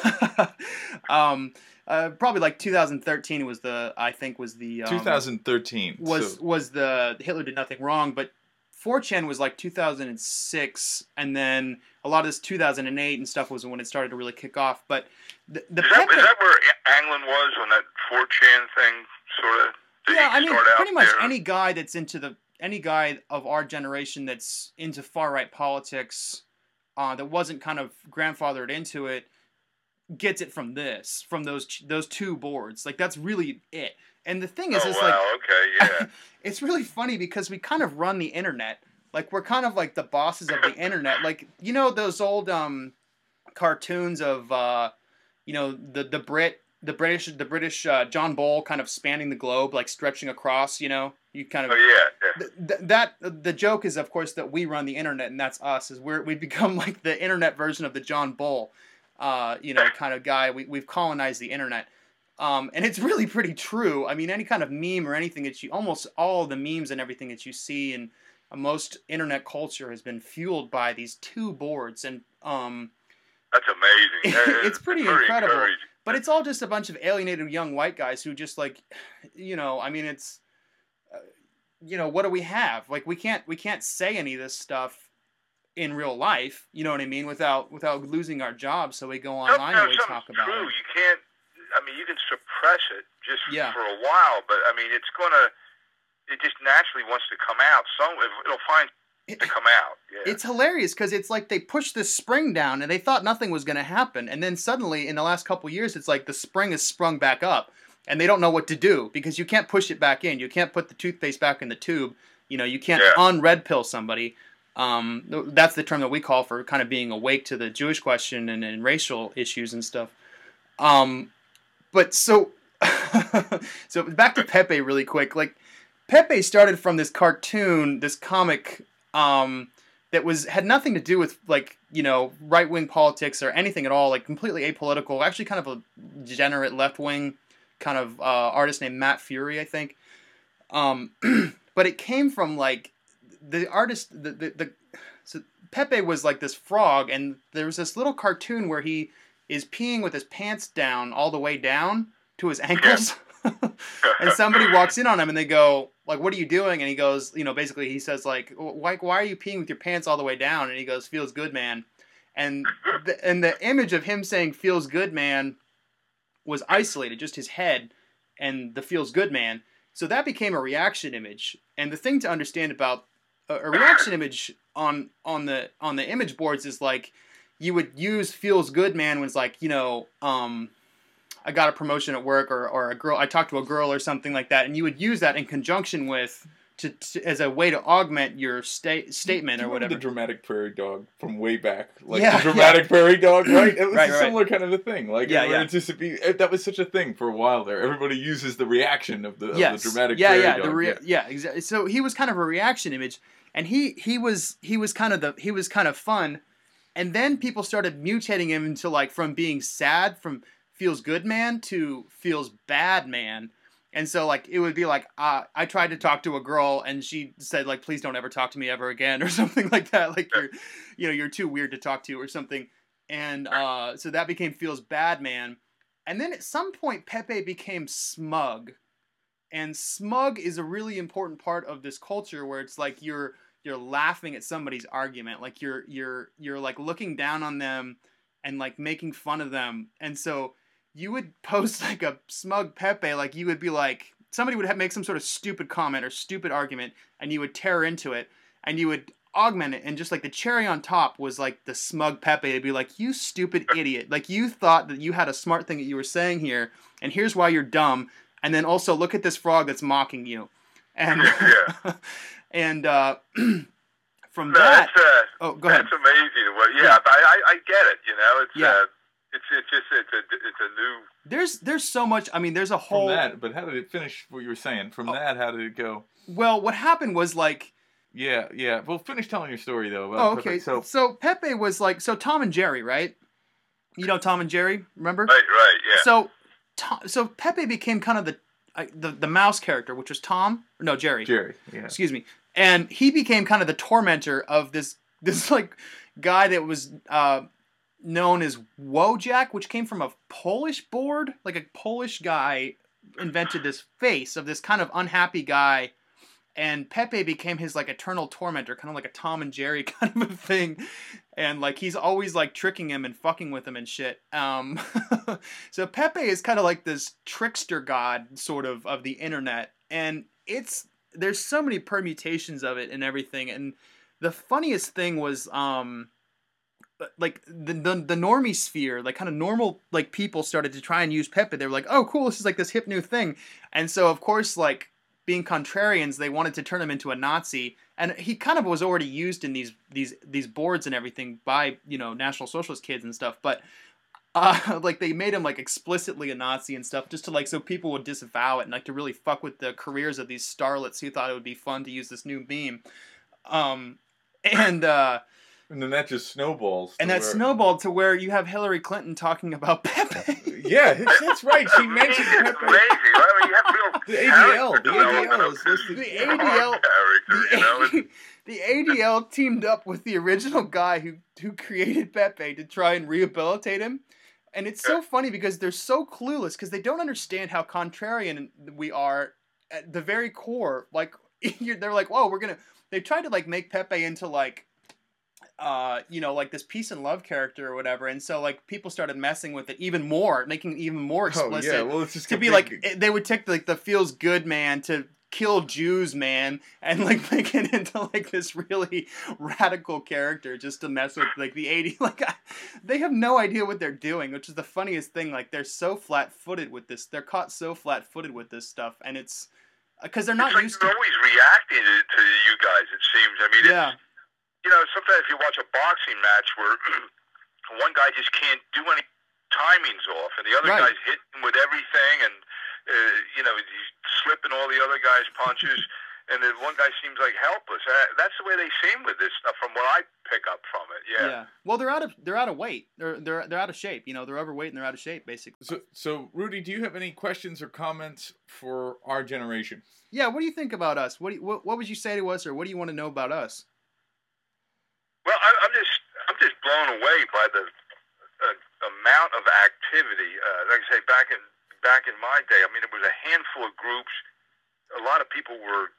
um, uh, probably like two thousand thirteen was the I think was the um, twenty thirteen was so. was the Hitler did nothing wrong, but four chan was like two thousand six, and then a lot of this two thousand eight and stuff was when it started to really kick off. But the, the is, that, is that where Anglin was on that four chan thing, sort of? Yeah, I mean, pretty much there? any guy that's into the any guy of our generation that's into far right politics, uh, that wasn't kind of grandfathered into it, gets it from this, from those those two boards. Like that's really it. And the thing is, oh, is wow, like, okay, yeah. It's really funny because we kind of run the internet. Like we're kind of like the bosses of the internet. Like you know those old um, cartoons of uh, you know the the Brit the British the British uh, John Bull kind of spanning the globe, like stretching across. You know, you kind of. Oh yeah. yeah. Th- th- that the joke is, of course, that we run the internet, and that's us. Is we're we become like the internet version of the John Bull, uh, you know, kind of guy. We we've colonized the internet. Um, and it's really pretty true. I mean, any kind of meme or anything that you, almost all the memes and everything that you see in uh, most internet culture has been fueled by these two boards. And um, that's amazing. That it's pretty, pretty incredible. But it's all just a bunch of alienated young white guys who just like, you know, I mean, it's, uh, you know, what do we have? Like, we can't, we can't say any of this stuff in real life, you know what I mean, without without losing our jobs. So we go online and we talk about true. it. You can't. I mean, you can suppress it just yeah. for a while, but I mean, it's gonna. It just naturally wants to come out. Some it'll find it, to come out. Yeah. It's hilarious because it's like they pushed this spring down and they thought nothing was going to happen, and then suddenly in the last couple of years, it's like the spring is sprung back up, and they don't know what to do because you can't push it back in. You can't put the toothpaste back in the tube. You know, you can't yeah. unred pill somebody. Um, that's the term that we call for kind of being awake to the Jewish question and, and racial issues and stuff. Um. But so, so back to Pepe really quick. Like, Pepe started from this cartoon, this comic, um, that was had nothing to do with like you know right wing politics or anything at all. Like completely apolitical. Actually, kind of a degenerate left wing kind of uh, artist named Matt Fury, I think. Um, but it came from like the artist. The the, the so Pepe was like this frog, and there was this little cartoon where he is peeing with his pants down all the way down to his ankles. And somebody walks in on him and they go, like, what are you doing? And he goes, you know, basically he says, like, why, why are you peeing with your pants all the way down? And he goes, feels good, man. And the, and the image of him saying feels good, man was isolated, just his head and the feels good, man. So that became a reaction image. And the thing to understand about a, a reaction image on, on the, on the image boards is like, you would use feels good, man, when it's like, you know, um, I got a promotion at work or, or a girl, I talked to a girl or something like that. And you would use that in conjunction with to, to as a way to augment your sta- statement Do you or remember whatever. the dramatic prairie dog from way back, like Yeah, the dramatic yeah. prairie dog, right? It was Right, a right, similar kind of a thing. Like, Yeah, it yeah. would just be that was such a thing for a while there. Everybody uses the reaction of the, Yes. of the dramatic yeah, prairie yeah, dog. the rea- yeah. yeah, exactly. So he was kind of a reaction image, and he he was he was kind of the he was kind of fun, and then people started mutating him into like from being sad from feels good man to feels bad man. And so like it would be like uh, I tried to talk to a girl and she said like please don't ever talk to me ever again or something like that, like you're you know you're too weird to talk to or something. And uh, so that became feels bad man. And then at some point Pepe became smug. And smug is a really important part of this culture where it's like you're you're laughing at somebody's argument, like you're you're you're like looking down on them and like making fun of them. And so you would post like a smug Pepe, like you would be like somebody would have, make some sort of stupid comment or stupid argument, and you would tear into it, and you would augment it, and just like the cherry on top was like the smug Pepe to be like, you stupid idiot, like you thought that you had a smart thing that you were saying here, and here's why you're dumb, and then also look at this frog that's mocking you, and Yeah. and uh, from No, that, that's, uh, oh, go ahead. That's amazing. Well, yeah, Yeah. but I, I, I get it. You know, it's Yeah. uh, it's it's just it's a it's a new. There's there's so much. I mean, there's a From whole. that, but how did it finish? What you were saying? From Oh. that, how did it go? Well, what happened was like. Yeah, yeah. Well, finish telling your story though. About Oh, okay. Pepe. So, So Pepe was like so Tom and Jerry, right? You know Tom and Jerry, remember? Right, right, yeah. So, Tom, so Pepe became kind of the, uh, the the mouse character, which was Tom. No, Jerry. Jerry. Yeah. Excuse me. And he became kind of the tormentor of this this like guy that was uh, known as Wojak, which came from a Polish board. Like a Polish guy invented this face of this kind of unhappy guy. And Pepe became his like eternal tormentor, kind of like a Tom and Jerry kind of a thing, and like he's always like tricking him and fucking with him and shit. Um, so Pepe is kind of like this trickster god sort of of the internet, and it's there's so many permutations of it and everything. And the funniest thing was um, like the, the the normie sphere, like kind of normal like people started to try and use Pepe. They were like, oh cool, this is like this hip new thing, and so of course like. Being contrarians, they wanted to turn him into a Nazi, and he kind of was already used in these these these boards and everything by you know National Socialist kids and stuff. But uh, like they made him like explicitly a Nazi and stuff, just to like so people would disavow it and like to really fuck with the careers of these starlets who thought it would be fun to use this new meme. Um, and uh, And then that just snowballs. and to that where- snowballed to where you have Hillary Clinton talking about Pepe. Yeah, that's right. She mentioned It's Pepe. amazing. I mean, you have real The A D L, character the A D L development is of this listed- The A D L character, you know. The, the A D L teamed up with the original guy who, who created Pepe to try and rehabilitate him. And it's so funny because they're so clueless because they don't understand how contrarian we are at the very core. Like, you're, they're like, whoa, we're going to... They tried to, like, make Pepe into, like, uh, you know, like this peace and love character or whatever. And so, like, people started messing with it even more, making it even more explicit. Oh, yeah, well, it's just to a be big- like eh, they would take like the feels good man to kill Jews man and like make it into like this really radical character just to mess with like the eighty like I, they have no idea what they're doing, which is the funniest thing. Like they're so flat-footed with this, they're caught so flat-footed with this stuff, and it's because they're not It's like used they're to always reacting to, to you guys, it seems. I mean, yeah it's, you know, sometimes if you watch a boxing match where one guy just can't do any timings off, and the other Right. guy's hitting with everything, and, uh, you know, he's slipping all the other guy's punches, and then one guy seems like helpless. Uh, that's the way they seem with this stuff, from what I pick up from it, yeah. yeah well they're out of they're out of weight, they're they're they're out of shape, you know, they're overweight and they're out of shape basically. So, so Rudy, do you have any questions or comments for our generation? Yeah, what do you think about us? What do you, what, what would you say to us, or what do you want to know about us? Well, I, I'm just I'm just blown away by the uh, amount of activity. Uh, like I say, back in back in my day, I mean, it was a handful of groups. A lot of people were,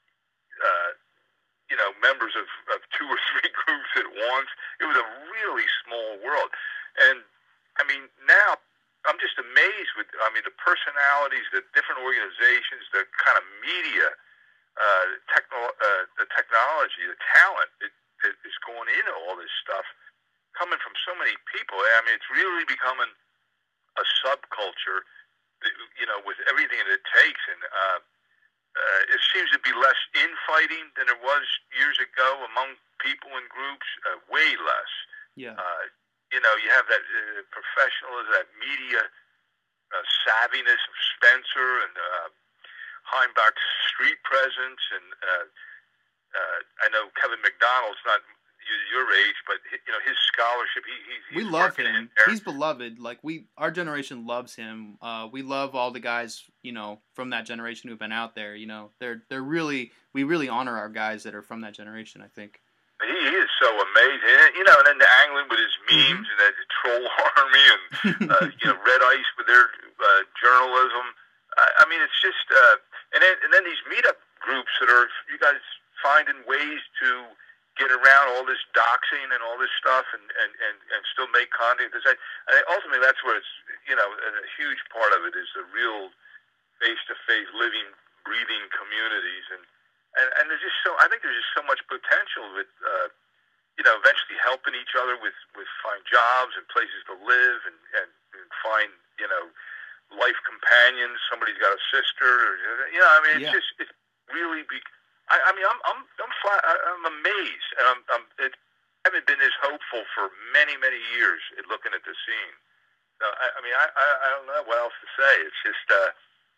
uh, you know, members of, of two or three groups at once. It was a really small world, and I mean, now I'm just amazed with. I mean, the personalities, the different organizations, the kind of media, uh, techno, uh, the technology, the talent. It, that is going into all this stuff coming from so many people. I mean, it's really becoming a subculture, you know, with everything that it takes. And uh, uh, it seems to be less infighting than it was years ago among people and groups. Uh, way less. Yeah. Uh, you know, you have that uh, professionalism, that media uh, savviness of Spencer and uh, Heimbach's street presence, and uh, uh, I know Kevin McDonald's not your age, but you know his scholarship. He, he he's we love working him. in there. He's beloved. Like we, our generation loves him. Uh, we love all the guys, you know, from that generation who've been out there. You know, they're they're really we really honor our guys that are from that generation, I think. He is so amazing, and, you know. And then the Anglin with his memes, mm-hmm. and that troll army, and uh, you know Red Ice with their uh, journalism. I, I mean, it's just uh, and then and then these meetup groups that are you guys finding ways to get around all this doxing and all this stuff, and, and, and, and still make content. Because I, I ultimately, that's where it's, you know, a, a huge part of it is the real face-to-face, living, breathing communities. And, and, and there's just so, I think there's just so much potential with, uh, you know, eventually helping each other with, with find jobs and places to live, and, and, and find, you know, life companions. Somebody's got a sister, or, you know, I mean, it's yeah. just, it's really be. I, I mean, I'm I'm I'm flat, I'm amazed, and I'm, I'm it, I haven't been this hopeful for many many years at looking at the scene. So, I, I mean, I, I I don't know what else to say. It's just, uh,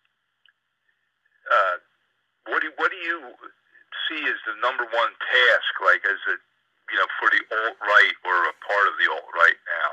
uh, what do what do you see as the number one task, like as a you know for the alt right or a part of the alt right now?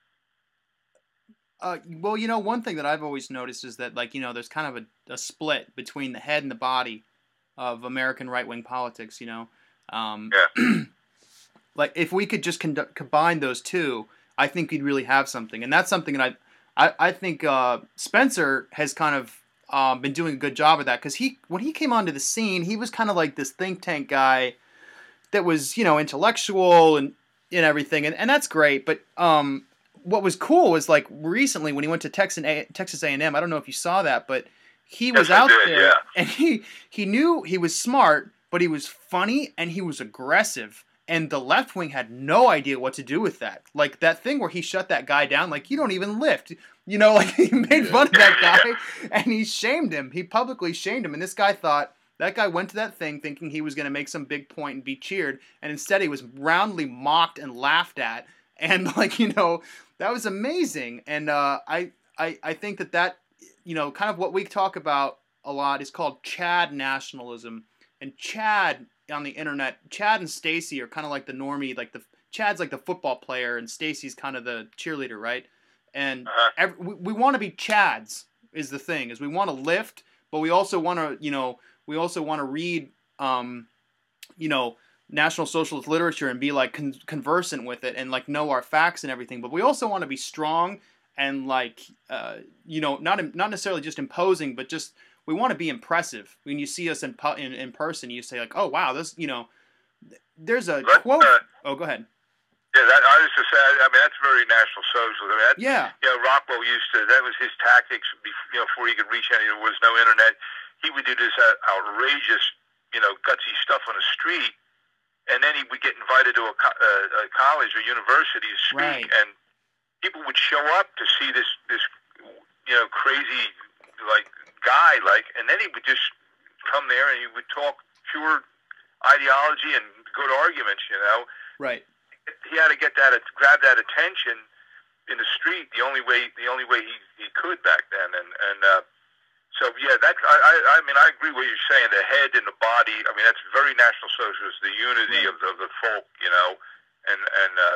Uh, well, you know, one thing that I've always noticed is that, like, you know, there's kind of a, a split between the head and the body of American right-wing politics, you know. Um, yeah. Like, if we could just con- combine those two, I think we'd really have something. And that's something that I I, I think uh, Spencer has kind of uh, been doing a good job of that. Because he, when he came onto the scene, he was kind of like this think tank guy that was, you know, intellectual and, and everything. And, and that's great. But um, what was cool was, like, recently when he went to Texas A- Texas A and M, I don't know if you saw that, but he was yes, out did, there, yeah. and he he knew he was smart, but he was funny and he was aggressive. And the left wing had no idea what to do with that. Like that thing where he shut that guy down, like, you don't even lift. You know, like he made fun of that guy and he shamed him. He publicly shamed him. And this guy thought, that guy went to that thing thinking he was going to make some big point and be cheered. And instead he was roundly mocked and laughed at. And like, you know, that was amazing. And uh, I, I, I think that that, you know, kind of what we talk about a lot is called Chad nationalism. And Chad on the internet, Chad and Stacy are kind of like the normie, like the Chad's like the football player and Stacy's kind of the cheerleader, right? And uh-huh. every, we, we want to be Chads is the thing, is we want to lift, but we also want to, you know, we also want to read, um, you know, National Socialist literature and be like con- conversant with it and like know our facts and everything. But we also want to be strong and like, uh, you know, not not necessarily just imposing, but just we want to be impressive. When you see us in pu- in, in person, you say like, oh wow, this, you know, there's a but, quote. Uh, oh, go ahead. Yeah, that, I was just say, I mean, that's very National Socialist. I mean, that, yeah. You know, Rockwell used to. That was his tactics. You know, before he could reach any, there was no internet. He would do this outrageous, you know, gutsy stuff on the street, and then he would get invited to a, co- uh, a college or university to speak, right. and people would show up to see this, this, you know, crazy like guy, like, and then he would just come there and he would talk pure ideology and good arguments, you know. Right. He had to get that, grab that attention in the street. The only way, the only way he, he could back then, and and uh, so yeah, that I, I I mean I agree with what you're saying. The head and the body. I mean that's very National Socialist. The unity right. of, the, of the folk, you know, and and uh,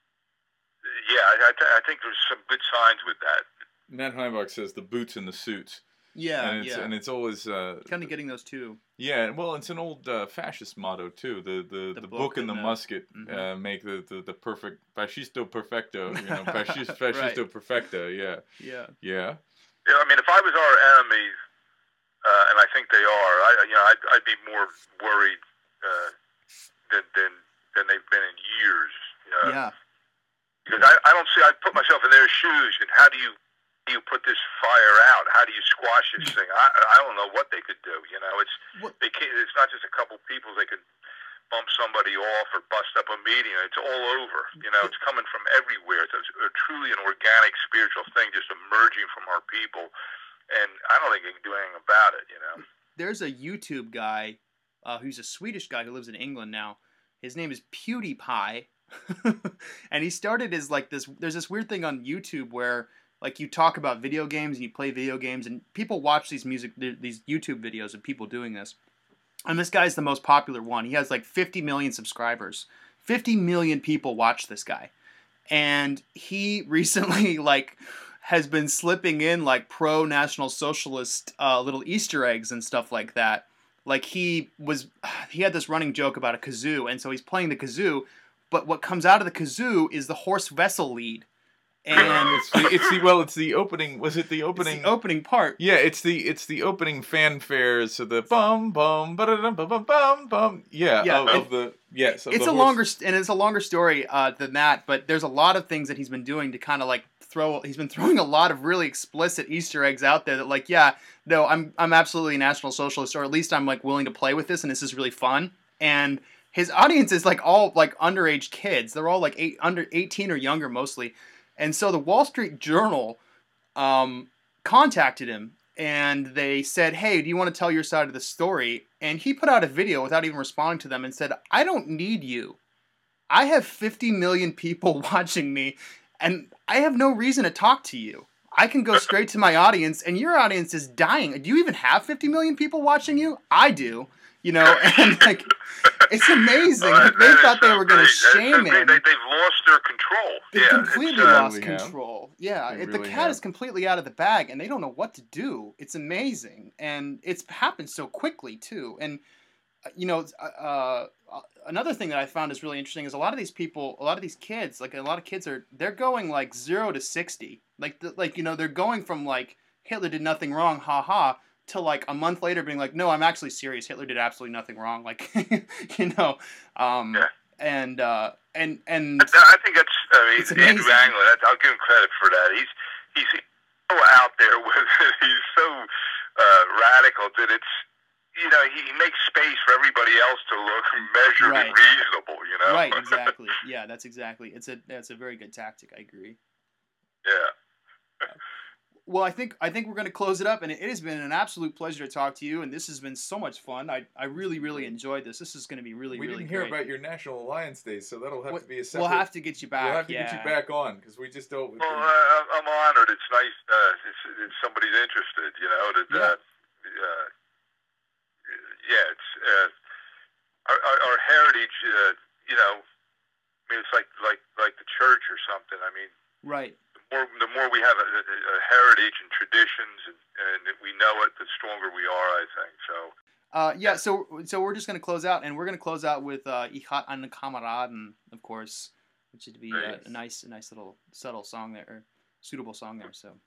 yeah, I I, th- I think there's some good signs with that. Nat Heimbach says the boots and the suits. Yeah, and it's, yeah. and it's always uh, kind of getting those two. Yeah, well, it's an old uh, fascist motto too. The the, the, the book, book and the, the musket mm-hmm. uh, make the, the, the perfect fascisto perfecto. You know, fascist, fascisto right. perfecto. Yeah. Yeah. Yeah. Yeah. I mean, if I was our enemy, uh, and I think they are, I you know, I'd, I'd be more worried uh, than than than they've been in years. You know? Yeah. Because I, I don't see. I put myself in their shoes, and how do you? You put this fire out? How do you squash this thing? I I don't know what they could do. You know, it's what? they can't, it's not just a couple people. They could bump somebody off or bust up a meeting. It's all over. You know, it's coming from everywhere. It's a, a truly an organic spiritual thing, just emerging from our people. And I don't think they can do anything about it. You know. there's a YouTube guy uh, who's a Swedish guy who lives in England now. His name is PewDiePie. And he started as like this, there's this weird thing on YouTube where like you talk about video games and you play video games and people watch these music, these YouTube videos of people doing this. And this guy's the most popular one. He has like fifty million subscribers. fifty million people watch this guy. And he recently like has been slipping in like pro-National Socialist uh, little Easter eggs and stuff like that. Like he was, he had this running joke about a kazoo, and so he's playing the kazoo, but what comes out of the kazoo is the Horst Wessel lead. And it's the, it's the well, it's the opening. Was it the opening? It's the opening part. Yeah, it's the it's the opening fanfare. So the bum bum ba-da-dum, bum bum bum bum. Yeah, yeah of, of the yes. Of it's the a horse. longer and it's a longer story uh, than that. But there's a lot of things that he's been doing to kind of like throw. He's been throwing a lot of really explicit Easter eggs out there that like, yeah, no, I'm I'm absolutely a National Socialist, or at least I'm like willing to play with this, and this is really fun. And his audience is like all like underage kids. They're all like eight, under eighteen or younger mostly. And so the Wall Street Journal um, contacted him, and they said, hey, do you want to tell your side of the story? And he put out a video without even responding to them and said, I don't need you. I have fifty million people watching me, and I have no reason to talk to you. I can go straight to my audience, and your audience is dying. Do you even have fifty million people watching you? I do. You know, and like, it's amazing. Uh, Like, they thought they were going to so shame they, him. They, they've lost their control. They yeah, completely uh, lost really have. control. Yeah, They it, the really cat have. is completely out of the bag, and they don't know what to do. It's amazing, and it's happened so quickly too. And uh, you know, uh, uh, another thing that I found is really interesting is a lot of these people, a lot of these kids, like a lot of kids are, they're going like zero to sixty. Like, the, like you know, they're going from like Hitler did nothing wrong, ha ha, to like a month later being like, no, I'm actually serious. Hitler did absolutely nothing wrong. Like, you know, um, Yeah. and uh, and and I think that's. I mean, It's Andrew amazing. Anglin. That, I'll give him credit for that. He's he's so out there with it. He's so uh, radical that it's. You know, he, he makes space for everybody else to look measured Right. and reasonable. You know. right, exactly. Yeah, that's exactly. It's a that's a very good tactic. I agree. Yeah. Well, I think I think we're going to close it up, and it, it has been an absolute pleasure to talk to you, and this has been so much fun. I, I really really enjoyed this. This is going to be really We really didn't hear great. about your National Alliance Day, so that'll have We'll- to be a separate. We'll have to get you back. We'll have to yeah. get you back on because we just don't. Well, uh, I'm honored. It's nice. Uh, it's, it's somebody's interested. You know. That. Yeah. Uh, uh, yeah. It's uh, our, our, our heritage. Uh, you know. I mean, it's like like like the church or something. I mean. Right. The more, the more we have a, a, a heritage and traditions, and, and we know it, the stronger we are, I think. So, Uh, yeah. So so we're just going to close out, and we're going to close out with uh, "Ich hat einen Kameraden," of course, which would be uh, Nice. a nice a nice little subtle song there, or suitable song there. So.